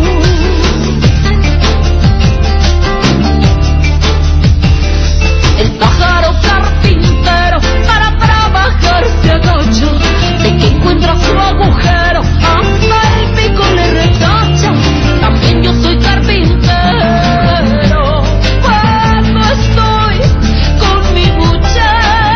El pájaro carpintero para trabajar se agacha, de que encuentra su agujero hasta el pico le retacha. También yo soy carpintero cuando estoy con mi muchacha.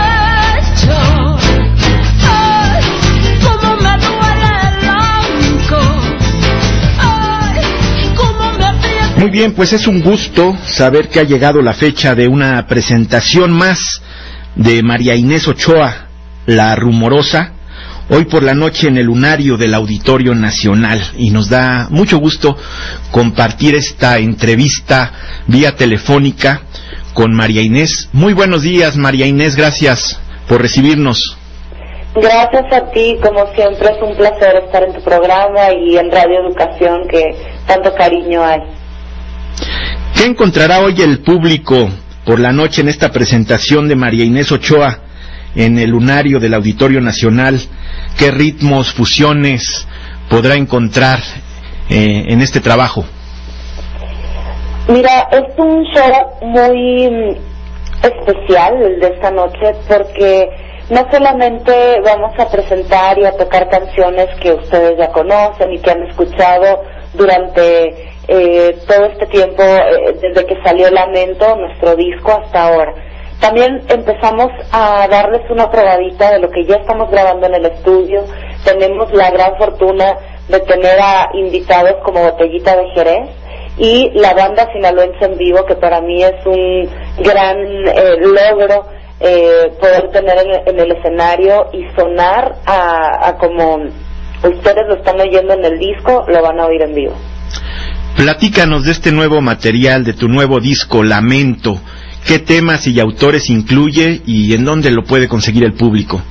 Ay, cómo me duele el anco. Ay, cómo me aprieta. Muy bien, pues es un gusto saber que ha llegado la fecha de una presentación más de María Inés Ochoa, la rumorosa, hoy por la noche en el Lunario del Auditorio Nacional, y nos da mucho gusto compartir esta entrevista vía telefónica con María Inés. Muy buenos días, María Inés, gracias por recibirnos. Gracias a ti, como siempre es un placer estar en tu programa y en Radio Educación, que tanto cariño hay. ¿Qué encontrará hoy el público por la noche en esta presentación de María Inés Ochoa en el Lunario del Auditorio Nacional? ¿Qué ritmos, fusiones podrá encontrar eh, en este trabajo? Mira, es un show muy especial el de esta noche, porque no solamente vamos a presentar y a tocar canciones que ustedes ya conocen y que han escuchado durante eh, todo este tiempo, eh, desde que salió Lamento, nuestro disco, hasta ahora. También empezamos a darles una probadita de lo que ya estamos grabando en el estudio. Tenemos la gran fortuna de tener a invitados como Botellita de Jerez y la banda sinaloense en vivo, que para mí es un gran eh, logro eh, poder tener en, en el escenario y sonar a, a como ustedes lo están oyendo en el disco, lo van a oír en vivo. Platícanos de este nuevo material, de tu nuevo disco, Lamento. ¿Qué temas y autores incluye y en dónde lo puede conseguir el público?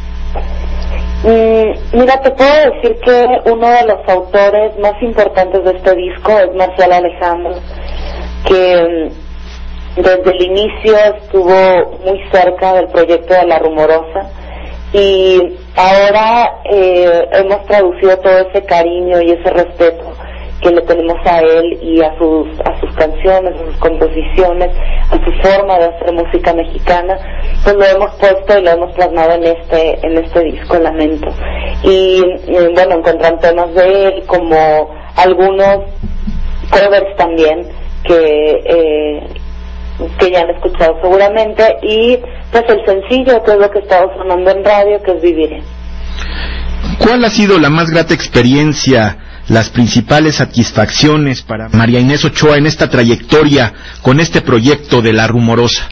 Mm, mira, te puedo decir que uno de los autores más importantes de este disco es Marcial Alejandro, que mm, desde el inicio estuvo muy cerca del proyecto de La Rumorosa, y ahora eh, hemos traducido todo ese cariño y ese respeto que le tenemos a él y a sus a sus canciones, a sus composiciones, a su forma de hacer música mexicana, pues lo hemos puesto y lo hemos plasmado en este en este disco Lamento. Y eh, bueno, encuentran temas de él como algunos covers también que eh, que ya han escuchado seguramente, y pues el sencillo, que es lo que estaba sonando en radio, que es Viviré. ¿Cuál ha sido la más grata experiencia, las principales satisfacciones para María Inés Ochoa en esta trayectoria con este proyecto de La Rumorosa?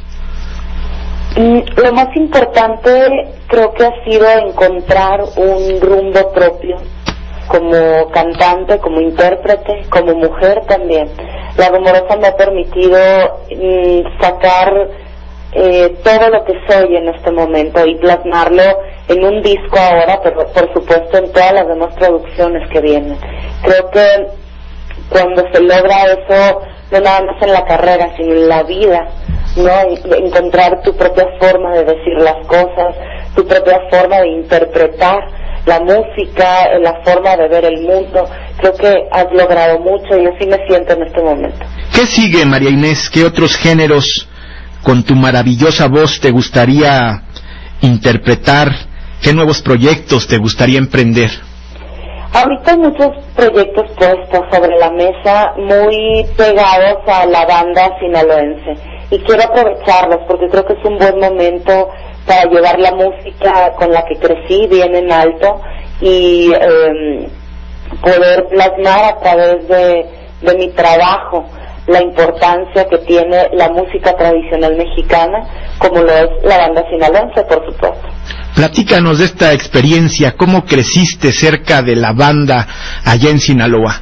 Mm, lo más importante creo que ha sido encontrar un rumbo propio como cantante, como intérprete, como mujer también. La Rumorosa me ha permitido mm, sacar eh, todo lo que soy en este momento y plasmarlo en un disco ahora, pero por supuesto en todas las demás producciones que vienen. Creo que cuando se logra eso, no nada más en la carrera, sino en la vida, ¿no? Encontrar tu propia forma de decir las cosas, tu propia forma de interpretar la música, la forma de ver el mundo. Creo que has logrado mucho y así me siento en este momento. ¿Qué sigue, María Inés? ¿Qué otros géneros con tu maravillosa voz te gustaría interpretar? ¿Qué nuevos proyectos te gustaría emprender? Ahorita hay muchos proyectos puestos sobre la mesa, muy pegados a la banda sinaloense, y quiero aprovecharlos porque creo que es un buen momento para llevar la música con la que crecí bien en alto y eh, poder plasmar a través de, de mi trabajo la importancia que tiene la música tradicional mexicana, como lo es la banda sinaloense, por supuesto. Platícanos de esta experiencia, ¿cómo creciste cerca de la banda allá en Sinaloa?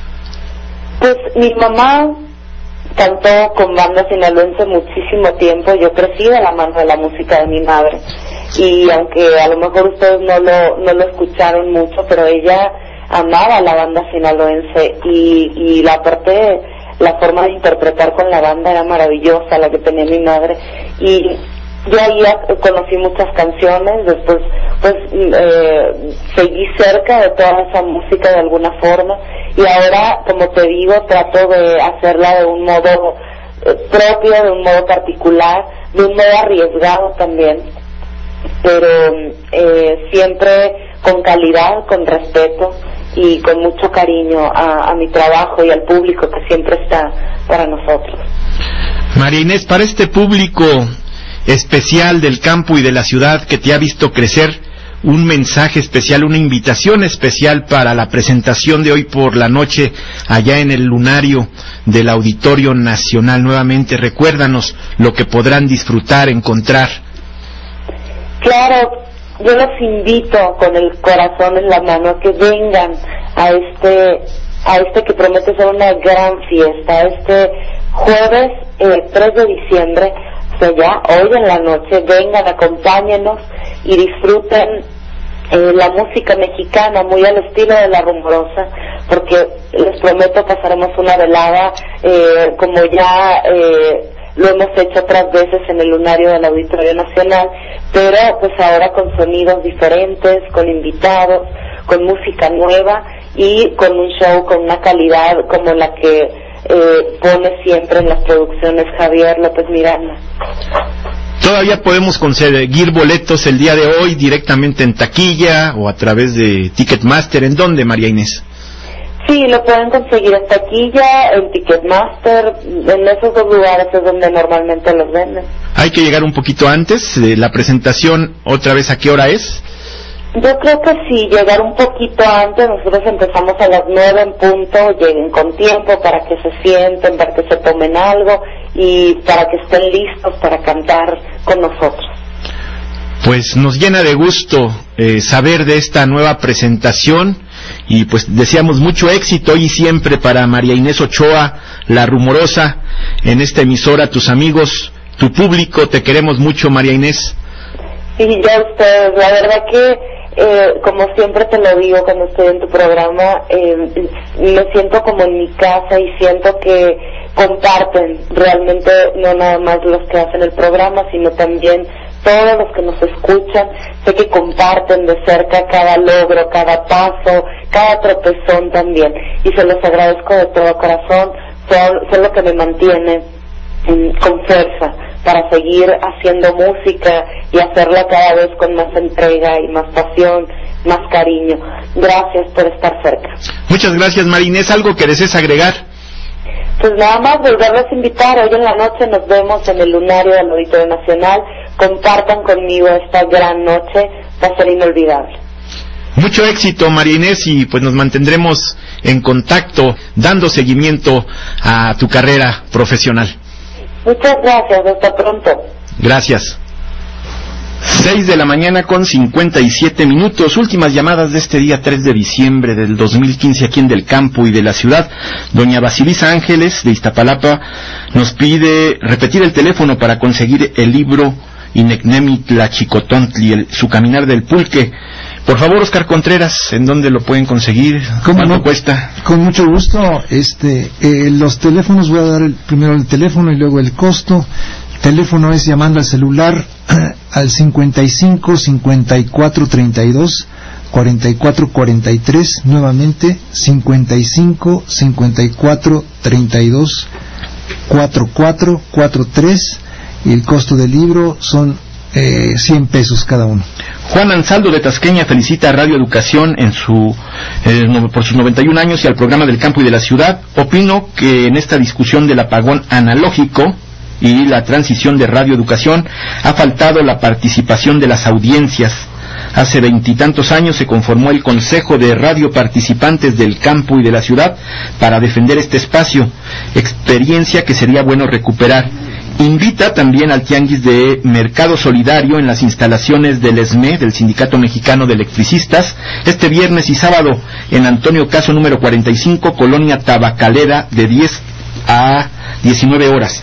Pues mi mamá cantó con banda sinaloense muchísimo tiempo, yo crecí de la mano de la música de mi madre, y aunque a lo mejor ustedes no lo, no lo escucharon mucho, pero ella amaba la banda sinaloense, y, y la parte, la forma de interpretar con la banda era maravillosa, la que tenía mi madre, y yo ahí conocí muchas canciones, después pues eh, seguí cerca de toda esa música de alguna forma, y ahora, como te digo, trato de hacerla de un modo eh, propio, de un modo particular, de un modo arriesgado también, pero eh, siempre con calidad, con respeto y con mucho cariño a, a mi trabajo y al público que siempre está para nosotros. María Inés, para este público especial del campo y de la ciudad que te ha visto crecer, un mensaje especial, una invitación especial para la presentación de hoy por la noche allá en el lunario del Auditorio Nacional. Nuevamente, recuérdanos lo que podrán disfrutar, encontrar. Claro, yo los invito con el corazón en la mano a que vengan a este a este que promete ser una gran fiesta, este jueves eh, tres de diciembre. O sea, ya hoy en la noche, vengan, acompáñenos y disfruten eh, la música mexicana muy al estilo de La Rumorosa, porque les prometo pasaremos una velada eh, como ya eh, lo hemos hecho otras veces en el lunario del Auditorio Nacional, pero pues ahora con sonidos diferentes, con invitados, con música nueva y con un show con una calidad como la que Eh, pone siempre en las producciones Javier López Miranda. Todavía podemos conseguir boletos el día de hoy directamente en taquilla o a través de Ticketmaster. ¿En dónde, María Inés? Sí, lo pueden conseguir en taquilla, en Ticketmaster, en esos dos lugares es donde normalmente los venden. Hay que llegar un poquito antes de la presentación. ¿Otra vez a qué hora es? Yo creo que sí, llegar un poquito antes. Nosotros empezamos a las nueve en punto, lleguen con tiempo para que se sienten, para que se tomen algo y para que estén listos para cantar con nosotros. Pues nos llena de gusto eh, saber de esta nueva presentación y pues deseamos mucho éxito hoy y siempre para María Inés Ochoa, La Rumorosa, en esta emisora. Tus amigos, tu público, te queremos mucho, María Inés. Sí, ya ustedes, la verdad que Eh, como siempre te lo digo cuando estoy en tu programa, eh, me siento como en mi casa y siento que comparten realmente, no nada más los que hacen el programa, sino también todos los que nos escuchan. Sé que comparten de cerca cada logro, cada paso, cada tropezón también, y se los agradezco de todo corazón. Son, son lo que me mantiene mm, con fuerza para seguir haciendo música y hacerla cada vez con más entrega y más pasión, más cariño. Gracias por estar cerca. Muchas gracias, María Inés. ¿Algo que desees agregar? Pues nada más volverlos a invitar. Hoy en la noche nos vemos en el Lunario del Auditorio Nacional. Compartan conmigo esta gran noche, va a ser inolvidable. Mucho éxito, María Inés, y pues nos mantendremos en contacto, dando seguimiento a tu carrera profesional. Muchas gracias, hasta pronto. Gracias. Seis de la mañana con cincuenta y siete minutos, últimas llamadas de este día tres de diciembre del dos mil quince aquí en Del Campo y de la Ciudad. Doña Basilisa Ángeles de Iztapalapa nos pide repetir el teléfono para conseguir el libro Inecnemi Tlachicotontli, el, su caminar del pulque. Por favor, Oscar Contreras, ¿en dónde lo pueden conseguir? ¿Cuánto no? cuesta? Con mucho gusto. Este, eh, los teléfonos, voy a dar el, primero el teléfono y luego el costo. El teléfono es llamando al celular al cincuenta y cinco, cincuenta y cuatro, treinta y dos, cuarenta y cuatro, cuarenta y tres, nuevamente cincuenta y cinco, cincuenta y cuatro, treinta y dos, cuarenta y cuatro, cuarenta y tres, y el costo del libro son eh, cien pesos cada uno. Juan Ansaldo de Tasqueña felicita a Radio Educación en su, eh, no, por sus noventa y un años y al programa Del Campo y de la Ciudad. Opino que en esta discusión del apagón analógico y la transición de Radio Educación ha faltado la participación de las audiencias. Hace veintitantos años se conformó el Consejo de Radio Participantes del Campo y de la Ciudad para defender este espacio, experiencia que sería bueno recuperar. Invita también al Tianguis de Mercado Solidario en las instalaciones del E S M E, del Sindicato Mexicano de Electricistas, este viernes y sábado en Antonio Caso número cuarenta y cinco, Colonia Tabacalera, de diez a diecinueve horas.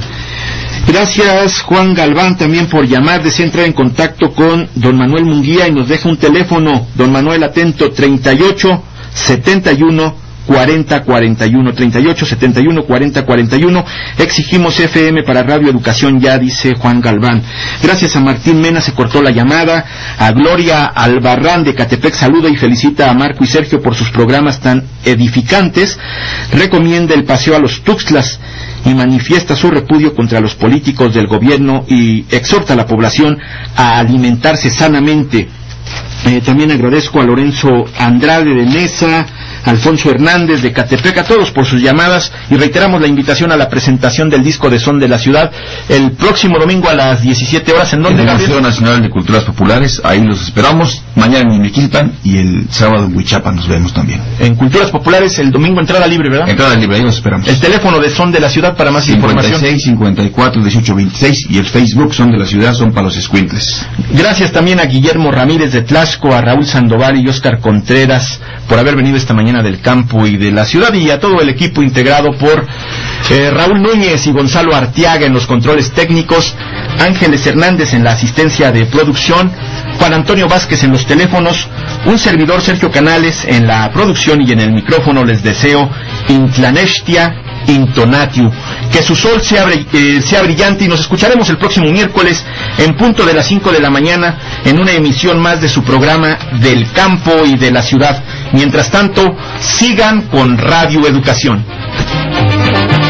Gracias, Juan Galván, también por llamar. Desea entrar en contacto con don Manuel Munguía y nos deja un teléfono. Don Manuel, atento, treinta y ocho, setenta y uno, cuarenta, cuarenta y uno, treinta y ocho, setenta y uno, cuarenta, cuarenta y uno. Exigimos F M para Radio Educación ya, dice Juan Galván. Gracias a Martín Mena, se cortó la llamada. A Gloria Albarrán de Catepec saluda y felicita a Marco y Sergio por sus programas tan edificantes. Recomienda el paseo a los Tuxtlas y manifiesta su repudio contra los políticos del gobierno y exhorta a la población a alimentarse sanamente. Eh, también agradezco a Lorenzo Andrade de Mesa, Alfonso Hernández de Catepec, a todos por sus llamadas, y reiteramos la invitación a la presentación del disco de Son de la Ciudad el próximo domingo a las diecisiete horas. ¿En dónde, en el Gabriel? Museo Nacional de Culturas Populares, ahí los esperamos. Mañana en Miquilpan y el sábado en Huichapa nos vemos también. En Culturas Populares el domingo entrada libre, ¿verdad? Entrada libre, ahí los esperamos. El teléfono de Son de la Ciudad para más cincuenta y seis, información. cincuenta y cuatro, dieciocho, veintiséis, y el Facebook Son de la Ciudad, son para los escuintles. Gracias también a Guillermo Ramírez de Tlaxco, a Raúl Sandoval y Oscar Contreras por haber venido esta mañana del campo y de la ciudad, y a todo el equipo integrado por eh, Raúl Núñez y Gonzalo Arteaga en los controles técnicos, Ángeles Hernández en la asistencia de producción, Juan Antonio Vázquez en los teléfonos, un servidor Sergio Canales en la producción y en el micrófono. Les deseo Intlanestia Intonatiu, que su sol sea, eh, sea brillante, y nos escucharemos el próximo miércoles en punto de las cinco de la mañana en una emisión más de su programa Del Campo y de la Ciudad. Mientras tanto, sigan con Radio Educación.